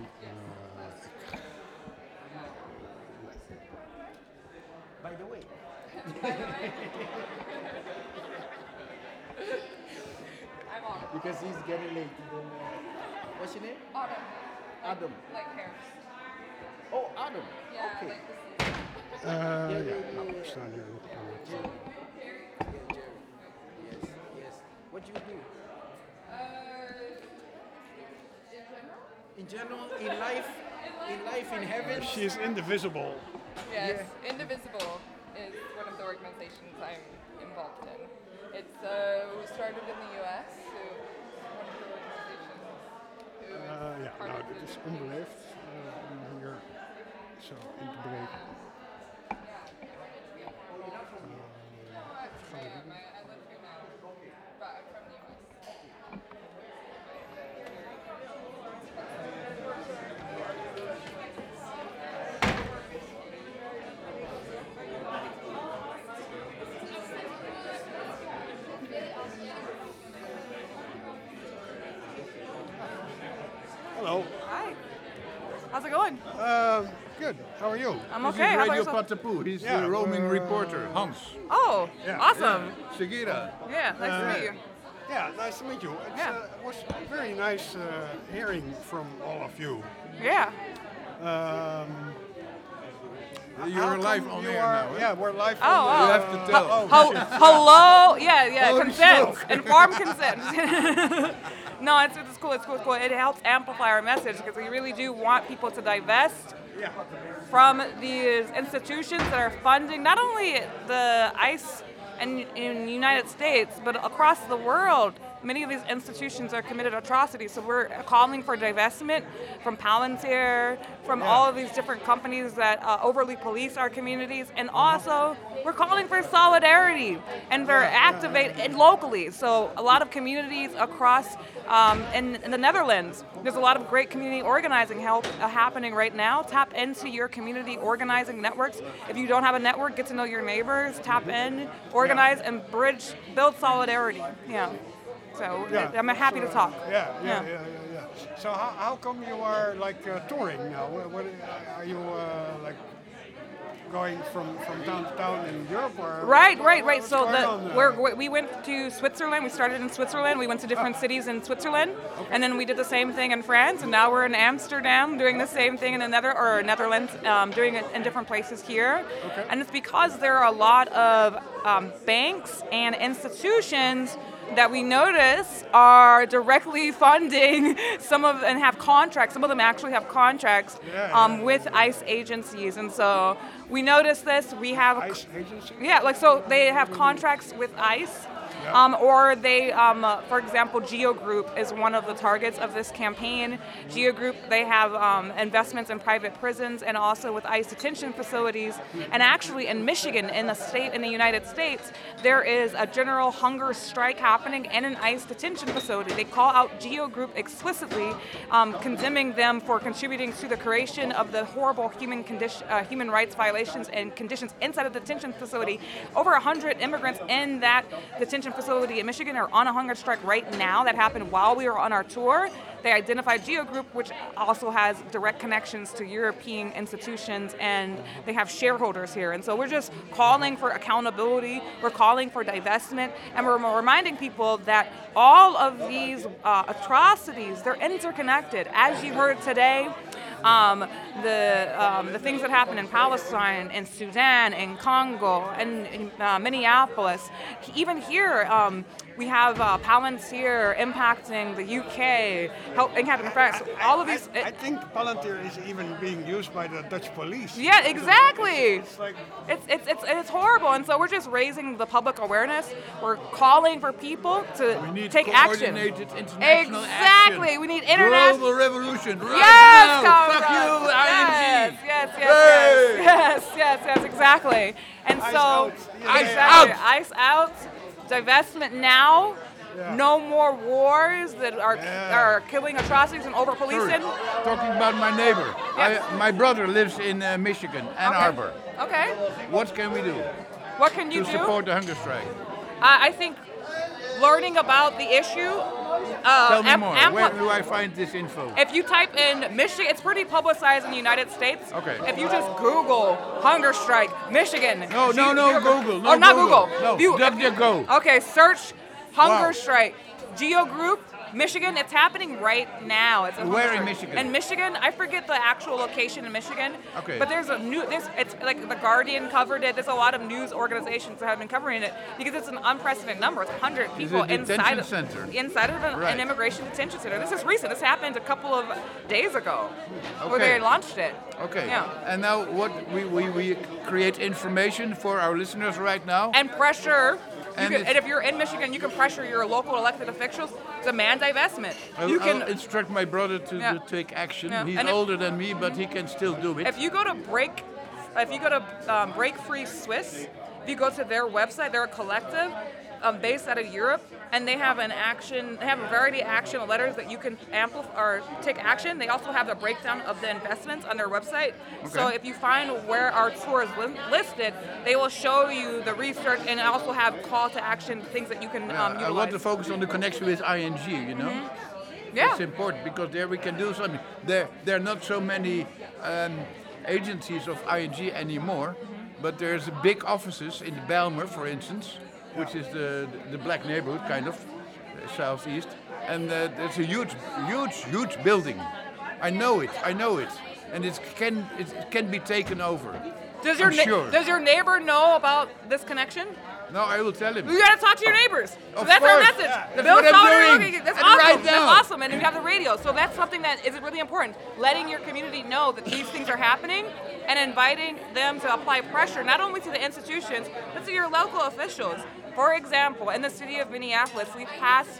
By the way. I'm on. Because he's getting late. What's your name? Autumn. Adam. Like hairs. Oh, Adam. Yeah, Okay. like this is. ja, nou, we staan hier nog aan het... Yes. What do you do? In general? In general, in life, in heaven. She is indivisible. Yes, Yeah. Indivisible is one of the organizations I'm involved in. It's started in the U.S. So one of the organizations who Ja, part nou, of dit the is onbeleefd om hier zo in te breken. I live here now, but I'm from the U.S. Hello. Hi. How's it going? Good. How are you? I'm This okay. is How about Radio yourself? Patapoe. He's Yeah, the roaming reporter, Hans. Oh, Yeah. awesome. Segura. Yeah, nice to meet you. Yeah, nice to meet you. It was very nice hearing from all of you. Yeah. You're live on air now. Yeah, we're live. Oh, You have to tell. Hello. Yeah. Holy Consent. smoke. Informed consent. No, it's cool. It's cool. It helps amplify our message because we really do want people to divest from these institutions that are funding not only the ICE in the United States, but across the world. Many of these institutions are committed atrocities, so we're calling for divestment from Palantir, from all of these different companies that overly police our communities, and also we're calling for solidarity and for activate locally. So a lot of communities across in the Netherlands, there's a lot of great community organizing happening right now. Tap into your community organizing networks. If you don't have a network, get to know your neighbors, tap in, organize, and build solidarity. Yeah. So I'm happy to talk. Yeah. So how come you are like touring now? What are you like going from town to town in Europe? Or Right. what's So going on? we went to Switzerland. We started in Switzerland. We went to different cities in Switzerland, and then we did the same thing in France. And now we're in Amsterdam doing the same thing in Netherlands, doing it in different places here. Okay. And it's because there are a lot of banks and institutions that we notice are directly funding and have contracts. Some of them actually have contracts with ICE agencies, and so we notice this. We have ICE agencies? so they have contracts with ICE. Or they, for example, Geo Group is one of the targets of this campaign. Geo Group, they have investments in private prisons and also with ICE detention facilities. And actually in Michigan, in the United States, there is a general hunger strike happening in an ICE detention facility. They call out Geo Group explicitly, condemning them for contributing to the creation of the horrible human rights violations and conditions inside of the detention facility. Over 100 immigrants in that detention facility in Michigan are on a hunger strike right now. That happened while we were on our tour. They identified Geo Group, which also has direct connections to European institutions, and they have shareholders here. And so we're just calling for accountability, we're calling for divestment, and we're reminding people that all of these atrocities, they're interconnected. As you heard today, the things that happen in Palestine, in Sudan, in Congo, and in Minneapolis, even here, we have Palantir impacting the UK, impacting France. All of these. I think Palantir is even being used by the Dutch police. Yeah, exactly. It's like it's horrible, and so we're just raising the public awareness. We're calling for people to take action. Coordinated international Exactly. action. We need international. Global revolution. Right Yes, now. Fuck comrades. you, ING. Yes, exactly. And Ice so, out. exactly, ICE out, divestment now, no more wars that are killing atrocities and over policing. Talking about my neighbor. Yes. My brother lives in Michigan, Ann Arbor. Okay. What can we do? What can you to do? support the hunger strike? I think learning about the issue. Tell me more. Where do I find this info? If you type in Michigan, it's pretty publicized in the United States. Okay. If you just Google hunger strike, Michigan. No, Google. No, not Google. No, DuckDuckGo. Okay, search hunger Wow. strike. Geo Group, Michigan. It's happening right now. It's a hunger Where in strike. Michigan? In Michigan, I forget the actual location in Michigan. Okay. But there's it's like The Guardian covered it. There's a lot of news organizations that have been covering it because it's an unprecedented number. It's 100 people a detention inside center. of an Right. immigration detention center. This is recent. This happened a couple of days ago where they launched it. Okay. Yeah. And now what we create information for our listeners right now. And pressure. And And if you're in Michigan, you can pressure your local elected officials to demand divestment. You can I'll instruct my brother to take action. Yeah. He's And if- older than me, but he can still do it. If you go to Break Free Swiss, if you go to their website, they're a collective based out of Europe, and they have they have a variety of action letters that you can amplify or take action. They also have the breakdown of the investments on their website. So Okay. if you find where our tour is listed, they will show you the research and also have call to action things that you can I utilize. want to focus on the connection with ING, you know? Yeah. It's important because there we can do something. There are not so many agencies of ING anymore, but there's big offices in Bijlmer, for instance, which is the black neighborhood, kind of, southeast. And there's a huge building. I know it. And it can be taken over. Does your neighbor know about this connection? No, I will tell him. You gotta talk to your neighbors. So Of that's our course. message. Yeah, that's Build what I'm solidarity. doing. That's And awesome. right now. That's awesome. And you have the radio. So that's something that is really important. Letting your community know that these things are happening and inviting them to apply pressure, not only to the institutions, but to your local officials. For example, in the city of Minneapolis, we passed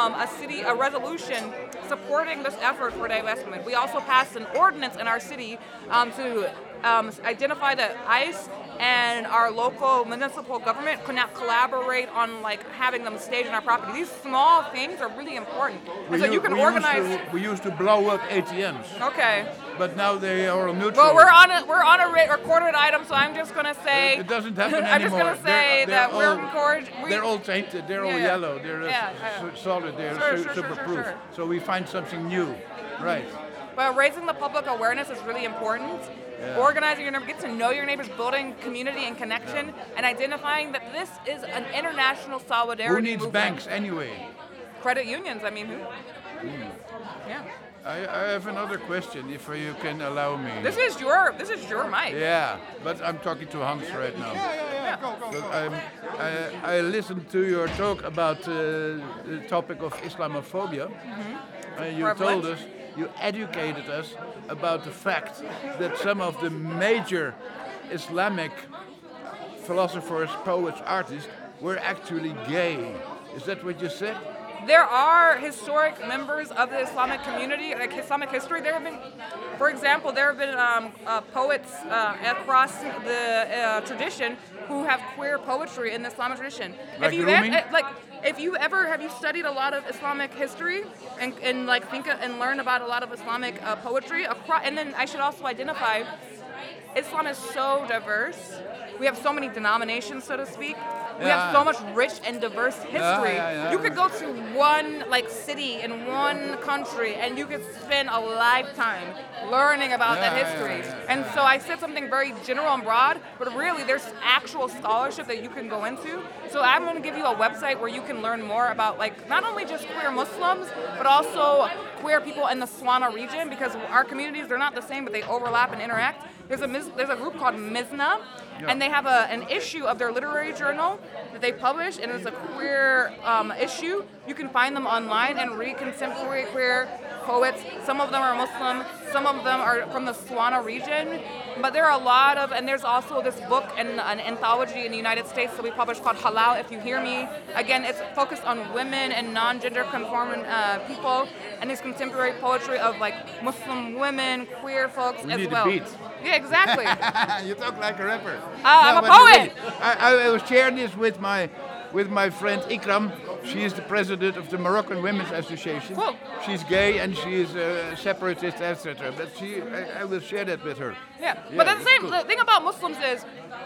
a resolution supporting this effort for divestment. We also passed an ordinance in our city to identify that ICE and our local municipal government could not collaborate on having them staged on our property. These small things are really important. And so you can organize. We used to blow up ATMs. Okay. But now they are neutral. Well, we're on a recorded item, so I'm just gonna say. It doesn't happen I'm just anymore. gonna say that we're encouraged. They're all tainted. They're all yellow. They're solid. They're super proof. Sure. So we find something new, right? Well, raising the public awareness is really important. Yeah. Organizing your neighbors, get to know your neighbors, building community and connection, and identifying that this is an international solidarity Who needs movement. banks anyway? Credit unions, I mean, who? Yeah. I have another question, if you can allow me. This is your mic. Yeah, but I'm talking to Hans right now. Yeah. Go. But I listened to your talk about the topic of Islamophobia. And you told us, you educated us about the fact that some of the major Islamic philosophers, poets, artists were actually gay. Is that what you said? There are historic members of the Islamic community, like Islamic history. There have been, for example, there have been poets across the tradition who have queer poetry in the Islamic tradition. Like Have you studied a lot of Islamic history and think and learn about a lot of Islamic poetry? And then I should also identify, Islam is so diverse. We have so many denominations, so to speak. We have so much rich and diverse history. You could go to one city in one country and you could spend a lifetime learning about that history. And so I said something very general and broad, but really there's actual scholarship that you can go into. So I'm going to give you a website where you can learn more about not only just queer Muslims, but also queer people in the Swana region, because our communities, they're not the same, but they overlap and interact. There's a group called Mizna, and they have an issue of their literary journal that they publish, and it's a queer issue. You can find them online and read contemporary queer poets. Some of them are Muslim, some of them are from the Swana region, but there are a lot of, and there's also this book and an anthology in the United States that we published called Halal If You Hear Me. Again, it's focused on women and non-gender conforming people, and there's contemporary poetry of Muslim women, queer folks we as need well. A beat. Yeah, exactly. You talk like a rapper. I'm a poet. I was sharing this with my with my friend Ikram. She is the president of the Moroccan Women's Association. Cool. She's gay and she is a separatist, etc. But I will share that with her. Yeah, but the thing about Muslims is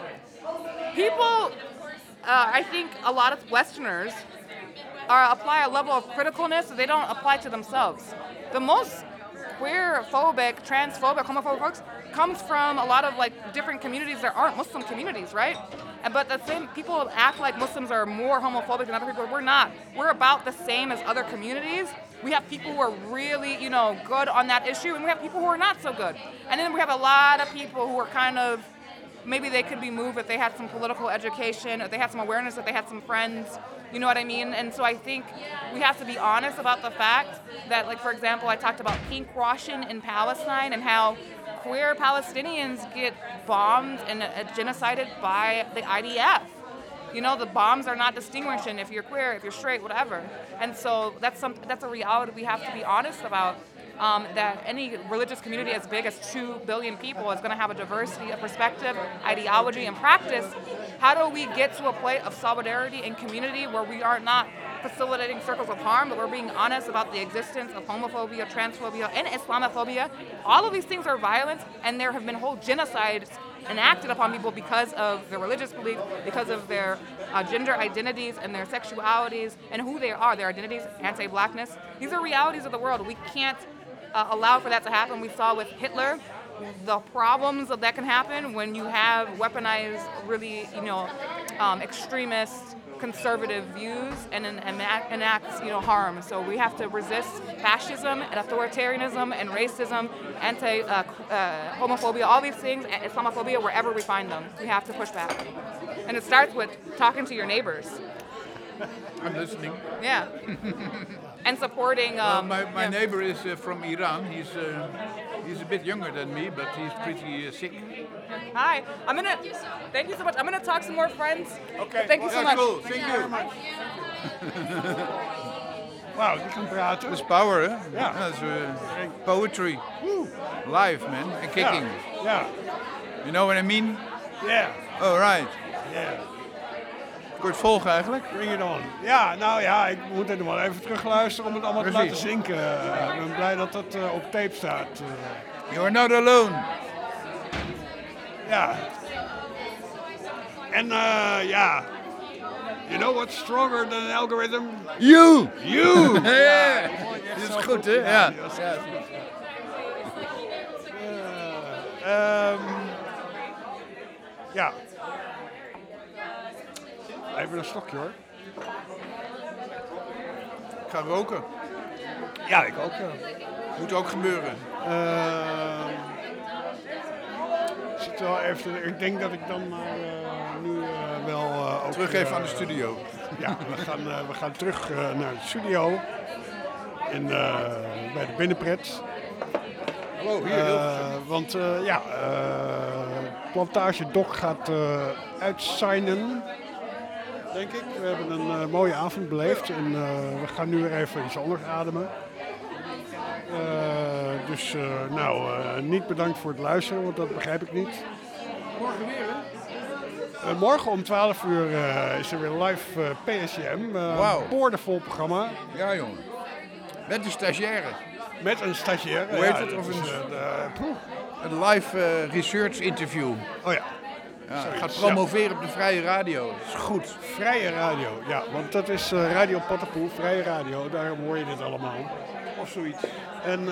people, I think a lot of Westerners apply a level of criticalness that they don't apply to themselves. The most queer-phobic, transphobic, homophobic folks comes from a lot of like different communities that aren't Muslim communities, right? But the same people act like Muslims are more homophobic than other people. We're not. We're about the same as other communities. We have people who are really, good on that issue, and we have people who are not so good. And then we have a lot of people who are kind of, maybe they could be moved if they had some political education, if they had some awareness, if they had some friends. You know what I mean? And so I think we have to be honest about the fact that, like, for example, I talked about pinkwashing in Palestine and how queer Palestinians get bombed and genocided by the IDF. The bombs are not distinguishing if you're queer, if you're straight, whatever. And so that's a reality we have to be honest about. That any religious community as big as 2 billion people is going to have a diversity of perspective, ideology, and practice. How do we get to a place of solidarity and community where we are not facilitating circles of harm, but we're being honest about the existence of homophobia, transphobia, and Islamophobia? All of these things are violence, and there have been whole genocides enacted upon people because of their religious belief, because of their gender identities and their sexualities and who they are, their identities, anti-blackness. These are realities of the world. We can't allow for that to happen. We saw with Hitler the problems that can happen when you have weaponized, really, extremist, conservative views and enacts, harm. So we have to resist fascism and authoritarianism and racism, homophobia, all these things, and Islamophobia, wherever we find them. We have to push back. And it starts with talking to your neighbors. I'm listening. Yeah. And supporting. My neighbor is from Iran. He's a bit younger than me, but he's pretty sick. Hi. Thank you so much. I'm gonna talk to some more friends. Okay. Thank you so much. Cool. Thank you very much. Wauw, die kan praten. Dat is power, hè? Ja. Dat is poetry. Live, man. And kicking. Ja. You know what I mean? Yeah. Oh, right. Yeah. Kort volgen eigenlijk? Bring it on. Ja, nou ja, ik moet er wel even terugluisteren om het allemaal te laten zinken. Ik ben blij dat dat op tape staat. You're not alone. Ja. En ja. You know what's stronger than an algorithm? You! You! Ja, dat is goed, hè? Ja. Ja. Even een stokje hoor. Ik ga roken. Ja, ik ook. Ja. Moet ook gebeuren. Zit wel even, ik denk dat ik dan maar nu wel ook... Terug even aan de studio. Ja, we gaan terug naar de studio. Bij de Binnenpret. Hallo, hier. Want Plantage Doc gaat uitsignen. Denk ik. We hebben een mooie avond beleefd en we gaan nu weer even iets anders ademen. Niet bedankt voor het luisteren, want dat begrijp ik niet. Morgen weer, hè? Morgen om 12 uur is er weer live PSJM. Wauw. Boordevol programma. Ja, jongen. Met een stagiaire. Met een stagiaire. Hoe heet het? Of een live research interview. Oh ja. Ja, gaat promoveren op de Vrije Radio. Dat is goed. Vrije Radio, ja. Want dat is Radio Pattenpoel, Vrije Radio. Daarom hoor je dit allemaal. Of zoiets. En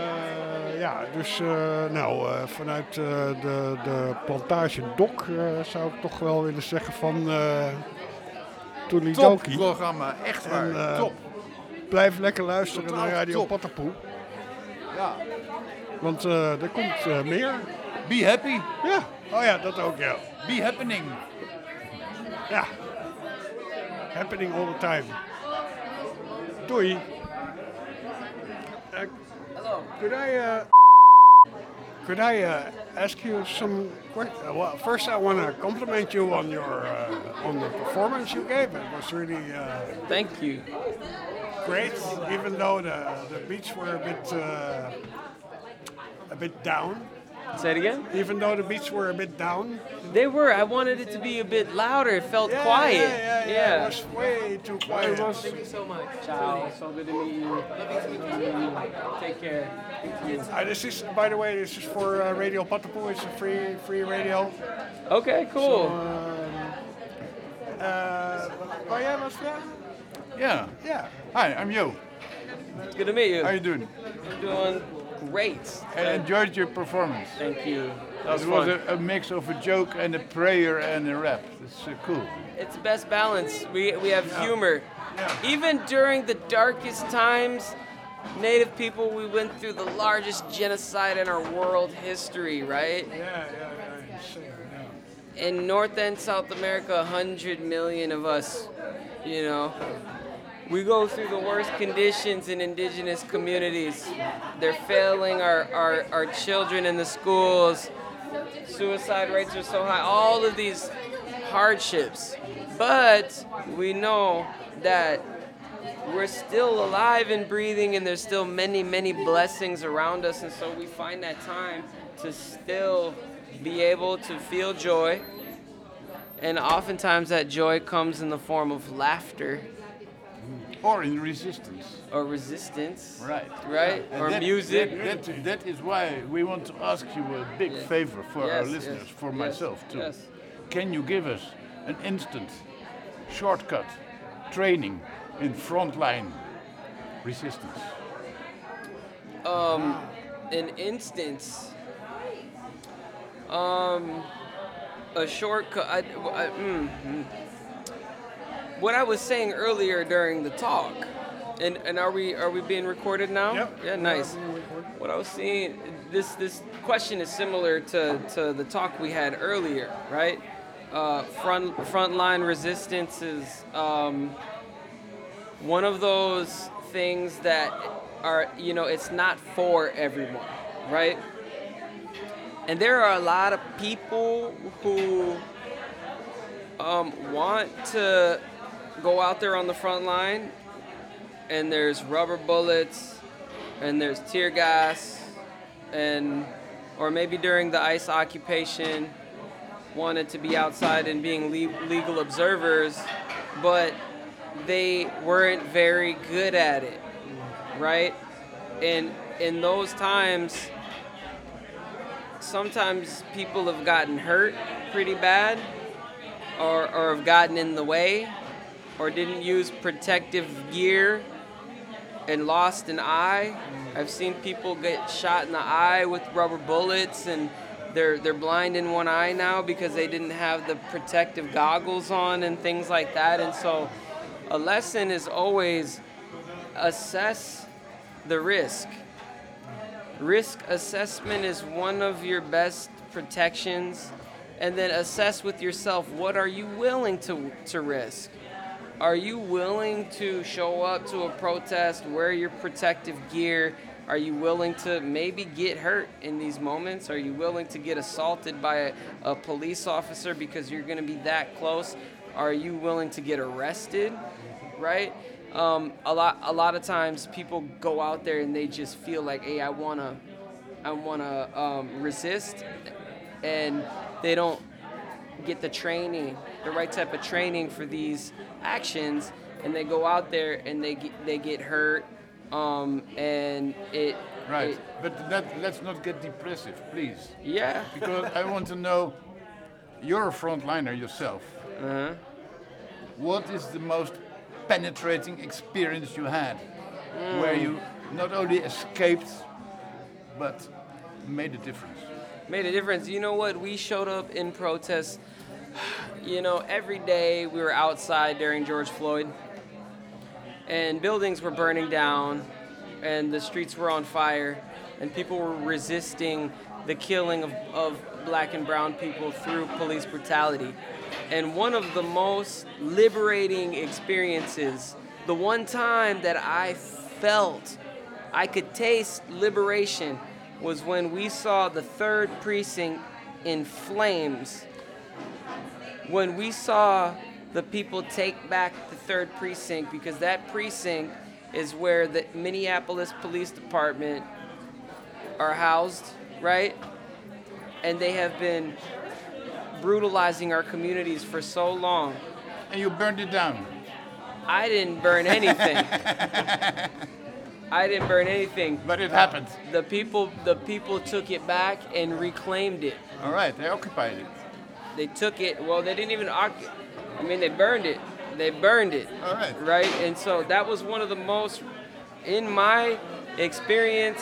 vanuit de Plantage Doc zou ik toch wel willen zeggen van Toedeledokie. Top programma, echt waar. En, top. Blijf lekker luisteren Totaal naar Radio top. Pattenpoel. Ja. Want er komt meer. Be happy. Ja. Oh ja, dat ook, ja. Be happening. Ja. Happening all the time. Doei. Hello. Could I ask you some questions? Well, first I want to compliment you on your on the performance you gave. It was really thank you. Great, even though the beats were a bit down. Say it again? Even though the beats were a bit down? They were. I wanted it to be a bit louder. It felt quiet. Yeah. It was way too quiet. Thank you so much. Ciao. So good to meet you. Take care. This is, by the way, this is for Radio Patapoo. It's a free radio. Okay, cool. Wou jij wat vragen? Yeah. Hi, I'm Jo. It's good to meet you. How you doing? I'm doing great. I enjoyed your performance. Thank you. That was It was fun. a mix of a joke and a prayer and a rap. It's cool. It's the best balance. We have humor. Even during the darkest times, Native people, we went through the largest genocide in our world history, right? In North and South America, 100 million of us, you know. We go through the worst conditions in indigenous communities. They're failing our children in the schools. Suicide rates are so high. All of these hardships. But we know that we're still alive and breathing, and there's still many, many blessings around us. And so we find that time to still be able to feel joy. And oftentimes that joy comes in the form of laughter. Or in resistance. Or resistance. Right. And Or music. That is why we want to ask you a big favor for our listeners, for myself too. Yes. Can you give us an instant, shortcut training in frontline resistance? An instance. A shortcut. What I was saying earlier during the talk, and are we being recorded now? Yep. Yeah, nice. What I was saying, this question is similar to the talk we had earlier, right? Frontline resistance is one of those things that are, it's not for everyone, right? And there are a lot of people who want to go out there on the front line, and there's rubber bullets, and there's tear gas, or maybe during the ICE occupation, wanted to be outside and being legal observers, but they weren't very good at it, right? And in those times, sometimes people have gotten hurt pretty bad, or have gotten in the way, or didn't use protective gear and lost an eye. I've seen people get shot in the eye with rubber bullets, and they're blind in one eye now because they didn't have the protective goggles on and things like that. And so a lesson is always assess the risk. Risk assessment is one of your best protections. And then assess with yourself, what are you willing to risk? Are you willing to show up to a protest, wear your protective gear? Are you willing to maybe get hurt in these moments? Are you willing to get assaulted by a police officer because you're going to be that close? Are you willing to get arrested, right? A lot of times people go out there and they just feel like, hey, I wanna resist, and they don't get the training, the right type of training for these actions, and they go out there and they get hurt, and it. Right, but let's not get depressive, please. Yeah. Because I want to know, you're a frontliner yourself. Uh-huh. What is the most penetrating experience you had, where you not only escaped, but made a difference? Made a difference. You know what? We showed up in protests. Every day we were outside during George Floyd, and buildings were burning down, and the streets were on fire, and people were resisting the killing of black and brown people through police brutality. And one of the most liberating experiences, the one time that I felt I could taste liberation, was when we saw the 3rd precinct in flames. When we saw the people take back the 3rd precinct, because that precinct is where the Minneapolis Police Department are housed, right? and they have been brutalizing our communities for so long. And you burned it down. I didn't burn anything. I didn't burn anything. But it happened. The people took it back and reclaimed it. All right, they occupied it. They took it. Well, they didn't even occupy. I mean, they burned it. They burned it. All right. Right? And so that was one of the most, in my experience,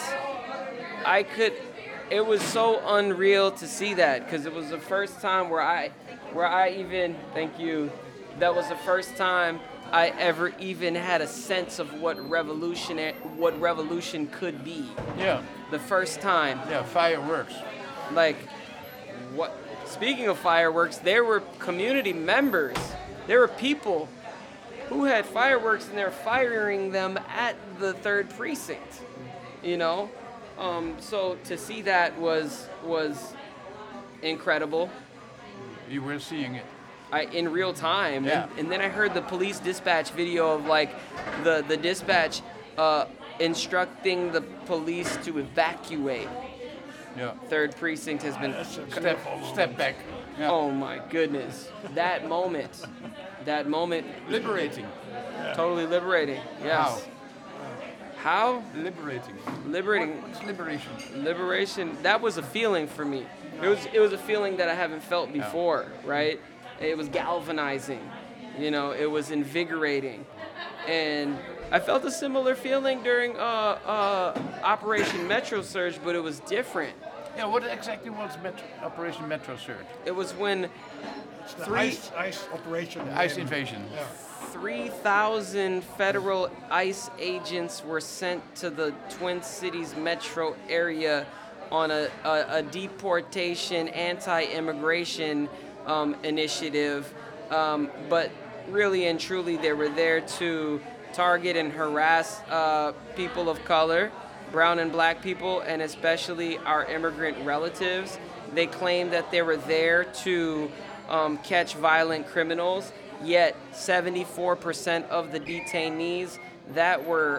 it was so unreal to see that, because it was the first time where I even, thank you, that was the first time I ever even had a sense of what revolution could be. Yeah. The first time. Yeah, fireworks. Like, what? Speaking of fireworks, there were community members. There were people who had fireworks and they're firing them at the 3rd precinct. You know, so to see that was incredible. You were seeing it. In real time. Yeah. And then I heard the police dispatch video of like the dispatch instructing the police to evacuate. Yeah. 3rd precinct has been step back. Yeah. Oh my goodness. That moment. Liberating. Totally liberating. Yes. How? Liberating. What's liberation? Liberation. That was a feeling for me. It was a feeling that I haven't felt before, right? It was galvanizing. You know, it was invigorating. And I felt a similar feeling during Operation Metro Surge, but it was different. Yeah, what exactly was Operation Metro Surge? It was when ICE operation. ICE invasion. Yeah. 3,000 federal ICE agents were sent to the Twin Cities metro area on a deportation, anti-immigration initiative. But really and truly, they were there to target and harass people of color, brown and black people, and especially our immigrant relatives. They claimed that they were there to catch violent criminals, yet 74% of the detainees that were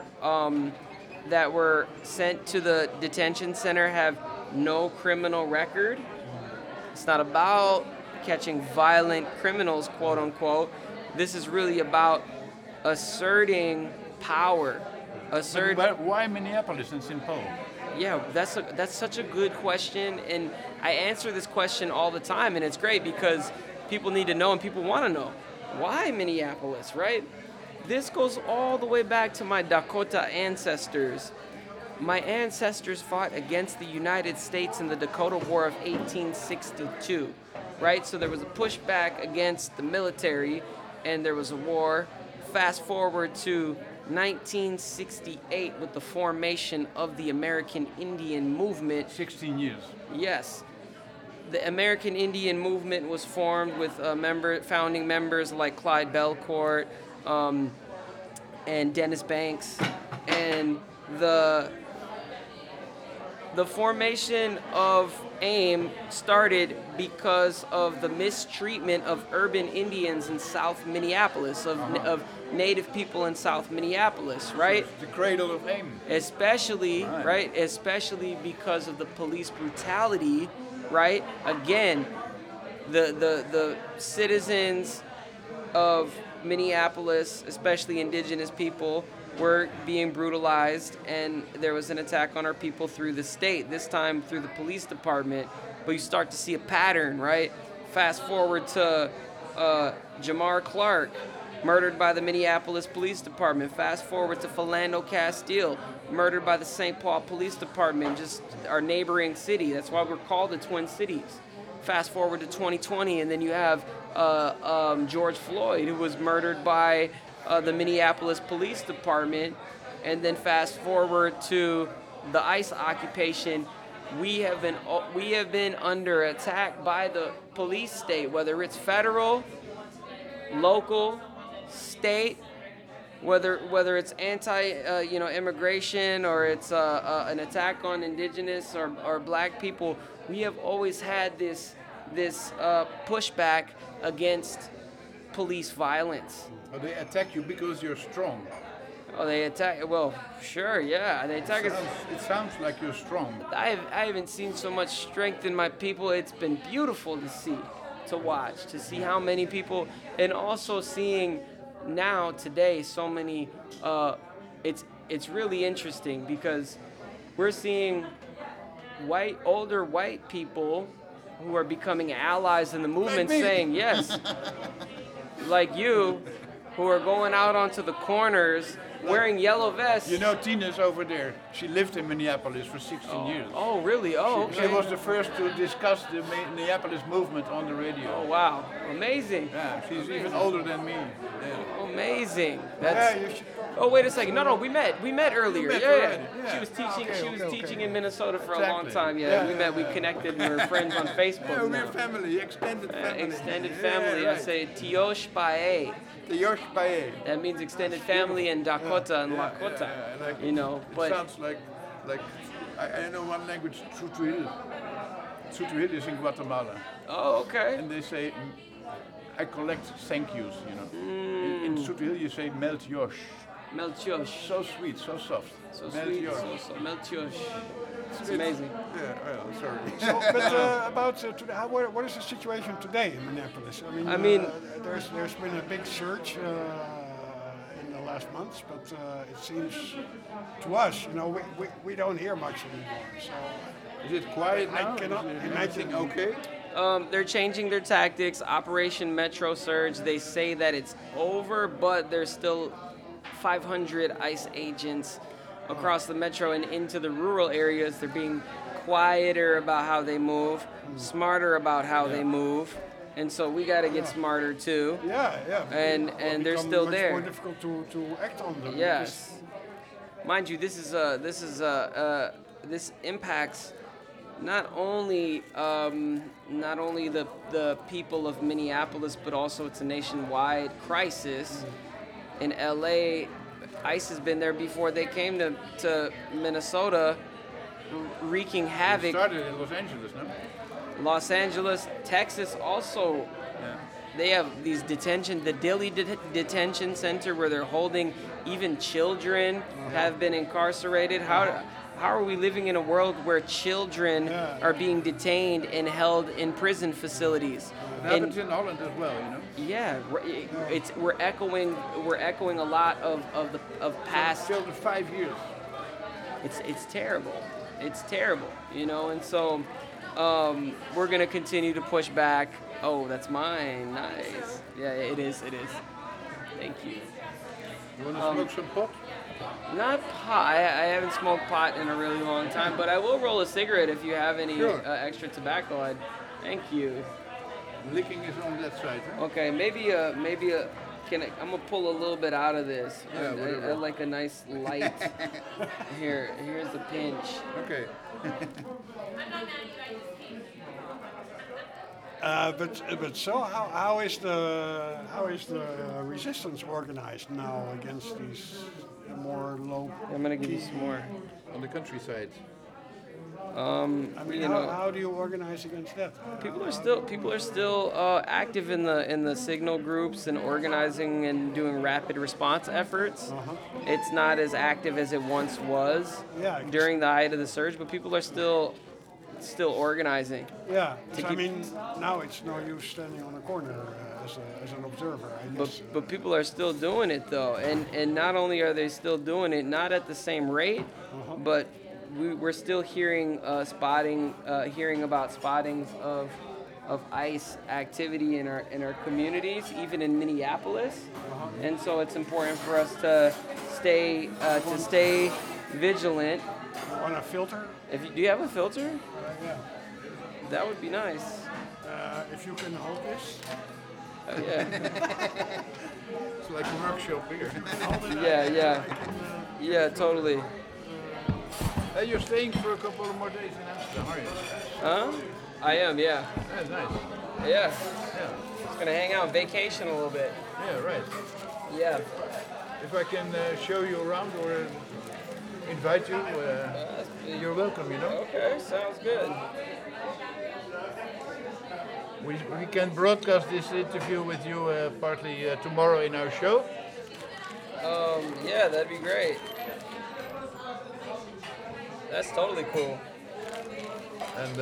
sent to the detention center have no criminal record. It's not about catching violent criminals, quote unquote. This is really about asserting power. But why Minneapolis and St. Paul? Yeah, that's such a good question, and I answer this question all the time, and it's great because people need to know and people want to know. Why Minneapolis, right? This goes all the way back to my Dakota ancestors. My ancestors fought against the United States in the Dakota War of 1862, right? So there was a pushback against the military, and there was a war. Fast forward to 1968 with the formation of the American Indian Movement. 16 years. Yes. The American Indian Movement was formed with founding members like Clyde Belcourt and Dennis Banks. And the formation of AIM started because of the mistreatment of urban Indians in South Minneapolis, of Native people in South Minneapolis, right? The cradle of AIM. Especially, right? Especially because of the police brutality, right? Again, the citizens of Minneapolis, especially indigenous people, were being brutalized, and there was an attack on our people through the state, this time through the police department. But you start to see a pattern, right? Fast forward to Jamar Clark, murdered by the Minneapolis Police Department. Fast forward to Philando Castile, murdered by the St. Paul Police Department, just our neighboring city. That's why we're called the Twin Cities. Fast forward to 2020, and then you have George Floyd, who was murdered by the Minneapolis Police Department. And then fast forward to the ICE occupation. We have been under attack by the police state, whether it's federal, local, state, whether it's immigration or it's an attack on indigenous or black people. We have always had this pushback against police violence. Oh, they attack you because you're strong. Oh, they attack. Well, sure, yeah, they attack us. It sounds like you're strong. I haven't seen so much strength in my people. It's been beautiful to see, to watch, to see how many people, and also seeing now today so many. It's really interesting because we're seeing older white people who are becoming allies in the movement, saying yes, like you, who are going out onto the corners wearing yellow vests. You know, Tina's over there. She lived in Minneapolis for 16 years. Oh, really? Oh, okay. She was the first to discuss the Minneapolis movement on the radio. Oh, wow. Amazing. Yeah, she's even older than me. Yeah. Amazing. Yeah, you should. Oh, wait a second. No, we met earlier. met Yeah. already, yeah. She was teaching. Okay, she was okay, teaching okay. in Minnesota for a long Exactly. time. Yeah, we met. We connected. And we're friends on Facebook. Yeah, we're now. family, extended family. Extended Yeah, family. I right. say Tiosh Pae. Tiosh Pae. That means extended family in Dakota and Lakota. Yeah, like, you know, but it sounds like I know one language, Tzutuil. Tzutuil is in Guatemala. Oh, okay. And they say, I collect thank yous, you know. In Tzutuil you say Meltiosh. Meltiosh. So sweet, so soft. So sweet, so Meltiosh. It's amazing. Yeah, well, sorry. So, but about today, what is the situation today in Minneapolis? I mean, there's been a big surge in the last months, but it seems to us, you know, we don't hear much anymore. So is it quiet now? I cannot is imagine. Okay. They're changing their tactics. Operation Metro Surge. They say that it's over, but there's still 500 ICE agents across the metro and into the rural areas. They're being quieter about how they move, smarter about how they move, and so we got to get smarter too. Yeah. And they're still much there. More difficult to act on them. Yes. Mind you, this impacts not only the people of Minneapolis, but also it's a nationwide crisis. In LA, ICE has been there before they came to Minnesota, wreaking havoc. It started in Los Angeles, no? Los Angeles, Texas also. Yeah. They have these the Dilley Detention Center where they're holding even children have been incarcerated. How are we living in a world where children are being detained and held in prison facilities? It happens in Holland as well, you know. Yeah, we're echoing a lot of past. Children 5 years. It's terrible. It's terrible, you know, and so we're gonna continue to push back. Oh, that's mine. Nice. Yeah, it is. Thank you. You want to smoke some pot? Not pot. I haven't smoked pot in a really long time, but I will roll a cigarette if you have any extra tobacco. Thank you. Licking is on that side. Huh? Okay, maybe I'm gonna pull a little bit out of this. Yeah, I like a nice light. Here's the pinch. Okay. But so how is the resistance organized now against these more low? I'm gonna give you some more on the countryside. I mean, how do you organize against that? People are still active in the signal groups and organizing and doing rapid response efforts. It's not as active as it once was during the height of the surge, but people are still organizing. Yeah, I mean, now it's no use standing on a corner as an observer. But people are still doing it though, and not only are they still doing it, not at the same rate, but we're still hearing about spottings of ICE activity in our communities, even in Minneapolis, and so it's important for us to stay vigilant. On a filter? Do you have a filter? Yeah. That would be nice. If you can hold this. Yeah. It's like a workshop here. Yeah, totally. Hey, you're staying for a couple of more days in Amsterdam, are you? Huh? I am, yeah. That's nice. Yeah. Just gonna hang out, vacation a little bit. Yeah, right. Yeah. If I can show you around or invite you, you're welcome, you know? Okay, sounds good. We can broadcast this interview with you partly tomorrow in our show. Yeah, that'd be great. That's totally cool. And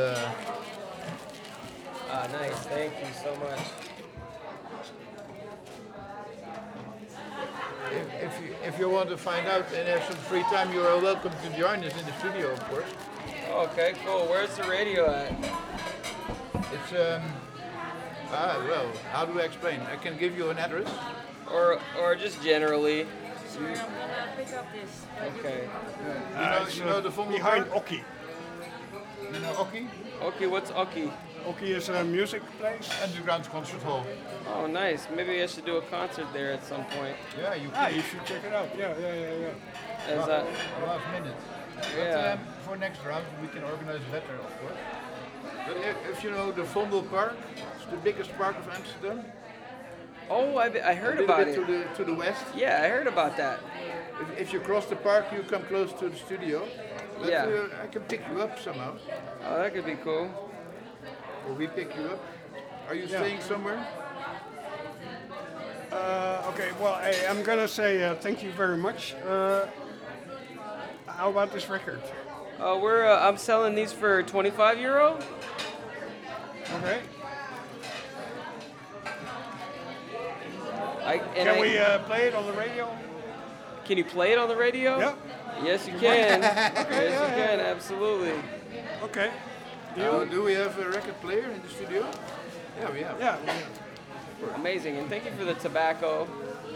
nice. Thank you so much. if you want to find out and have some free time, you are welcome to join us in the studio, of course. Okay, cool. Where's the radio at? It's well, how do I explain? I can give you an address. Or just generally. Pick up this. Okay. You know the Vondel behind Park? Oki. You know Oki? Oki, what's Oki? Oki is a music place. Underground concert hall. Oh, nice. Maybe I should do a concert there at some point. Yeah, you You should check it out. Yeah. As a, last minute. yeah. But for next round, we can organize better, of course. But if you know the Vondel Park, it's the biggest park of Amsterdam. Oh, I heard about it. To the west. Yeah, I heard about that. If you cross the park, you come close to the studio. But, Yeah. I can pick you up somehow. Oh, that could be cool. Or we pick you up. Are you staying somewhere? Okay, well, hey, I'm gonna say thank you very much. How about this record? I'm selling these for €25. Okay. Can we play it on the radio? Can you play it on the radio? Yeah. Yes, you can. Okay, Yes, you can. Absolutely. Okay. Do we have a record player in the studio? Yeah, we have. Yeah. Amazing, and thank you for the tobacco.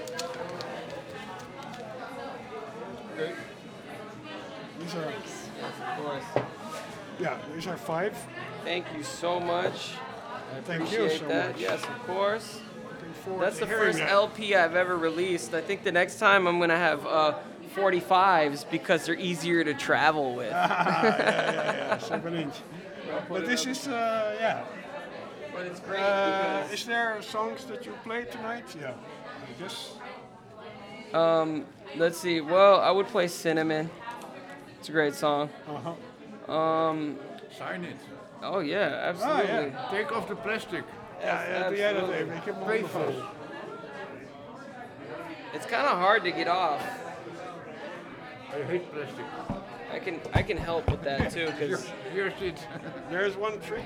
Okay. These are, Yes, of course. yeah, these are 5. Thank you so much. I Thank you appreciate so that. much. Yes, of course. Looking forward That's to the hearing first that. LP I've ever released. I think the next time I'm gonna have 45s because they're easier to travel with. yeah, 7-inch. But this is, yeah. But it's great because Is there songs that you play tonight? Yeah, I guess. let's see. Well, I would play Cinnamon. It's a great song. Sign it. Oh yeah, absolutely. Take off the plastic. Ja, doe jij dat even. Ik heb mijn handen vol. It's kind of hard to get off. I hate plastic. I can help with that too, because Here's it. There's one trick.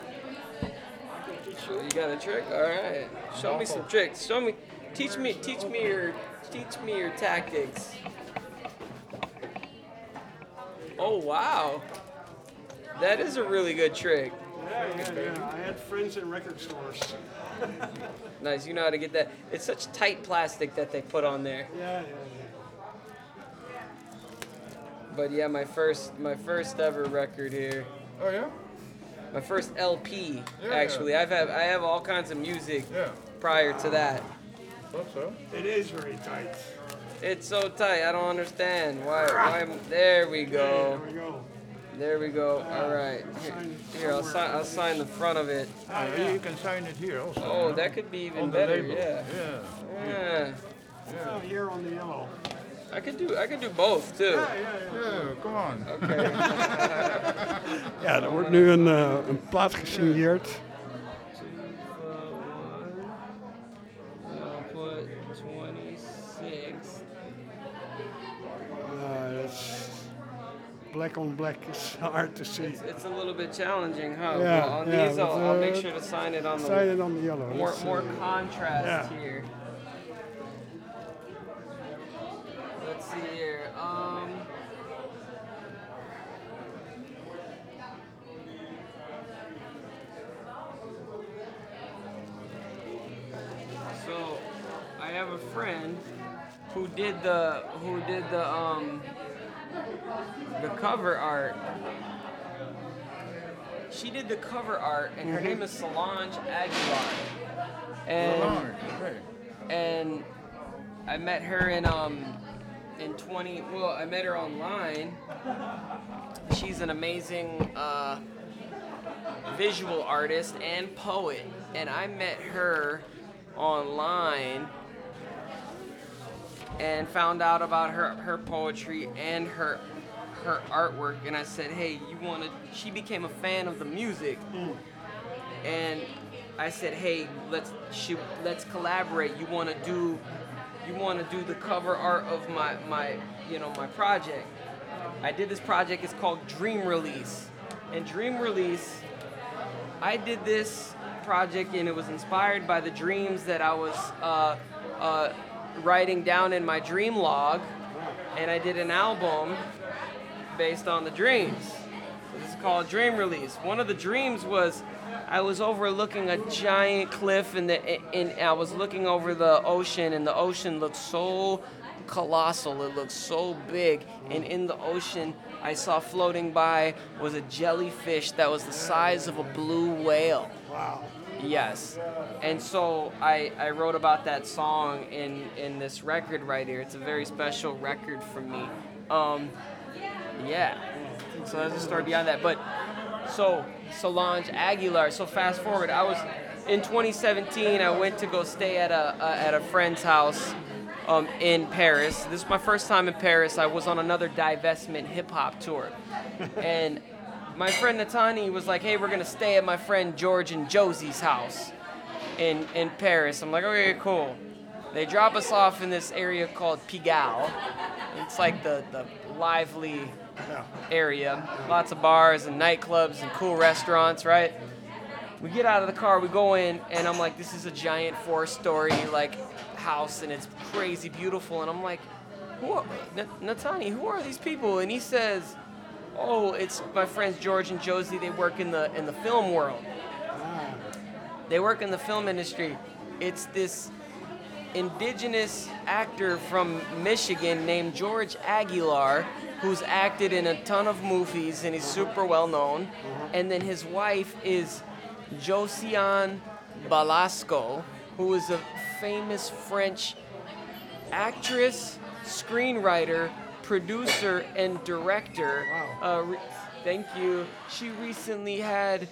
you got a trick. All right, show me some tricks. Teach me your tactics. Oh wow, that is a really good trick. Yeah. I had friends in record stores. Nice, you know how to get that. It's such tight plastic that they put on there. Yeah. But yeah, my first ever record here. Oh yeah? My first LP, Yeah. actually. I have all kinds of music Yeah. prior to that. Thought so. It is very tight. It's so tight. I don't understand why. There we go. There we go. There we go. All right. Here, I'll sign the front of it. You can sign it here also. Oh, that could be even On the better. label. Yeah. Yeah. Oh, here on the yellow. I could do both too. Yeah, come on. Okay. Ja, er wordt nu een plaat gesigneerd. I'll put 26. It's black on black is hard to see. It's a little bit challenging, huh? Yeah, Well, on yeah, these, but, I'll make sure to sign it on the sign it on the yellow. more Let's, more contrast yeah. here. Let's see here. So I have a friend who did the cover art. She did the cover art, and her name is Solange Aguilar. And I met her in 20. Well, I met her online. She's an amazing visual artist and poet, and I met her online and found out about her poetry and her artwork, and I said, hey, she became a fan of the music, and I said, hey, let's collaborate. You want to do you want to do the cover art of my project. I did this project. It's called Dream Release. And Dream Release, I did this project and it was inspired by the dreams that I was writing down in my dream log. And I did an album based on the dreams. So this is called Dream Release. One of the dreams was I was overlooking a giant cliff and I was looking over the ocean, and the ocean looked so colossal. It looked so big, and in the ocean I saw floating by was a jellyfish that was the size of a blue whale. Wow. Yes. And so I wrote about that song in this record right here. It's a very special record for me. Yeah. So that's the story behind that. But so Solange Aguilar. So fast forward, I was in 2017. I went to go stay at a friend's house in Paris. This is my first time in Paris. I was on another divestment hip hop tour, and my friend Natani was like, "Hey, we're gonna stay at my friend George and Josie's house in Paris." I'm like, "Okay, cool." They drop us off in this area called Pigalle. It's like the lively area, lots of bars and nightclubs and cool restaurants, right? We get out of the car, we go in, and I'm like, this is a giant 4-story like house, and it's crazy beautiful. And I'm like, Natani, who are these people? And he says, oh, it's my friends George and Josie. They work in the film world. They work in the film industry. It's this indigenous actor from Michigan named George Aguilar, who's acted in a ton of movies, and he's super well known. And then his wife is Josiane Balasco, who is a famous French actress, screenwriter, producer, and director. Wow. Thank you. She recently had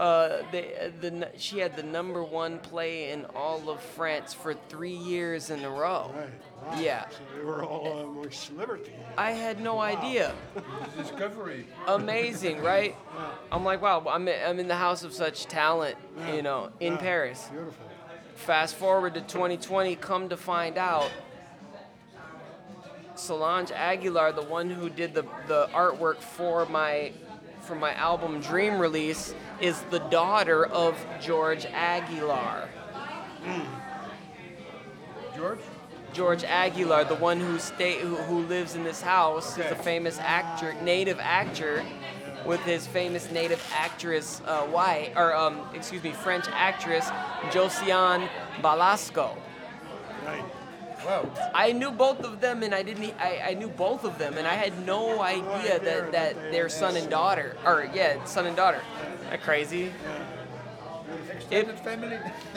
she had the #1 play in all of France for 3 years in a row. Right. Wow. Yeah. So they were all among celebrities. I had no idea. Discovery. Amazing, right? I'm like, wow, I'm in the house of such talent, in Paris. Beautiful. Fast forward to 2020, come to find out, Solange Aguilar, the one who did the artwork for my album Dream Release, is the daughter of George Aguilar. George Aguilar, the one who lives in this house, is a famous native actor, with his famous native actress French actress Josiane Balasco. Right. Wow. I knew both of them, and I knew both of them, and I had no idea that they're son and daughter. Son and daughter. Isn't that crazy? Extended family.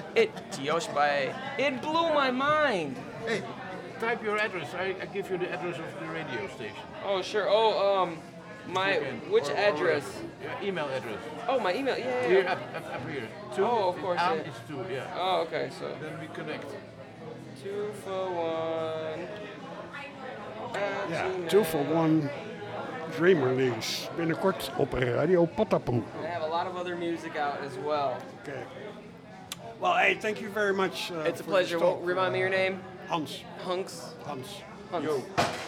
It blew my mind. Hey, type your address. I give you the address of the radio station. Oh sure. Which address? Your email address. Oh, my email. Yeah. Here, up here. Oh, of course. It's 2. Yeah. Oh, okay. So then we connect. 2 for 1. Ja, 2 for 1 Dream Release. Binnenkort op Radio Patapon. I have a lot of other music out as well. Okay. Well, hey, thank you very much. It's a pleasure. Remind me your name? Hans. Hans. Yo.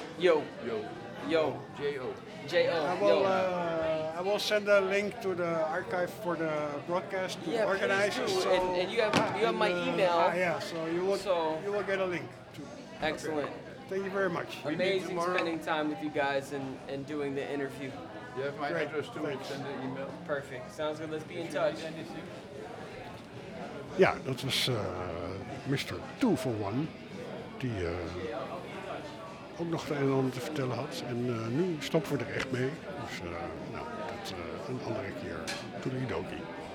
J-O. I will send a link to the archive for the broadcast to organizers. So, and you have my email. So you will get a link. Excellent. Okay. Thank you very much. Amazing spending time with you guys and doing the interview. You have my address too. Send the email. Perfect. Sounds good. Let's be in touch. Ja, dat was Mr. 2 for 1, die ook nog het een en ander te vertellen had. En nu stoppen we er echt mee. Dus dat een andere keer. Toedeledokie.